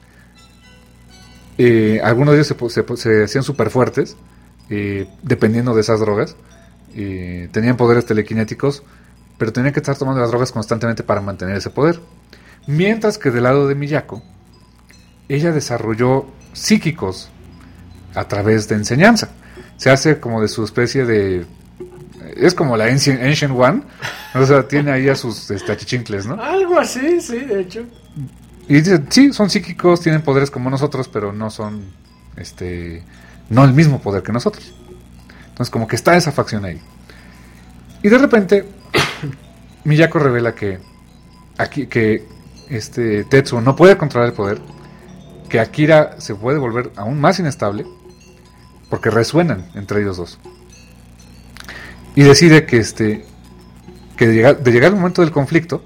Eh, algunos de ellos se, po- se po- se hacían súper fuertes, eh, dependiendo de esas drogas. Eh, tenían poderes telequinéticos, pero tenían que estar tomando las drogas constantemente para mantener ese poder. Mientras que del lado de Miyako, ella desarrolló psíquicos a través de enseñanza. Se hace como de su especie de... Es como la Ancient, Ancient One. O sea, tiene ahí a sus este, achichincles, ¿no? Algo así, sí, de hecho. Y dice, sí, son psíquicos, tienen poderes como nosotros, pero no son, este, no el mismo poder que nosotros. Entonces, como que está esa facción ahí. Y de repente, Miyako revela que aquí, que este Tetsuo no puede controlar el poder, que Akira se puede volver aún más inestable, porque resuenan entre ellos dos. Y decide que este, que de llegar, de llegar el momento del conflicto,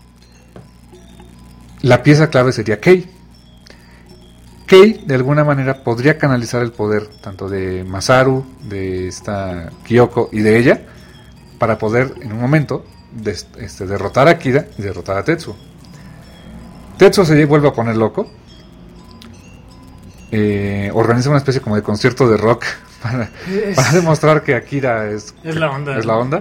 la pieza clave sería Kei. Kei, de alguna manera, podría canalizar el poder tanto de Masaru, de esta Kyoko y de ella, para poder, en un momento, des- este, derrotar a Akira y derrotar a Tetsuo. Tetsuo se vuelve a poner loco. Eh, organiza una especie como de concierto de rock para, Es- para demostrar que Akira es, Es la onda. es la onda.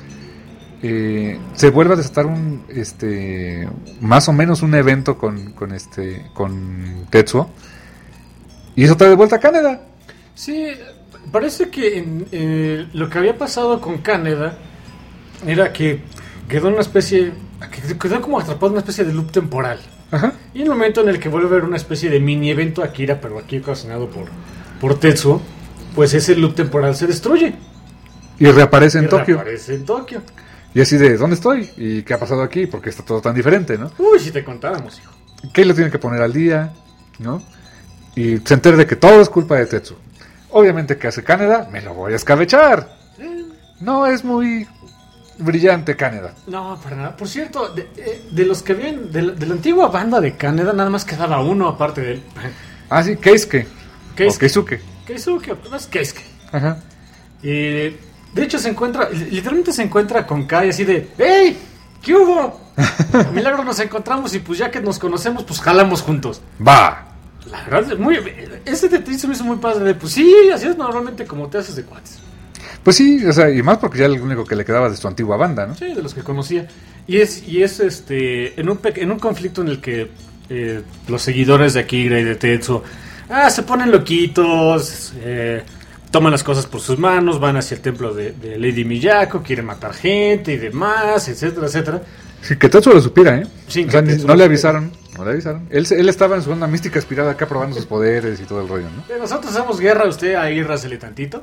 Eh, se vuelve a desatar un este más o menos un evento con, con este con Tetsuo, y eso trae de vuelta a Canadá. Sí, parece que en, eh, lo que había pasado con Canadá era que quedó una especie, que quedó como atrapado en una especie de loop temporal. Ajá. Y en el momento en el que vuelve a haber una especie de mini evento Akira, pero aquí ocasionado por, por Tetsuo, pues ese loop temporal se destruye. Y reaparece en Y Tokio. reaparece en Tokio. Y así de, ¿dónde estoy? ¿Y qué ha pasado aquí? Porque está todo tan diferente, ¿no? Uy, si te contáramos, hijo. ¿Qué lo tiene que poner al día? ¿No? Y se entera de que todo es culpa de Tetsuo. Obviamente, ¿qué hace Canadá? Me lo voy a escabechar. No es muy brillante Canadá. No, para nada. Por cierto, de, eh, de los que habían, de, la- de la antigua banda de Canadá, nada más quedaba uno aparte de él. Ah, sí, Keisuke. Keisuke. O Keisuke. Keisuke, no es Keisuke. Ajá. Y de hecho se encuentra, literalmente se encuentra con Kai así de ¡Ey! ¿Qué hubo? Milagro, nos encontramos y pues ya que nos conocemos, pues jalamos juntos. Va. La verdad, es muy, ese detalle se me hizo muy padre de, pues sí, así es normalmente como te haces de cuates. Pues sí, o sea, y más porque ya el único que le quedaba de su antigua banda, ¿no? Sí, de los que conocía. Y es, y es este, en un, pe- en un conflicto en el que eh, los seguidores de Akira y de Tetsuo ah, se ponen loquitos, eh, toman las cosas por sus manos, van hacia el templo de, de Lady Miyako, quieren matar gente y demás, etcétera, etcétera. Sí, que Tetsuo lo supiera, ¿eh? Sí, o sea, que ni- Tetsuo no lo le supiera. avisaron, no le avisaron. Él, se- él estaba en su onda mística inspirada acá probando sus poderes y todo el rollo, ¿no? Eh, Nosotros hacemos guerra, usted ahí rásele tantito.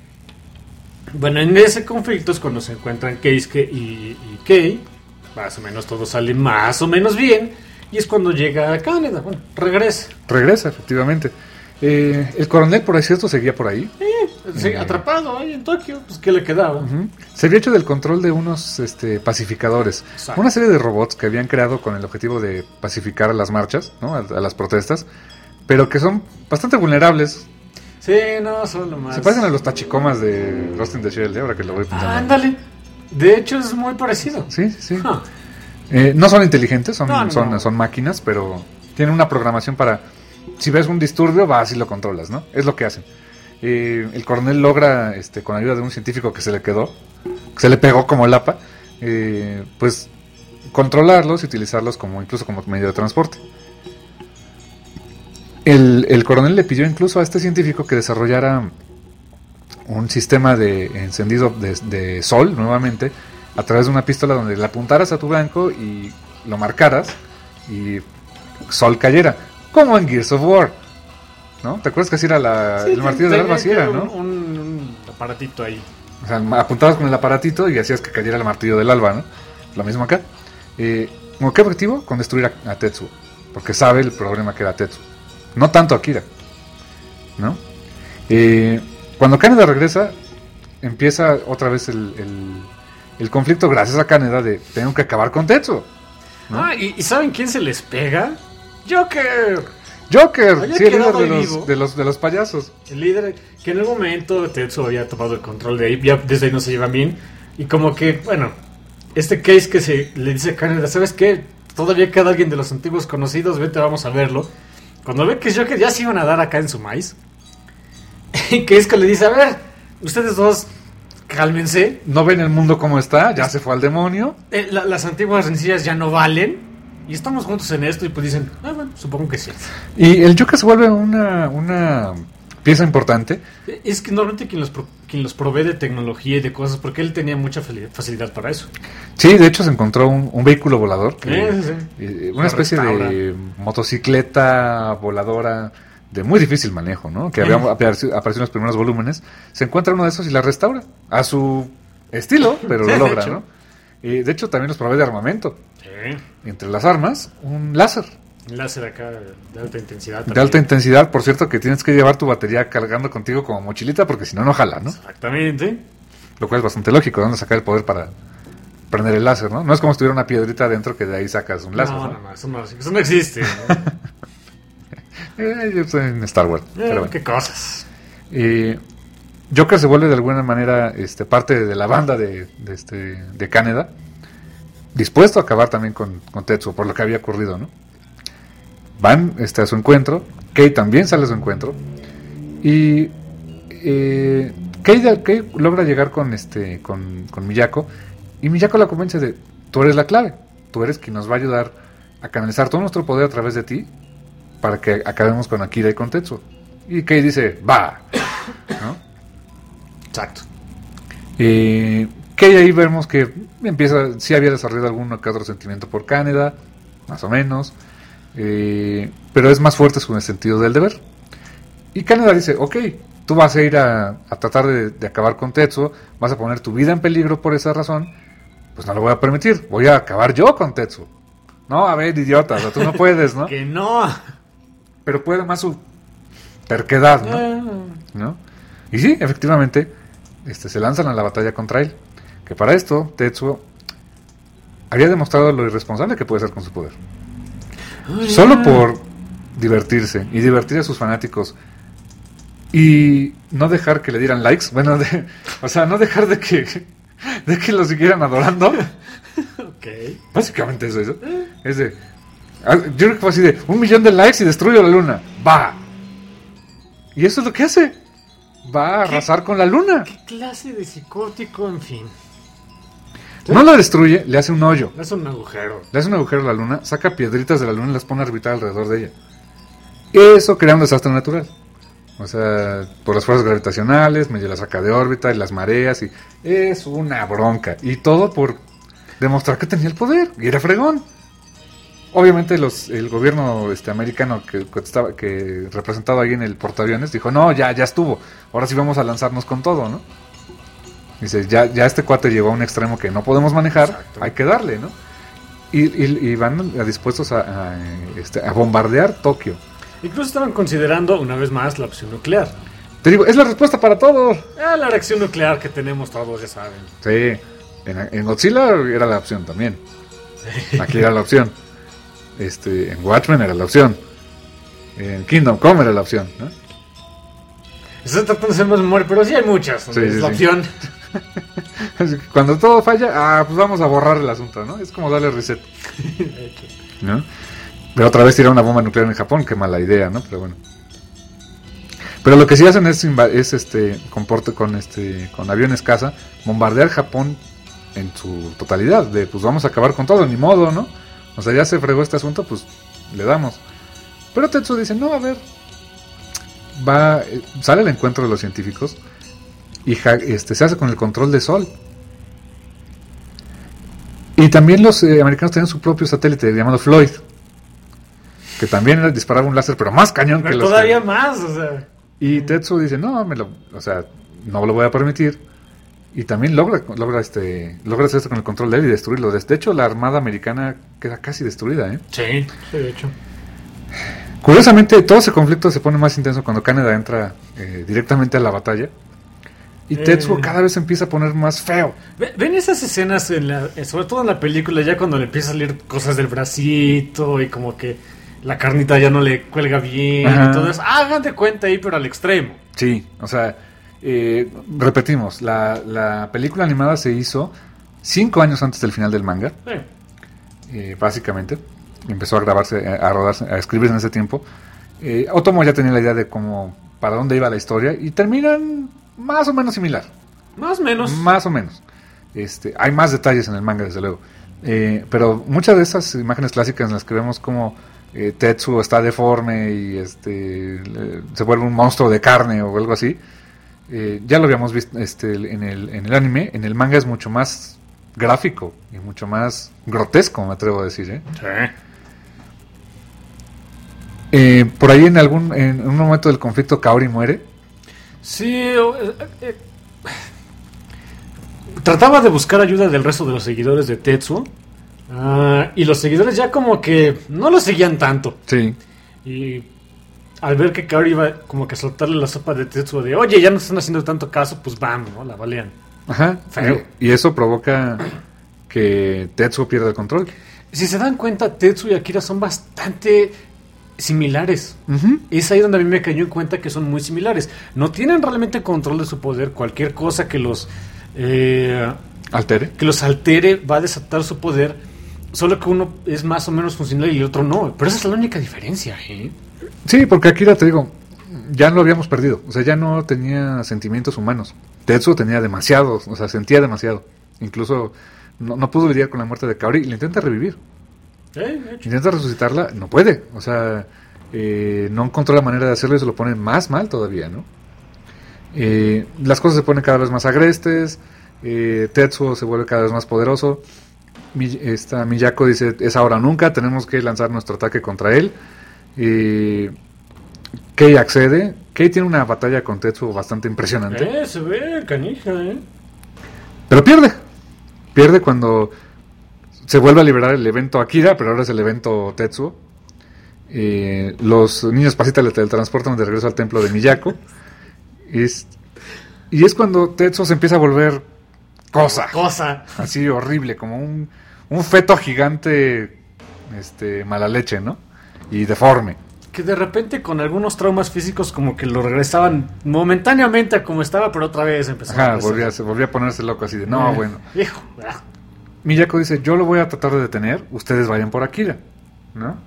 Bueno, en ese conflicto es cuando se encuentran Keisuke y, y Kei. Más o menos todo sale más o menos bien. Y es cuando llega a Canadá. Bueno, regresa. Regresa, efectivamente. Eh, el coronel, por cierto, seguía por ahí. Sí, Eh. atrapado ahí en Tokio. Pues, ¿qué le quedaba? Ujú. Se había hecho del control de unos este, pacificadores. Exacto. Una serie de robots que habían creado con el objetivo de pacificar a las marchas, ¿no? a, a las protestas, pero que son bastante vulnerables. Sí, no, son lo más. Se parecen a los tachicomas de Ghost in the Shell, ¿eh? Ahora que lo voy pensando. Ah, ándale. De hecho, es muy parecido. Sí, sí, sí. Ah, Eh, no son inteligentes, son, No, no, son, no. son máquinas, pero tienen una programación para... Si ves un disturbio, vas y lo controlas, ¿no? Es lo que hacen. Eh, el coronel logra, este, con ayuda de un científico que se le quedó, que se le pegó como lapa, eh, pues controlarlos y utilizarlos como incluso como medio de transporte. El, el coronel le pidió incluso a este científico que desarrollara un sistema de encendido de, de sol, nuevamente, a través de una pistola donde le apuntaras a tu blanco y lo marcaras y sol cayera, como en Gears of War, ¿no? ¿Te acuerdas que así era la, sí, el martillo del tenía alma? Así era, un, ¿no? un, un aparatito ahí. O sea, apuntabas con el aparatito y hacías que cayera el martillo del alba, ¿no? Lo mismo acá. Eh, ¿Con qué objetivo? Con destruir a, a Tetsuo, porque sabe el problema que era Tetsuo. No tanto Akira, ¿no? Eh, cuando Kaneda regresa, empieza otra vez el, el, el conflicto gracias a Kaneda de tengo que acabar con Tetsuo, ¿no? Ah, ¿y, ¿y saben quién se les pega? Joker. Joker, Había sí, el líder quedado de vivo. los, de, los, de los payasos. El líder, que en algún momento Tetsuo había tomado el control de ahí, ya desde ahí no se llevan bien. Y como que, bueno, este case que se le dice a Caneda, ¿sabes qué? Todavía queda alguien de los antiguos conocidos, vete, vamos a verlo. Cuando ve que es Joker, ya se iban a dar acá en su maíz. Y que es que le dice, a ver, ustedes dos, cálmense. No ven el mundo como está, ya se fue al demonio. Eh, la- las antiguas rencillas ya no valen. Y estamos juntos en esto. Y pues dicen, ah, bueno, supongo que sí. Y el Joker se vuelve una, una pieza importante. Es que normalmente quien los, pro- quien los provee de tecnología y de cosas, porque él tenía mucha fali- facilidad para eso. Sí, de hecho se encontró un, un vehículo volador. Que, Sí, sí, sí. eh, Lo una especie restaura. de motocicleta voladora de muy difícil manejo, ¿no? Que había aparecido, apareció en los primeros volúmenes. Se encuentra uno de esos y la restaura a su estilo, pero Sí, lo de logra, hecho. ¿no? Y de hecho también los provee de armamento. Sí. Entre las armas, un láser Un láser acá de alta intensidad. de también. alta intensidad. Por cierto, que tienes que llevar tu batería cargando contigo como mochilita porque si no, no jala, ¿no? Exactamente. Lo cual es bastante lógico, ¿de dónde sacar el poder para prender el láser, ¿no? No es como si tuviera una piedrita adentro que de ahí sacas un láser, No, ¿no? no, no, eso no, eso no existe. Eh, yo estoy en Star Wars, Eh, pero bueno. Qué cosas. Eh, Joker se vuelve de alguna manera este, parte de la banda de, de, este, de Caneda, dispuesto a acabar también con, con Tetsuo por lo que había ocurrido, ¿no? Van este, a su encuentro, Kei también sale a su encuentro y eh, Kei, de- Kei logra llegar con, este, con, con Miyako y Miyako la convence de, tú eres la clave, tú eres quien nos va a ayudar a canalizar todo nuestro poder a través de ti para que acabemos con Akira y con Tetsuo. Y Kei dice, va, ¿no? Exacto. Eh, Kei ahí vemos que empieza, sí había desarrollado alguno que otro sentimiento por Caneda, más o menos, eh, pero es más fuerte su sentido del deber. Y Caneda dice, ok, tú vas a ir a, a tratar de, de acabar con Tetsuo, vas a poner tu vida en peligro por esa razón, pues no lo voy a permitir, voy a acabar yo con Tetsuo. No, a ver, idiota, o sea, tú no puedes, ¿no? Que no. Pero puede más su terquedad, ¿no? Ah, ¿no? Y sí, efectivamente, este, se lanzan a la batalla contra él. Que para esto, Tetsuo había demostrado lo irresponsable que puede ser con su poder. Solo por divertirse y divertir a sus fanáticos. Y no dejar que le dieran likes. Bueno, de- o sea, no dejar de que, de que lo siguieran adorando. ok. Básicamente eso, eso. Es de. ah, Yo creo que fue así de un millón de likes y destruyo la luna. Va. Y eso es lo que hace. Va a arrasar con la luna. ¿Qué clase de psicótico, en fin? No la destruye, le hace un hoyo. Es un agujero. Le hace un agujero a la luna, saca piedritas de la luna y las pone a orbitar alrededor de ella. Eso crea un desastre natural. O sea, por las fuerzas gravitacionales, medio la saca de órbita y las mareas y es una bronca. Y todo por demostrar que tenía el poder y era fregón. Obviamente los, el gobierno este, americano que, que estaba que representado ahí en el portaaviones dijo, no, ya, ya estuvo, ahora sí vamos a lanzarnos con todo, ¿no? Dice, ya, ya este cuate llegó a un extremo que no podemos manejar, Exacto. hay que darle, ¿no? Y, y, y van dispuestos a, a, este, a bombardear Tokio. Incluso estaban considerando, una vez más, la opción nuclear. Te digo, es la respuesta para todo. Ah, la reacción nuclear que tenemos todos, ya saben. Sí, en, en Godzilla era la opción también. Aquí era la opción. Este, en Watchmen era la opción. En Kingdom Come era la opción, ¿no? Estoy tratando de ser más memoria, pero sí hay muchas. Sí, es sí, la sí. opción. Así que cuando todo falla, ah, pues vamos a borrar el asunto, ¿no? Es como darle reset, ¿no? Pero otra vez tirar una bomba nuclear en Japón, qué mala idea, ¿no? Pero bueno. Pero lo que sí hacen es, inva- es este, comporte con este, con aviones caza, bombardear Japón en su totalidad, de pues vamos a acabar con todo, ni modo, ¿no? O sea, ya se fregó este asunto, pues le damos. Pero Tetsuo dice, no, a ver, va, eh, sale al encuentro de los científicos y ja- este, se hace con el control de Sol. Y también los eh, americanos tenían su propio satélite llamado Floyd, que también era- disparaba un láser, pero más cañón que Pero los todavía que- más, o sea. Y Tetsuo dice, no, me lo, o sea, no lo voy a permitir. Y también logra, logra este, logra hacer esto con el control de él y destruirlo. De hecho, la armada americana queda casi destruida, ¿eh? Sí, sí, de hecho. Curiosamente, todo ese conflicto se pone más intenso cuando Caneda entra eh, directamente a la batalla. Y Eh. Tetsuo cada vez se empieza a poner más feo. Ve- ¿Ven esas escenas, en la, eh, sobre todo en la película, ya cuando le empieza a salir cosas del bracito y como que la carnita ya no le cuelga bien. Ajá. Y todo eso. Hagan de cuenta ahí, pero al extremo. Sí, o sea, eh, repetimos, la, la película animada se hizo cinco años antes del final del manga, Sí. eh, básicamente. Empezó a grabarse, a rodarse, a escribirse en ese tiempo. Eh, Otomo ya tenía la idea de cómo, para dónde iba la historia, y terminan más o menos similar. Más o menos. Más o menos. Este, hay más detalles en el manga, desde luego. Eh, pero muchas de esas imágenes clásicas en las que vemos como eh, Tetsuo está deforme y este le- se vuelve un monstruo de carne o algo así, eh, ya lo habíamos visto este, en, el, en el anime. En el manga es mucho más gráfico y mucho más grotesco, me atrevo a decir. ¿eh? Sí. Eh, por ahí en algún en un momento del conflicto Kaori muere. Sí, o- eh, eh, trataba de buscar ayuda del resto de los seguidores de Tetsuo. Ah, y los seguidores ya como que no lo seguían tanto. Sí. Y al ver que Kaori iba como que a soltarle la sopa de Tetsuo de, oye, ya no están haciendo tanto caso, pues vamos, ¿no? La balean. Ajá. Feo. Y, y eso provoca que Tetsuo pierda el control. Si se dan cuenta, Tetsuo y Akira son bastante similares. Ujú. Es ahí donde a mí me cayó en cuenta que son muy similares. No tienen realmente control de su poder. Cualquier cosa que los eh, Altere. que los altere va a desatar su poder. Solo que uno es más o menos funcional y el otro no. Pero esa es la única diferencia, ¿eh? Sí, porque Akira, te digo, ya lo habíamos perdido. O sea, ya no tenía sentimientos humanos. Tetsuo tenía demasiados, o sea, sentía demasiado. Incluso no, no pudo lidiar con la muerte de Kaori y le intenta revivir. Eh, de hecho. Intenta resucitarla, no puede. O sea, eh, no encontró la manera de hacerlo y se lo pone más mal todavía, ¿no? Eh, las cosas se ponen cada vez más agrestes. Eh, Tetsuo se vuelve cada vez más poderoso. Mi- esta Miyako dice, es ahora o nunca, tenemos que lanzar nuestro ataque contra él. Eh, Kei accede. Kei tiene una batalla con Tetsuo bastante impresionante. Eh, se ve canija, ¿eh? Pero pierde. Pierde cuando se vuelve a liberar el evento Akira, pero ahora es el evento Tetsuo. Eh, los niños pasitas le teletransportan de regreso al templo de Miyako. Es- y es cuando Tetsuo se empieza a volver cosa. Cosa. Así horrible, como un, un feto gigante, este, mala leche, ¿no? Y deforme. Que de repente con algunos traumas físicos como que lo regresaban momentáneamente a como estaba, pero otra vez empezó Ajá, a volvía, se volvía a ponerse loco así de, no, Eh, bueno. Hijo, ah, Miyako dice, yo lo voy a tratar de detener, ustedes vayan por Akira, ¿no?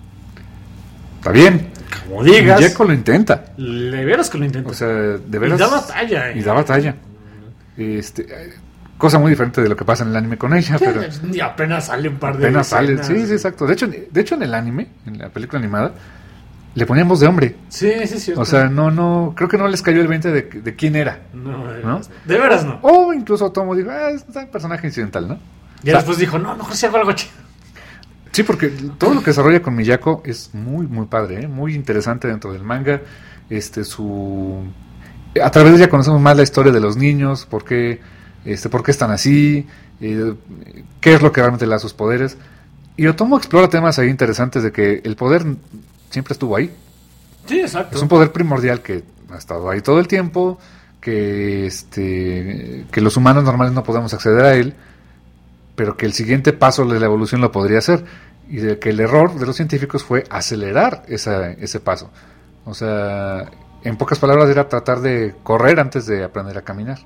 Está bien. como digas, Miyako lo intenta. le veras que lo intenta. O sea, de veras. Y da batalla, ¿eh? Y da batalla. Este, eh, cosa muy diferente de lo que pasa en el anime con ella, pero Y apenas sale un par de apenas sale. escenas. Sí, sí, exacto. De hecho, de hecho, en el anime, en la película animada, le ponían voz de hombre. Sí, sí, es cierto. O sea, no, no, creo que no les cayó el veinte de, de quién era. no, de, ¿no? veras, de veras no. O incluso Tomo dijo, ah, es un personaje incidental, ¿no? Y O sea, después dijo, no, mejor si hago algo chido. sí, porque todo lo que desarrolla con Miyako es muy, muy padre, ¿eh? Muy interesante dentro del manga. Este, su... A través de ella conocemos más la historia de los niños, por qué, este, por qué están así, eh, qué es lo que realmente le da sus poderes. Y Otomo explora temas ahí interesantes de que el poder siempre estuvo ahí. Sí, exacto. Es un poder primordial que ha estado ahí todo el tiempo, que, este, que los humanos normales no podemos acceder a él, pero que el siguiente paso de la evolución lo podría hacer. Y de que el error de los científicos fue acelerar esa, ese paso. O sea, en pocas palabras era tratar de correr antes de aprender a caminar.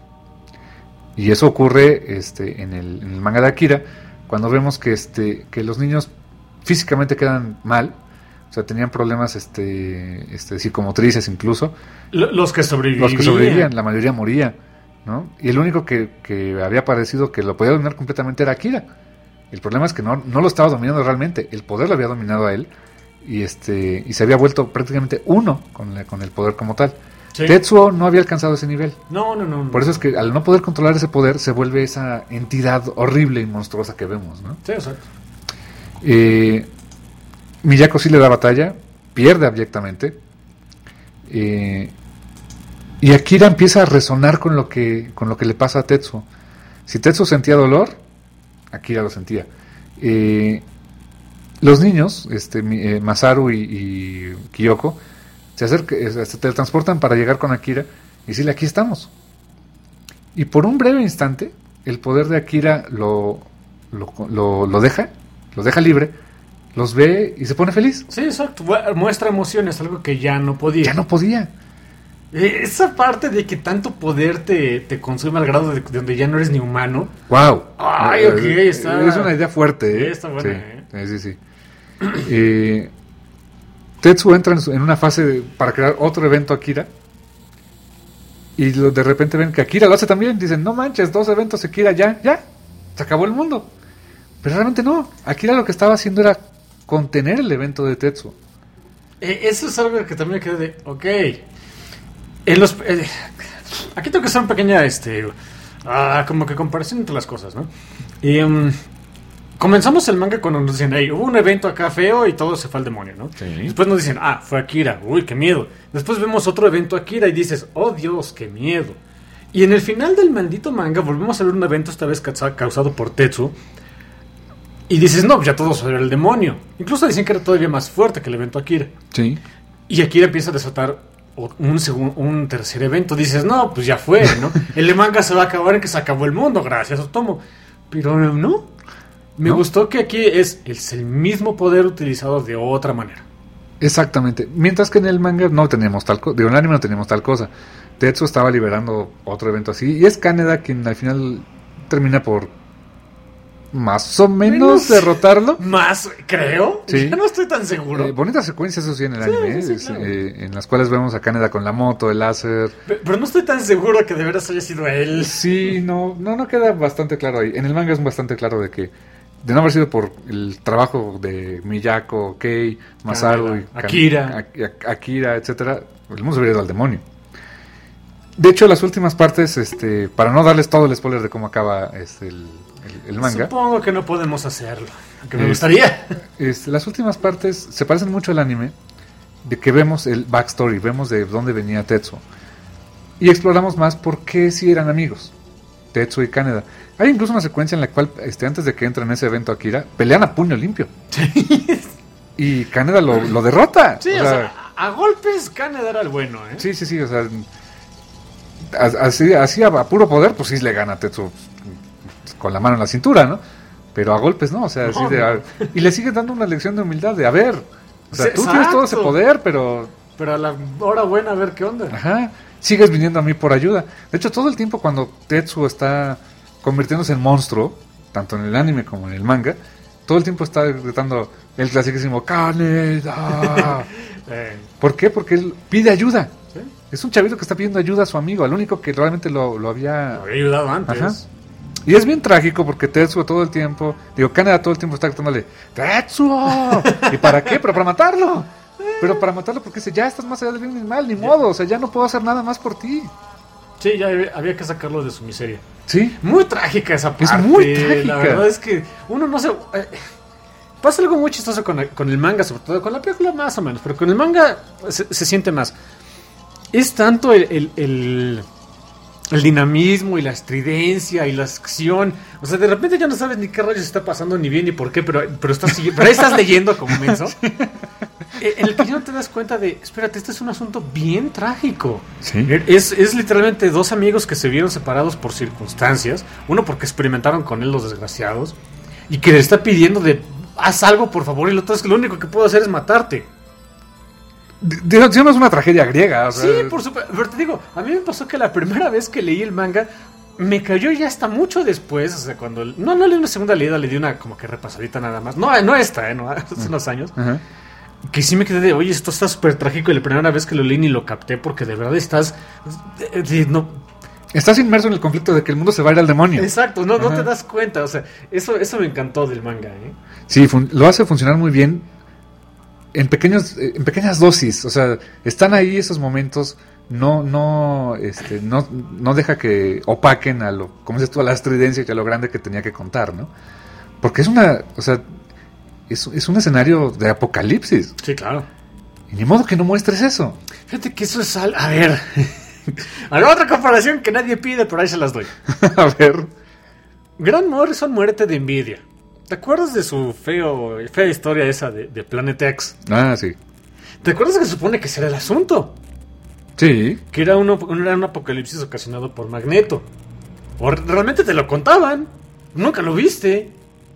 Y eso ocurre este, en, el, en el manga de Akira, cuando vemos que, este, que los niños físicamente quedan mal. O sea, tenían problemas este, este, psicomotrices incluso. Lo- Los que sobrevivían. Los que sobrevivían, la mayoría moría, ¿no? Y el único que, que había parecido que lo podía dominar completamente era Akira. El problema es que no, no lo estaba dominando realmente. El poder lo había dominado a él. Y este y se había vuelto prácticamente uno con, la- con el poder como tal. Sí. Tetsuo no había alcanzado ese nivel. No, no, no. no. Por eso es que al no poder controlar ese poder, se vuelve esa entidad horrible y monstruosa que vemos, ¿no? Sí, exacto. Eh, Miyako sí le da batalla, pierde abyectamente. Eh, y Akira empieza a resonar con lo que con lo que le pasa a Tetsuo. Si Tetsuo sentía dolor, Akira lo sentía. Eh, los niños, este, mi- eh, Masaru y, y Kyoko, se acercan, eh, se teletransportan para llegar con Akira y decirle, aquí estamos. Y por un breve instante, el poder de Akira lo, lo, lo, lo deja, lo deja libre, los ve y se pone feliz. Sí, exacto. Muestra emociones, algo que ya no podía. Ya no podía. Eh, Esa parte de que tanto poder te, te consume al grado de, de donde ya no eres ni humano. Wow. Ay, ok, está- Es una idea fuerte, ¿eh? Sí, está buena, Sí, ¿eh? sí, sí. sí. Eh, Tetsuo entra en, su- en una fase de- para crear otro evento Akira. Y lo- de repente ven que Akira lo hace también. Dicen, no manches, dos eventos Akira, ya, ya. Se acabó el mundo. Pero realmente no. Akira lo que estaba haciendo era contener el evento de Tetsuo. Eh, eso es algo que también queda de, ok, en los, eh, aquí tengo que hacer una pequeña, este, ah, como que comparación entre las cosas, ¿no? Y, um, comenzamos el manga cuando nos dicen, hey, hubo un evento acá feo y todo se fue al demonio, ¿no? Sí. Después nos dicen, ah, fue Akira, uy, qué miedo. Después vemos otro evento Akira y dices, oh Dios, qué miedo. Y en el final del maldito manga volvemos a ver un evento esta vez causa- causado por Tetsuo. Y dices, no, ya todo sobre el demonio. Incluso dicen que era todavía más fuerte que el evento Akira. Sí. Y Akira empieza a desatar o- un, segun- un tercer evento. Dices, no, pues ya fue, ¿no? El manga se va a acabar en que se acabó el mundo, gracias, Otomo. Pero no. Me ¿No? gustó que aquí es, es el mismo poder utilizado de otra manera. Exactamente. Mientras que en el manga no tenemos tal cosa. Digo, en el anime no tenemos tal cosa. Tetsuo estaba liberando otro evento así. Y es Kaneda quien al final termina por más o menos, Menos. derrotarlo. Más, creo. Sí. Ya no estoy tan seguro. Eh, bonitas secuencias, eso sí, en el Sí, anime. sí, es, claro. eh, en las cuales vemos a Kaneda con la moto, el láser. Pe- Pero no estoy tan seguro que de veras haya sido él. Sí, no, no, no queda bastante claro ahí. En el manga es bastante claro de que, de no haber sido por el trabajo de Miyako, Kei, Masaru, Kaneda, y Kan- Akira. Ak- Ak- Akira, etcétera, el mundo se hubiera ido al demonio. De hecho, las últimas partes, este, para no darles todo el spoiler de cómo acaba este, el, el- el manga, Supongo que no podemos hacerlo. Aunque me Es- gustaría. este, las últimas partes se parecen mucho al anime, de que vemos el backstory, vemos de dónde venía Tetsuo. Y exploramos más por qué si eran amigos, Tetsuo y Kaneda. Hay incluso una secuencia en la cual, este, antes de que entre en ese evento Akira, pelean a puño limpio. Y Kaneda lo, lo derrota. Sí, o sea, a, a golpes Kaneda era el bueno, ¿eh? sí, sí, sí, o sea, a- así, así a, a puro poder, pues sí le gana a Tetsuo con la mano en la cintura, ¿no? Pero a golpes no, o sea, así No, de... no. a- y le sigue dando una lección de humildad, de a ver, o sea, Sí, tú tienes todo ese exacto. poder, pero... Pero a la hora buena, a ver qué onda. Ajá, sigues viniendo a mí por ayuda. De hecho, todo el tiempo cuando Tetsuo está convirtiéndose en monstruo, tanto en el anime como en el manga, todo el tiempo está gritando el clasiquísimo Kaneda. Eh, ¿Por qué? Porque él pide ayuda. ¿sí? Es un chavito que está pidiendo ayuda a su amigo, al único que realmente lo, lo había... Me había ayudado antes. Ajá. Y es bien trágico porque Tetsuo todo el tiempo, digo, Kaneda todo el tiempo está gritándole, ¡Tetsuo! ¿Y para qué? Pero para matarlo. Pero para matarlo porque dice, ya estás más allá del bien y del mal, ni modo, o sea, ya no puedo hacer nada más por ti. Sí, ya había, había que sacarlo de su miseria. Sí, Muy trágica esa parte. Es muy trágica. La verdad es que uno no se... eh, pasa algo muy chistoso con, el- con el manga, sobre todo con la película más o menos, pero con el manga se, se siente más. Es tanto el, el, el, el dinamismo y la estridencia y la acción. O sea, de repente ya no sabes ni qué rayos está pasando, ni bien ni por qué, pero, pero, estás, sigui- pero ahí estás leyendo como menso. Eh, En el que ya no te das cuenta de, espérate, este es un asunto bien trágico. Sí. Es, es literalmente dos amigos que se vieron separados por circunstancias. Uno porque experimentaron con él los desgraciados. Y que le está pidiendo de, haz algo por favor. Y el otro es que lo único que puedo hacer es matarte. Digo, sí, no es una tragedia griega. O sea, Sí, por supuesto. Pero te digo, a mí me pasó que la primera vez que leí el manga, me cayó ya hasta mucho después. O sea, cuando... No, no leí una segunda leída, le di una como que repasadita nada más. No, no esta, ¿eh? No, hace unos años. Ajá. Que sí me quedé de, oye, esto está súper trágico. Y la primera vez que lo leí ni lo capté porque de verdad estás... eh, eh, no, Estás inmerso en el conflicto de que el mundo se va a ir al demonio. exacto, no, no Ajá. te das cuenta. O sea, eso, eso me encantó del manga, ¿eh? Sí, fun- lo hace funcionar muy bien en pequeños, eh, en pequeñas dosis. O sea, están ahí esos momentos. No, no, este, no, no deja que opaquen a lo, como dices tú, a la estridencia y a lo grande que tenía que contar, ¿no? Porque es una, o sea, es, es un escenario de apocalipsis. Sí, claro. Y ni modo que no muestres eso. Fíjate que eso es al... A ver... Hago otra comparación que nadie pide, pero ahí se las doy. A ver. Grant Morrison muerte de envidia. ¿Te acuerdas de su feo, fea historia esa de, de Planet X? Ah, sí. ¿Te acuerdas que se supone que ese era el asunto? Sí. Que era, uno, era un apocalipsis ocasionado por Magneto. ¿O realmente te lo contaban? ¿Nunca lo viste?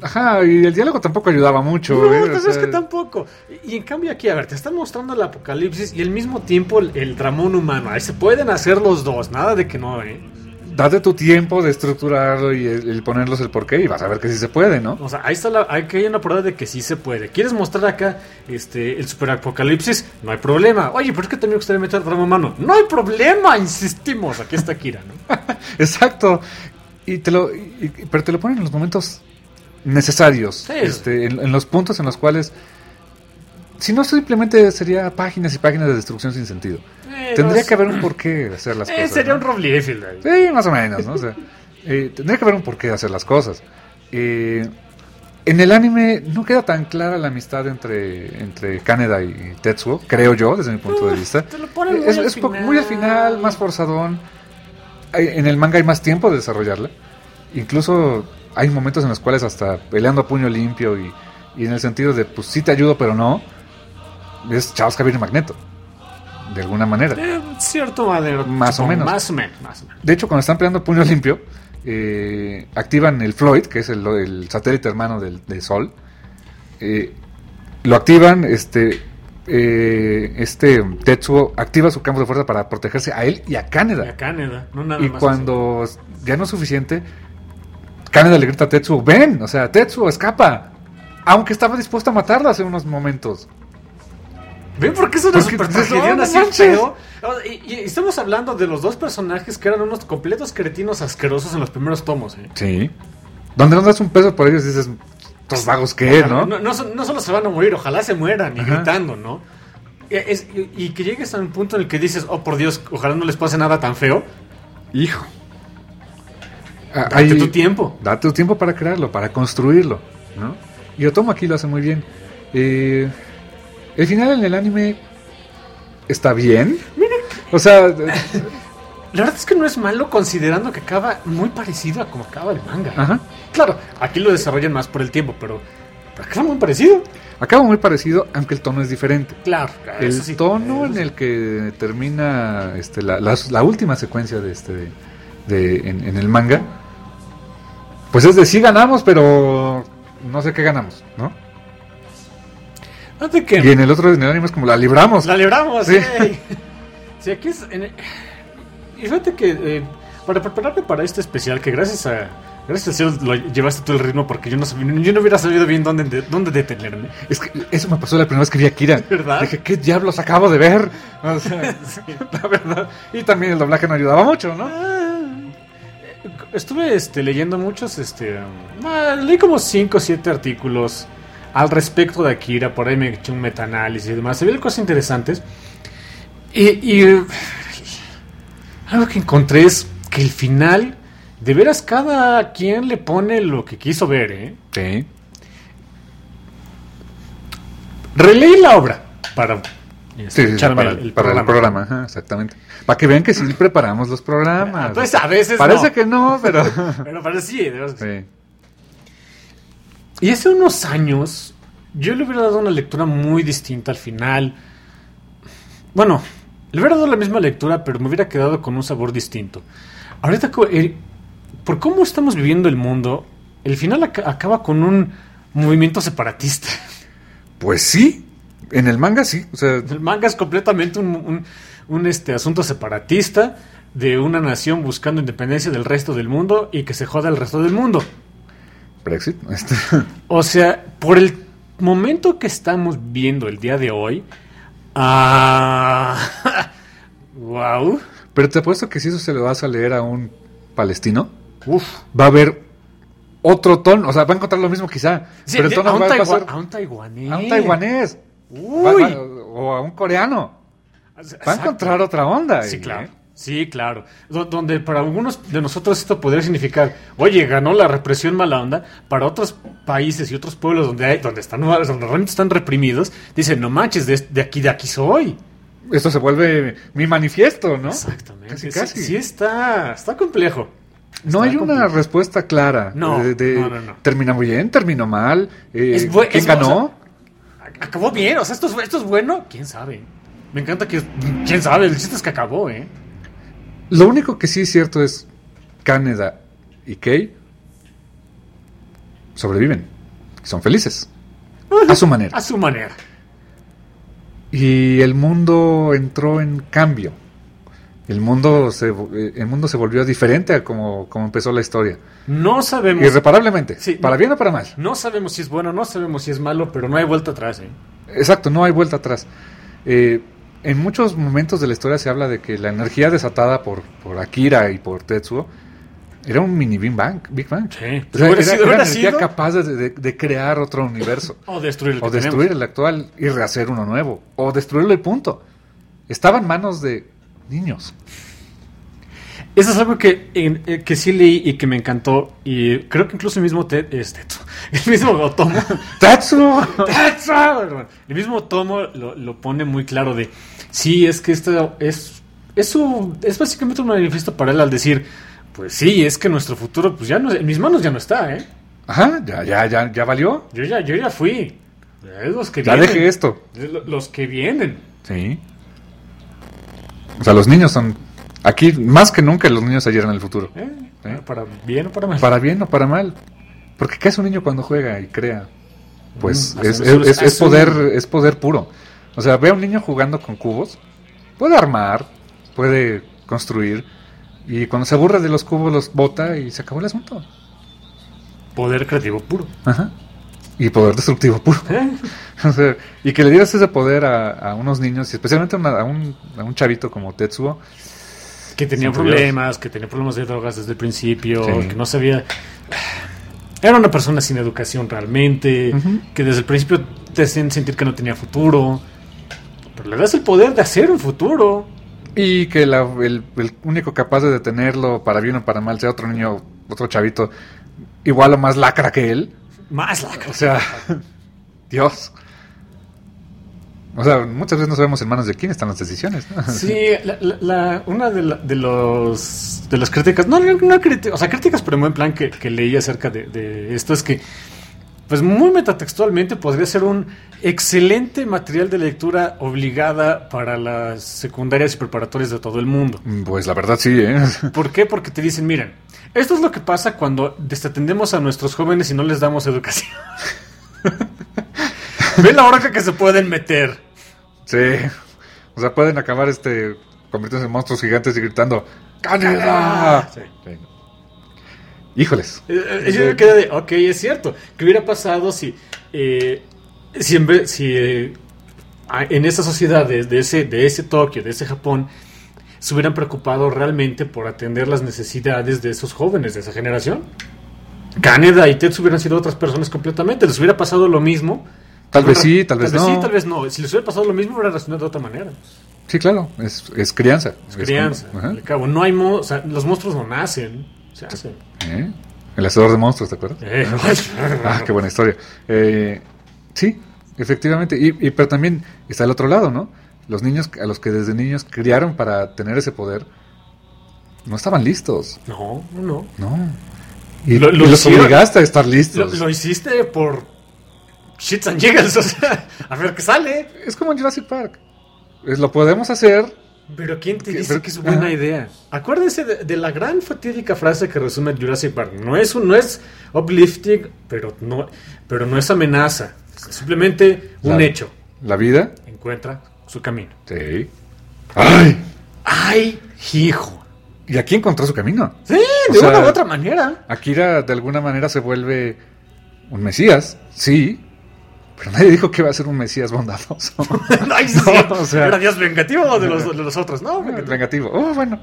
Ajá, y el diálogo tampoco ayudaba mucho. No, ¿eh? O pues sea, es que tampoco. Y, y en cambio aquí, a ver, te están mostrando el apocalipsis y al mismo tiempo el, el dramón humano. Ahí se pueden hacer los dos, nada de que no, ¿eh? Date tu tiempo de estructurarlo y el, el ponerlos el porqué y vas a ver que sí se puede, ¿no? O sea, ahí está la, hay que hay una prueba de que sí se puede. ¿Quieres mostrar acá este el superapocalipsis? No hay problema. Oye, pero es que también me gustaría meter drama humano. No hay problema, insistimos. Aquí está Kira, ¿no? Exacto. Y te lo, y- y- pero te lo ponen en los momentos necesarios, Sí. este, en, en los puntos en los cuales, si no simplemente sería páginas y páginas de destrucción sin sentido. Eh, Tendría no, que haber un porqué de hacer las eh, cosas. sería ¿no? un Rob Liefeld ahí. Sí, más o menos, ¿no? O sea, eh, tendría que haber un porqué de hacer las cosas. Eh, en el anime no queda tan clara la amistad entre, entre Kaneda y Tetsuo, creo yo, desde mi punto de vista. Te lo ponen muy es al es po- final. muy al final, más forzadón. Hay- En el manga hay más tiempo de desarrollarla. Incluso hay momentos en los cuales hasta peleando a puño limpio y, y en el sentido de, pues sí te ayudo, pero no. Es Chaos Javier y Magneto. De alguna manera. Eh, cierto manera. Más o menos. Más o menos, más o menos. De hecho, cuando están peleando a puño limpio, eh, activan el Floyd, que es el, el satélite hermano del, del Sol. Eh, lo activan, este, eh, este Tetsuo activa su campo de fuerza para protegerse a él y a Y Kaneda. a Canadá, no nada Y más. cuando ya no es suficiente, Kaneda le grita a Tetsuo, ven, o sea, Tetsuo, escapa. Aunque estaba dispuesto a matarla hace unos momentos. ¿Ven por qué es una Porque- super no, tragedia no así manches. feo? Y, y estamos hablando de los dos personajes que eran unos completos cretinos asquerosos en los primeros tomos, ¿eh? Sí. Donde no das un peso por ellos dices, estos vagos qué, ¿no? No, no, son- no solo se van a morir, ojalá se mueran y Ajá. gritando, ¿no? Y, es- y- y que llegues a un punto en el que dices, oh por Dios, ojalá no les pase nada tan feo. Hijo. Ah, Date hay- tu tiempo. Date tu tiempo para crearlo, para construirlo, ¿no? Y Otomo aquí lo hace muy bien. Eh, el final en el anime está bien. O sea, eh, La verdad es que no es malo considerando que acaba muy parecido a como acaba el manga. ajá. Claro, aquí lo desarrollan más por el tiempo, pero, pero acaba muy parecido. Acaba muy parecido, aunque el tono es diferente. Claro, El eso sí. tono Eso en sí. el que termina este, la, la- la última secuencia de este de, de- en, en el manga, pues es de sí ganamos, pero no sé qué ganamos, ¿no? Fíjate que Y en el otro, en el anime es como la libramos. la libramos, Sí. sí. Sí, aquí es. en- y fíjate que eh, para prepararme para este especial, que gracias a. Gracias al cielo lo llevaste todo el ritmo porque yo no sabía, yo no hubiera sabido bien dónde, de- dónde detenerme. Es que eso me pasó la primera vez que vi a Akira. ¿Verdad? Dije, ¿qué diablos acabo de ver? O sea, la verdad. Y también el doblaje no ayudaba mucho, ¿no? Ah, estuve este, leyendo muchos, este, um, ah, leí como cinco o siete artículos al respecto de Akira, por ahí me eché un metaanálisis y demás, se vieron cosas interesantes. Y, y eh, algo que encontré es que el final, de veras cada quien le pone lo que quiso ver, ¿eh? Sí. Releí la obra para este, Sí, sí, sí, echarme para, el, el para programa. el programa, ajá, exactamente. Para que vean que sí preparamos los programas. Ah, pues a veces Parece no. que no, pero... Pero, pero sí, de veras que sí. Sí. Y hace unos años yo le hubiera dado una lectura muy distinta al final. Bueno, le hubiera dado la misma lectura, pero me hubiera quedado con un sabor distinto. Ahorita, co- eh, por cómo estamos viviendo el mundo, el final ac- acaba con un movimiento separatista. Pues sí, en el manga sí. O sea, El manga es completamente un, un- un, este, asunto separatista de una nación buscando independencia del resto del mundo y que se joda el resto del mundo. Brexit. Este, O sea, por el momento que estamos viendo el día de hoy, ah, wow, pero te apuesto que si eso se lo vas a leer a un palestino, uf, va a haber otro tono. O sea, va a encontrar lo mismo quizá. sí, pero el de- tono a, un va a taigua- pasar a un taiwanés, a un taiwanés. Uy. Va- va- o a un coreano. Va a Exacto. encontrar otra onda. Sí, ahí, claro. ¿eh? Sí, claro. Do- donde para algunos de nosotros esto podría significar, oye, ganó la represión mala onda. Para otros países y otros pueblos donde hay, donde están donde realmente están reprimidos, dicen, no manches, de, de aquí de aquí soy. Esto se vuelve mi manifiesto, ¿no? Exactamente. Casi, Sí, casi. sí está, está complejo. No Está hay una complejo. respuesta clara. No, de, de- no, no, no. Terminó bien, terminó mal. eh, Es bu- ¿Quién es- ganó? o sea, acabó bien, o sea, esto es, esto es bueno. ¿Quién sabe? Me encanta que... ¿Quién sabe? El chiste es que acabó, ¿eh? Lo único que sí es cierto es Kaneda y Kei sobreviven. Son felices. A su manera. A su manera. Y el mundo entró en cambio. El mundo se, el mundo se volvió diferente a como, como empezó la historia. No sabemos. Irreparablemente. Sí, para no, bien o para mal. No sabemos si es bueno, no sabemos si es malo, pero no hay vuelta atrás. ¿eh? Exacto, no hay vuelta atrás. Eh, en muchos momentos de la historia se habla de que la energía desatada por, por Akira y por Tetsuo era un mini Big Bang. Big Bang. Sí. O sea, ¿Hubiera era, sido- era hubiera energía sido? capaz de, de- de crear otro universo. O destruir el que O destruir tenemos. el actual y rehacer uno nuevo. O destruirlo y punto. Estaba en manos de niños. Eso es algo que, en- eh, que sí leí y que me encantó. Y creo que incluso el mismo Ted, este, el mismo Otomo, ¡Tetsuo! Tetsuo, el mismo Otomo lo, lo pone muy claro de sí, es que esto es, es, su- es básicamente un manifiesto para él al decir, pues sí, es que nuestro futuro, pues ya no, en mis manos ya no está, ¿eh? Ajá, ya, ya, ya, ya valió. Yo ya, yo ya fui. Es los que Ya vienen. dejé esto. Es lo- Los que vienen. Sí. O sea, los niños son... Aquí, más que nunca, los niños se hallan en el futuro. ¿eh? ¿Eh? Para bien o para mal. Para bien o para mal. Porque ¿qué hace un niño cuando juega y crea? Pues Mm, es, hace- es- es- es hace un- poder es poder puro. O sea, ve a un niño jugando con cubos, puede armar, puede construir, y cuando se aburre de los cubos los bota y se acabó el asunto. Poder creativo puro. Ajá. Y poder destructivo puro. ¿Eh? O sea, y que le dieras ese poder a, a unos niños, y especialmente a, una- a un, a un chavito como Tetsuo. Que tenía Santo problemas, que tenía problemas de drogas desde el principio, Sí. que no sabía. Era una persona sin educación realmente, Ujú. que desde el principio te hacían sentir que no tenía futuro. Pero le das el poder de hacer un futuro. Y que la- el, el único capaz de detenerlo, para bien o para mal, sea otro niño, otro chavito, igual o más lacra que él. Más la O sea, Dios. O sea, muchas veces no sabemos en manos de quién están las decisiones, ¿no? Sí, la, la- la- una de, la- de los de las críticas, no, no, no críticas, o sea, críticas, pero en buen plan que, que leí acerca de, de esto es que, pues muy metatextualmente podría ser un excelente material de lectura obligada para las secundarias y preparatorias de todo el mundo. Pues la verdad sí, ¿eh? ¿Por qué? Porque te dicen, miren, esto es lo que pasa cuando desatendemos a nuestros jóvenes y no les damos educación. Ve la hora que se pueden meter. Sí. O sea, pueden acabar este convirtiéndose en monstruos gigantes y gritando ¡Canela! Sí. Sí. Híjoles. Eh, eh, Yo me quedé de, ok, es cierto. ¿Qué hubiera pasado si, eh, si, en, vez- si eh, a- en esa sociedad de, de ese, de ese Tokio, de ese Japón, se hubieran preocupado realmente por atender las necesidades de esos jóvenes de esa generación? Kaneda y Tetsu hubieran sido otras personas completamente. Les hubiera pasado lo mismo. Tal vez sí, tal vez no. sí, tal vez no. Si les hubiera pasado lo mismo, hubieran reaccionado de otra manera. Sí, claro. Es, es crianza. Es crianza. como- ajá. Al cabo, no hay mo- o sea, los monstruos no nacen, se hacen. ¿Eh? El hacedor de monstruos, ¿te acuerdas? Eh, Ah, qué buena historia. Eh, sí, efectivamente. Y, y- pero también está el otro lado, ¿no? Los niños a los que desde niños criaron para tener ese poder no estaban listos, No, no, no. ¿no? Y, Lo- y lo los hicieron. obligaste a estar Lo, listos. lo hiciste por shits and giggles, o sea, a ver qué sale. Es como en Jurassic Park. Es, lo podemos hacer. Pero ¿quién te ¿Qué? dice Pero- que es buena ajá. idea? Acuérdense de, de la gran fatídica frase que resume Jurassic Park. No es un, no es uplifting, pero no, pero no es amenaza. Es simplemente un La- hecho. La vida. Encuentra su camino. Sí. ¡Ay! ¡Ay, hijo! Y aquí encontró su camino. Sí, O de sea, una u otra manera. Akira de alguna manera se vuelve un mesías, sí. Pero nadie dijo que iba a ser un mesías bondadoso. Ay, sí, No, o sea- ¿era Dios vengativo de los, de los otros? No, vengativo. Vengativo. Oh, bueno.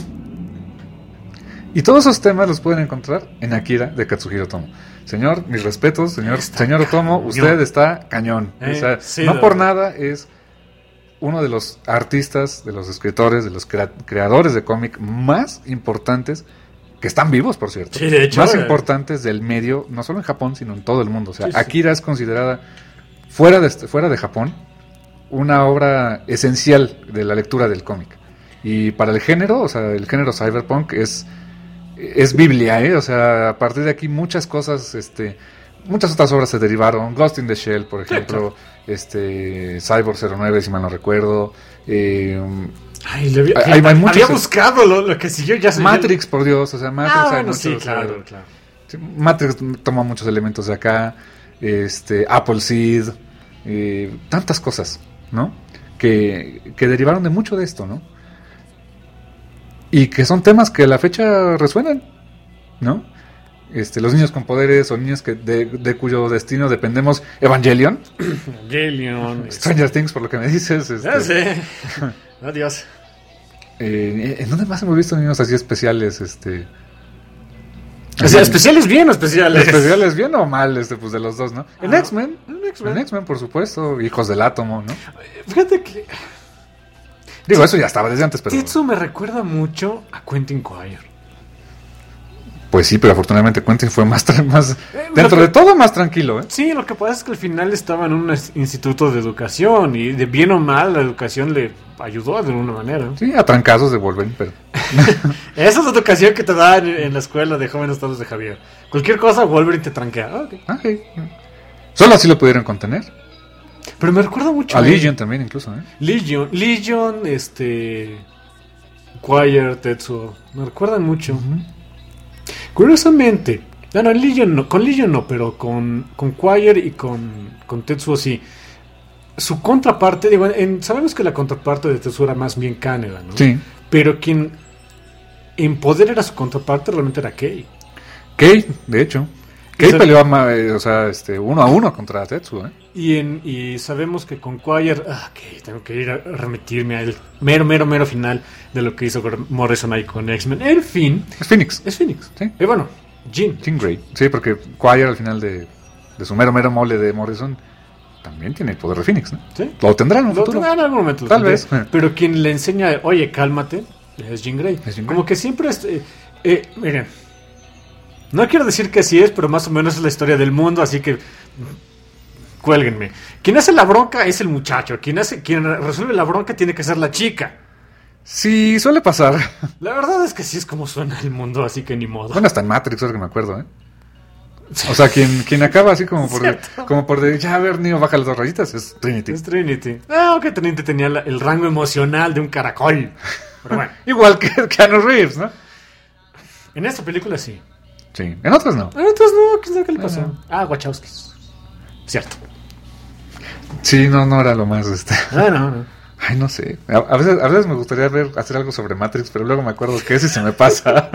Y todos esos temas los pueden encontrar en Akira de Katsuhiro Otomo. Señor, mis respetos, señor, Está señor Otomo, cañón. usted está cañón. Eh, O sea, sí, no de por verdad. nada es uno de los artistas, de los escritores, de los crea- creadores de cómic más importantes que están vivos, por cierto. Sí, de hecho, Más eh. importantes del medio, no solo en Japón, sino en todo el mundo. O sea, Sí, sí. Akira es considerada fuera de este- fuera de Japón una obra esencial de la lectura del cómic. Y para el género, o sea, el género cyberpunk es es Biblia, ¿eh? O sea, a partir de aquí muchas cosas, este, muchas otras obras se derivaron. Ghost in the Shell, por ejemplo, este, Cyborg cero nueve, si mal no recuerdo. Eh, Ay, le había, Hay- hay había muchos- buscado lo, lo que siguió ya se Matrix, por Dios, o sea, Matrix Ah, hay bueno, muchos, sí, o sea, claro, claro. sí, Matrix toma muchos elementos de acá. este, Appleseed, eh, tantas cosas, ¿no? Que, que derivaron de mucho de esto, ¿no? Y que son temas que a la fecha resuenan, ¿no? Este, los niños con poderes o niños que de, de cuyo destino dependemos. Evangelion, Evangelion, Stranger Things, por lo que me dices. Este, ya sé. Adiós. Eh, ¿En dónde más hemos visto niños así especiales? Este, O sea, especiales bien o especiales. especiales bien o mal, este, pues de los dos, ¿no? En Ah, X-Men, en X-Men. en X-Men, por supuesto, Hijos del Átomo, ¿no? Fíjate que Digo, eso ya estaba desde antes, pero Tetsu me recuerda mucho a Quentin Quire. pues sí, pero afortunadamente Quentin fue más, tra- más Eh, dentro lo de que- todo más tranquilo, ¿eh? Sí, lo que pasa es que al final estaba en un es- instituto de educación y de bien o mal la educación le ayudó de alguna manera. Sí, a trancazos de Wolverine, pero Esa es la educación que te dan en, en la escuela de jóvenes todos de Javier. Cualquier cosa, Wolverine te tranquea. Ah, ok. ah, sí. Solo así lo pudieron contener. Pero me recuerda mucho A Legion también incluso, ¿eh? Legion, Legion, este... Quire, Tetsuo. Me recuerdan mucho. Ujú. Curiosamente, no, no, Legion no, con Legion no, pero con, con Quire y con, con Tetsuo sí. Su contraparte, digo, en- sabemos que la contraparte de Tetsuo era más bien Kaneda, ¿no? Sí. Pero quien en poder era su contraparte realmente era Kei. Kei, de hecho. Kei Esa- peleó a ma- eh, o sea, este, uno a uno contra Tetsuo, ¿eh? Y, en, y sabemos que con Quire, ah, ok, tengo que ir a remitirme al mero, mero, mero final de lo que hizo Morrison ahí con X-Men. En fin, Es Phoenix. es Phoenix. Sí. Y bueno, Jean. Jean Grey. Sí, porque Quire al final de, de su mero mero mole de Morrison también tiene el poder de Phoenix, ¿no? ¿Sí? Lo tendrá en un Lo futuro. tendrá en algún momento. lo Tal tendrá. vez. Pero quien le enseña, oye, cálmate, es Jean Grey. Es Jean Como Grey. que siempre es... eh, eh, miren, no quiero decir que así es, pero más o menos es la historia del mundo, así que... Cuélguenme. Quien hace la bronca es el muchacho. Quien, hace, quien resuelve la bronca tiene que ser la chica. Sí, suele pasar. La verdad es que sí es como suena el mundo, así que ni modo. Bueno, hasta en Matrix, ahora que me acuerdo, ¿eh? O sea, quien, quien acaba así como por, Cierto. como por de, ya a ver, niño, baja las dos rayitas, es Trinity. Es Trinity. Ah, ok, Trinity tenía la- el rango emocional de un caracol. Pero bueno, Igual que Keanu Reeves, ¿no? en esta película sí. Sí, en otras no. En otras no, ¿qué, qué le pasó? Ah, Wachowskis. Cierto. Sí, no, no era lo más, este... Ah, no, no. Ay, no sé. A, a veces, a veces me gustaría ver, hacer algo sobre Matrix, pero luego me acuerdo que ese se me pasa.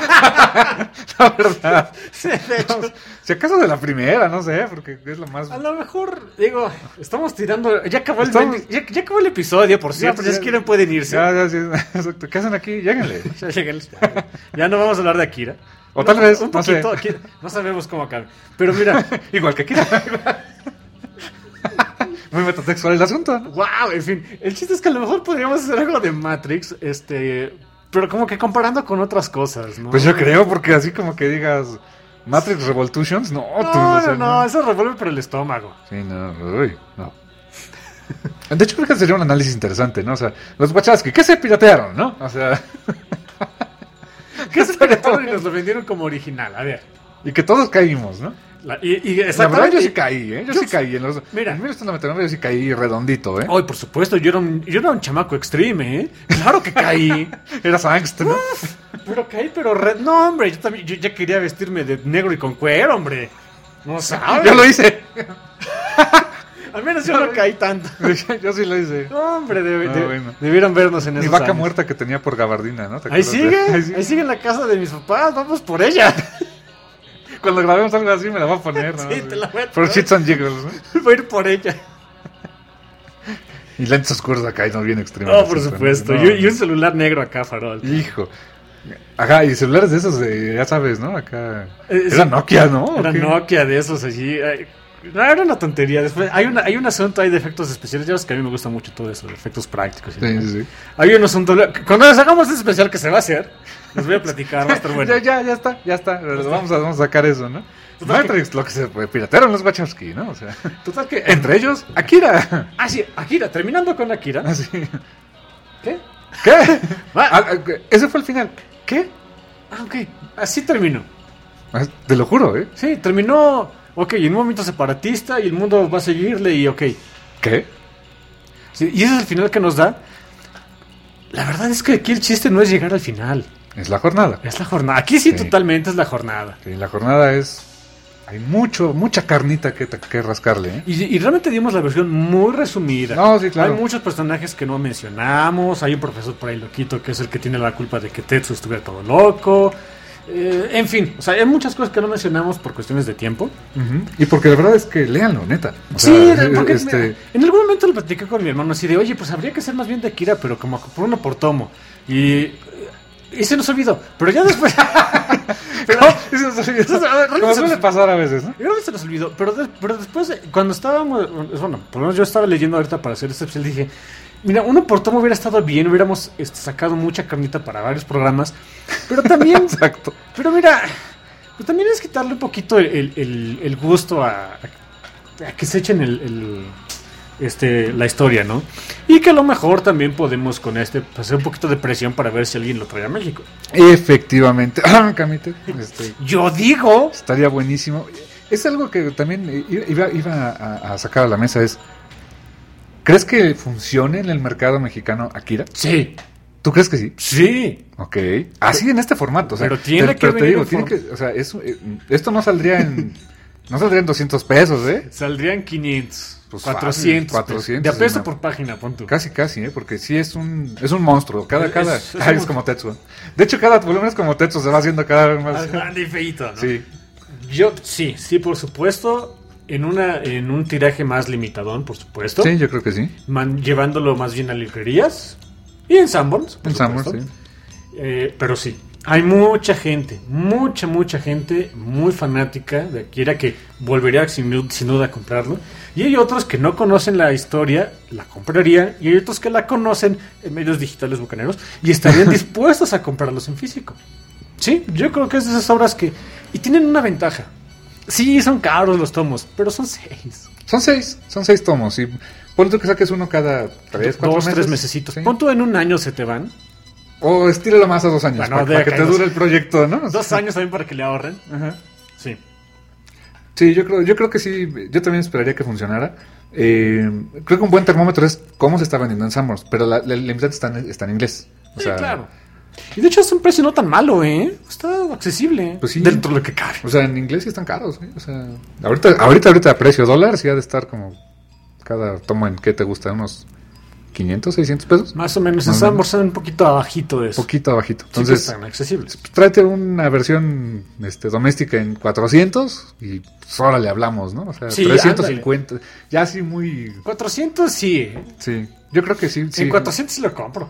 La verdad. Sí, de hecho. Si acaso de la primera, no sé, porque es lo más... A lo mejor, digo, estamos tirando. Ya acabó el, Estamos- ya, ya acabó el episodio, por cierto. Ya, Si ya. quieren, pueden irse. Ya, ya, sí, exacto. ¿Qué hacen aquí? Lléguenle. Ya, lleguen. Ya no vamos a hablar de Akira. O tal vez, un no sé. poquito, Akira, no sabemos cómo acaba. Pero mira, Igual que aquí. Muy metatextual el asunto, ¿no? wow, en fin. El chiste es que a lo mejor podríamos hacer algo de Matrix, este. Pero como que comparando con otras cosas, ¿no? Pues yo creo, porque así como que digas Matrix Revolutions, no. No, tú, o sea, no, no, eso revuelve por el estómago. Sí, no, uy, no. De hecho, creo que sería un análisis interesante, ¿no? O sea, los Wachowski, ¿qué se piratearon, no? O sea, ¿Qué se pirataron y nos lo vendieron como original? A ver. y que todos caímos, ¿no? La- y, y La verdad, exactamente. yo sí caí, ¿eh? Yo, Yo sí caí. En los, mira. en mil novecientos noventa y nueve yo sí caí redondito, ¿eh? Ay, por supuesto, yo era, un, yo era un chamaco extreme, ¿eh? Claro que caí. Eras angst, ¿no? Pero caí, pero red. No, hombre, yo también yo ya quería vestirme de negro y con cuero, hombre. No sabes. Yo lo hice. Al menos yo no caí tanto. Yo sí lo hice. No, hombre, debe- Ah, de- bueno. debieron vernos en Mi esos vaca años. muerta que tenía por gabardina, ¿no? ¿Te Ahí acuerdas sigue, de- ahí sigue. sigue en la casa de mis papás, vamos por ella. Cuando grabemos algo así me la voy a poner, ¿no? Sí, te la voy a Por poner. shits and giggles, ¿no? Voy a ir por ella. Y lentes oscuros acá y no bien extremos. Oh, por supuesto. No, Y, y un celular negro acá, farol. Hijo. Ajá, y celulares de esos, de, ya sabes, ¿no? Acá. Eh, Era sí. Nokia, ¿no? ¿O Era qué? Nokia de esos allí. Ay, no, era una tontería. Después hay, una, hay un asunto ahí de efectos especiales. Ya ves que a mí me gusta mucho todo eso, de efectos prácticos. y Sí, demás. sí, sí. Hay un asunto. Cuando les hagamos este especial que se va a hacer, les voy a platicar. Va a estar bueno. Ya, ya, ya está, ya está. Vamos a, vamos a sacar eso, ¿no? Total Matrix, lo que se pues, piratearon los Wachowski, ¿no? O sea, Total que. entre ellos, Akira. Ah, sí, Akira. Terminando con Akira. Así. ¿Qué? ¿Qué? Ah. Ah, ah, ese fue el final. ¿Qué? Ah, ok. Así terminó. Ah, Te lo juro, ¿eh? Sí, terminó. Ok, en un momento separatista y el mundo va a seguirle y ok. ¿Qué? Sí, y ese es el final que nos da. La verdad es que aquí el chiste no es llegar al final. Es la jornada. Es la jornada. Aquí sí, Sí. totalmente es la jornada. Sí, la jornada es hay mucho, mucha carnita que, que rascarle, ¿eh? Y, y realmente dimos la versión muy resumida. No, sí, claro. Hay muchos personajes que no mencionamos. Hay un profesor por ahí loquito que es el que tiene la culpa de que Tetsu estuviera todo loco. Eh, en fin, o sea, hay muchas cosas que no mencionamos por cuestiones de tiempo. Uh-huh. Y porque la verdad es que léanlo, neta. O Sí, sea, porque este... mira, en algún momento lo platiqué con mi hermano así de, oye, pues habría que ser más bien de Akira, pero como por uno por tomo. Y, y se nos olvidó. Pero ya después... pero, se nos olvidó. Como suele pasar a veces, ¿no? Yo creo que se nos olvidó. Pero, de, pero después, cuando estábamos... Bueno, por lo menos yo estaba leyendo ahorita para hacer este especial, dije... Mira, uno por tomo hubiera estado bien, hubiéramos este, sacado mucha carnita para varios programas, pero también... Exacto. Pero mira, pues también es quitarle un poquito el, el, el gusto a, a, a que se echen el, el, este, la historia, ¿no? Y que a lo mejor también podemos con este pues, hacer un poquito de presión para ver si alguien lo trae a México. Efectivamente. Ah, Camite. Este, Yo digo... estaría buenísimo. Es algo que también iba, iba a, a sacar a la mesa, es... ¿Crees que funcione en el mercado mexicano Akira? Sí. ¿Tú crees que sí? Sí. Ok. Así en este formato. O sea, pero tiene te, que pero te venir digo, en tiene forma. que, o sea, eso, eh, esto no saldría en no saldría en doscientos pesos, ¿eh? Saldrían quinientos, Pues cuatrocientos. fácil, cuatrocientos, De a peso no. por página, pon tú. Casi, casi, ¿eh? Porque sí es un es un monstruo. Cada, Es- cada, es ay, un es como Tetsuo. De hecho, cada volumen es como Tetsuo, se va haciendo cada vez Más más. grande y feíto, ¿no? Sí. Yo, sí, sí, por supuesto. En una en un tiraje más limitadón, por supuesto. Sí, yo creo que sí. Man- llevándolo más bien a librerías. Y en Sanborns, por En Sanborns, supuesto. sí. Eh, pero sí, hay mucha gente, mucha, mucha gente muy fanática de Akira que volvería sin, du- sin duda a comprarlo. Y hay otros que no conocen la historia, la comprarían. Y hay otros que la conocen en medios digitales bucaneros y estarían dispuestos a comprarlos en físico. Sí, yo creo que es de esas obras que... Y tienen una ventaja. Sí, son caros los tomos, pero son seis. Son seis, son seis tomos. Y ponle tú que saques uno cada tres, cuatro Dos, meses. tres mesecitos. Sí. Pon tú en un año se te van. O estíralo más a dos años, Bueno, para, de para que acá te dos- dure el proyecto, ¿no? Dos años también para que le ahorren. Ajá. Sí. Sí, yo creo, yo creo que sí, yo también esperaría que funcionara. Eh, creo que un buen termómetro es cómo se está vendiendo en Sanborns, pero la, la, la limitante está en, está en inglés. O Sí, sea, claro. Y de hecho es un precio no tan malo, ¿eh? Está accesible. Pues sí. Dentro de lo que cabe. O sea, en inglés sí están caros, ¿eh? O sea, ahorita, ahorita, ahorita a precio dólar sí ha de estar como cada tomo en, ¿qué te gusta? Unos quinientos, seiscientos pesos. Más o menos. Más o Están menos. un poquito abajito de eso. Poquito abajito. Sí que Entonces, están accesibles. pues, tráete una versión este, doméstica en cuatrocientos y pues, ahora le hablamos, ¿no? O sea, Sí, trescientos cincuenta. Ya así muy... cuatrocientos sí. ¿eh? Sí, yo creo que sí. sí. En cuatrocientos sí lo compro.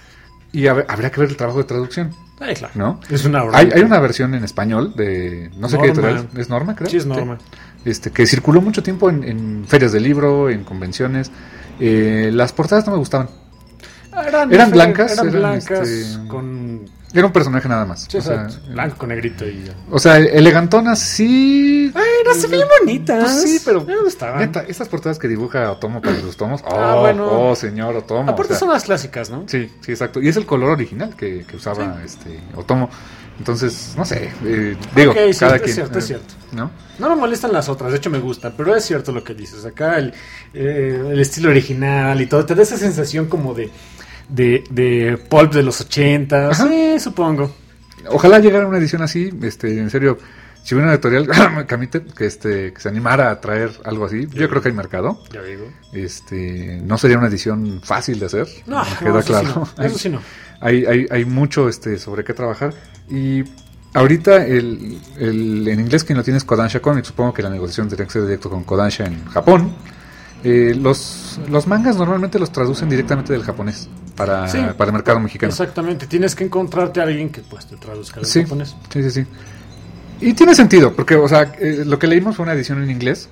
Y hab- habría que ver el trabajo de traducción, Ay, claro. ¿no? Es una obra. Hay, hay una versión en español de... No sé qué Norma. editorial. ¿Es Norma, creo? Sí, es Norma. Este, que circuló mucho tiempo en, en ferias de libro, en convenciones. Eh, las portadas no me gustaban. Eran, Eran blancas, Eran eran, blancas este, con... Era un personaje nada más. Sí, o, sea, exacto. Blanco con negrito y ya. o sea, elegantonas sí. Ay, no se veían bonitas. Pues sí, pero Me gustaban. neta, estas portadas que dibuja Otomo para los tomos. Oh, Ah, bueno. oh, señor Otomo. Aparte o sea, son las clásicas, ¿no? Sí, sí, exacto. Y es el color original que, que usaba este Otomo. Entonces, no sé, eh, digo, Ok, sí, cada es quien. cierto, es eh, cierto. ¿No? No me molestan las otras, de hecho me gustan, pero es cierto lo que dices. Acá el, eh, el estilo original y todo, te da esa sensación como de, de, de pulp de los ochentas. Ajá. Sí, supongo. Ojalá llegara una edición así, este, en serio, si hubiera una editorial Camite, que este, que se animara a traer algo así, yo creo que hay mercado. Ya digo. Este, no sería una edición fácil de hacer, No, me no, queda eso claro. sí no, eso sí no. Hay, hay, hay mucho este, sobre qué trabajar. Y ahorita el, el, en inglés quien lo tiene es Kodansha Comics. Supongo que la negociación tendría que ser directo con Kodansha en Japón. Eh, los, los mangas normalmente los traducen directamente del japonés para, Sí. para el mercado mexicano. Exactamente, tienes que encontrarte a alguien que pues te traduzca al Sí, japonés. sí, sí, sí. Y tiene sentido, porque, o sea, eh, lo que leímos fue una edición en inglés,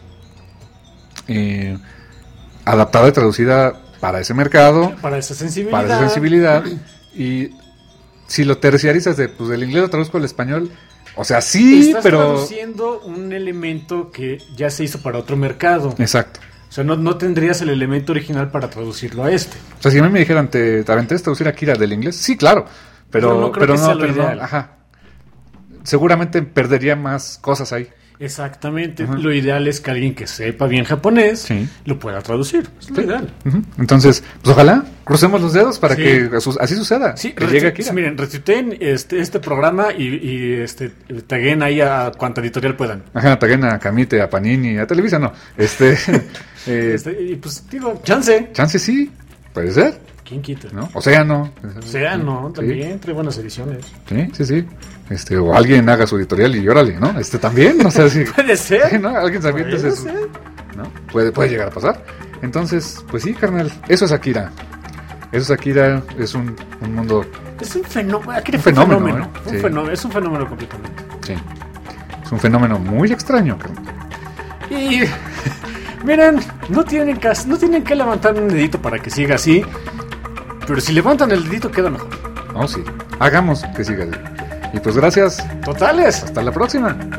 eh, adaptada y traducida para ese mercado, Para esa sensibilidad. para esa sensibilidad. Y si lo terciarizas de, pues, del inglés lo traduzco al español, o sea, sí, Estás pero... traduciendo un elemento que ya se hizo para otro mercado. Exacto. O sea, no, no tendrías el elemento original para traducirlo a este. O sea, si a mí me dijeran, ¿te, te aventés a traducir a Akira del inglés? Sí, claro, pero Yo no creo pero que no, sea lo pero no, ideal. ajá. Seguramente perdería más cosas ahí. Exactamente. Ajá. Lo ideal es que alguien que sepa bien japonés Sí. lo pueda traducir. Es lo Sí. ideal. Ujú. Entonces, pues ojalá crucemos los dedos para Sí. que asu- así suceda. Sí, que retweet- llegue aquí. sí, miren, retuiteen este, este programa y, y este, taguen ahí a cuanta editorial puedan. Ajá, Taguen a Camite, a Panini, a Televisa, no. Este, eh, Este, y pues digo, chance. chance sí, puede ser, ¿Quién quita? ¿no? Océano. Océano, Sí. también trae buenas ediciones. Sí, sí, sí. Este, o alguien haga su editorial y órale, ¿no? Este también, no sé si. Puede ser. ¿No? Alguien se avienta Puede ese- ser. ¿no? Puede, puede llegar a pasar. Entonces, pues sí, carnal, eso es Akira. Eso es Akira, es un, un mundo. Es un fenómeno. Aquí Un fue un fenómeno, fenómeno. ¿eh? Un Sí. fenómeno. Es un fenómeno completamente. Sí. Es un fenómeno muy extraño, carnal. Y miren, no tienen, que, no tienen que levantar un dedito para que siga así. Pero si levantan el dedito queda mejor. No, sí. Hagamos que siga así. Y pues gracias. Totales. Hasta la próxima.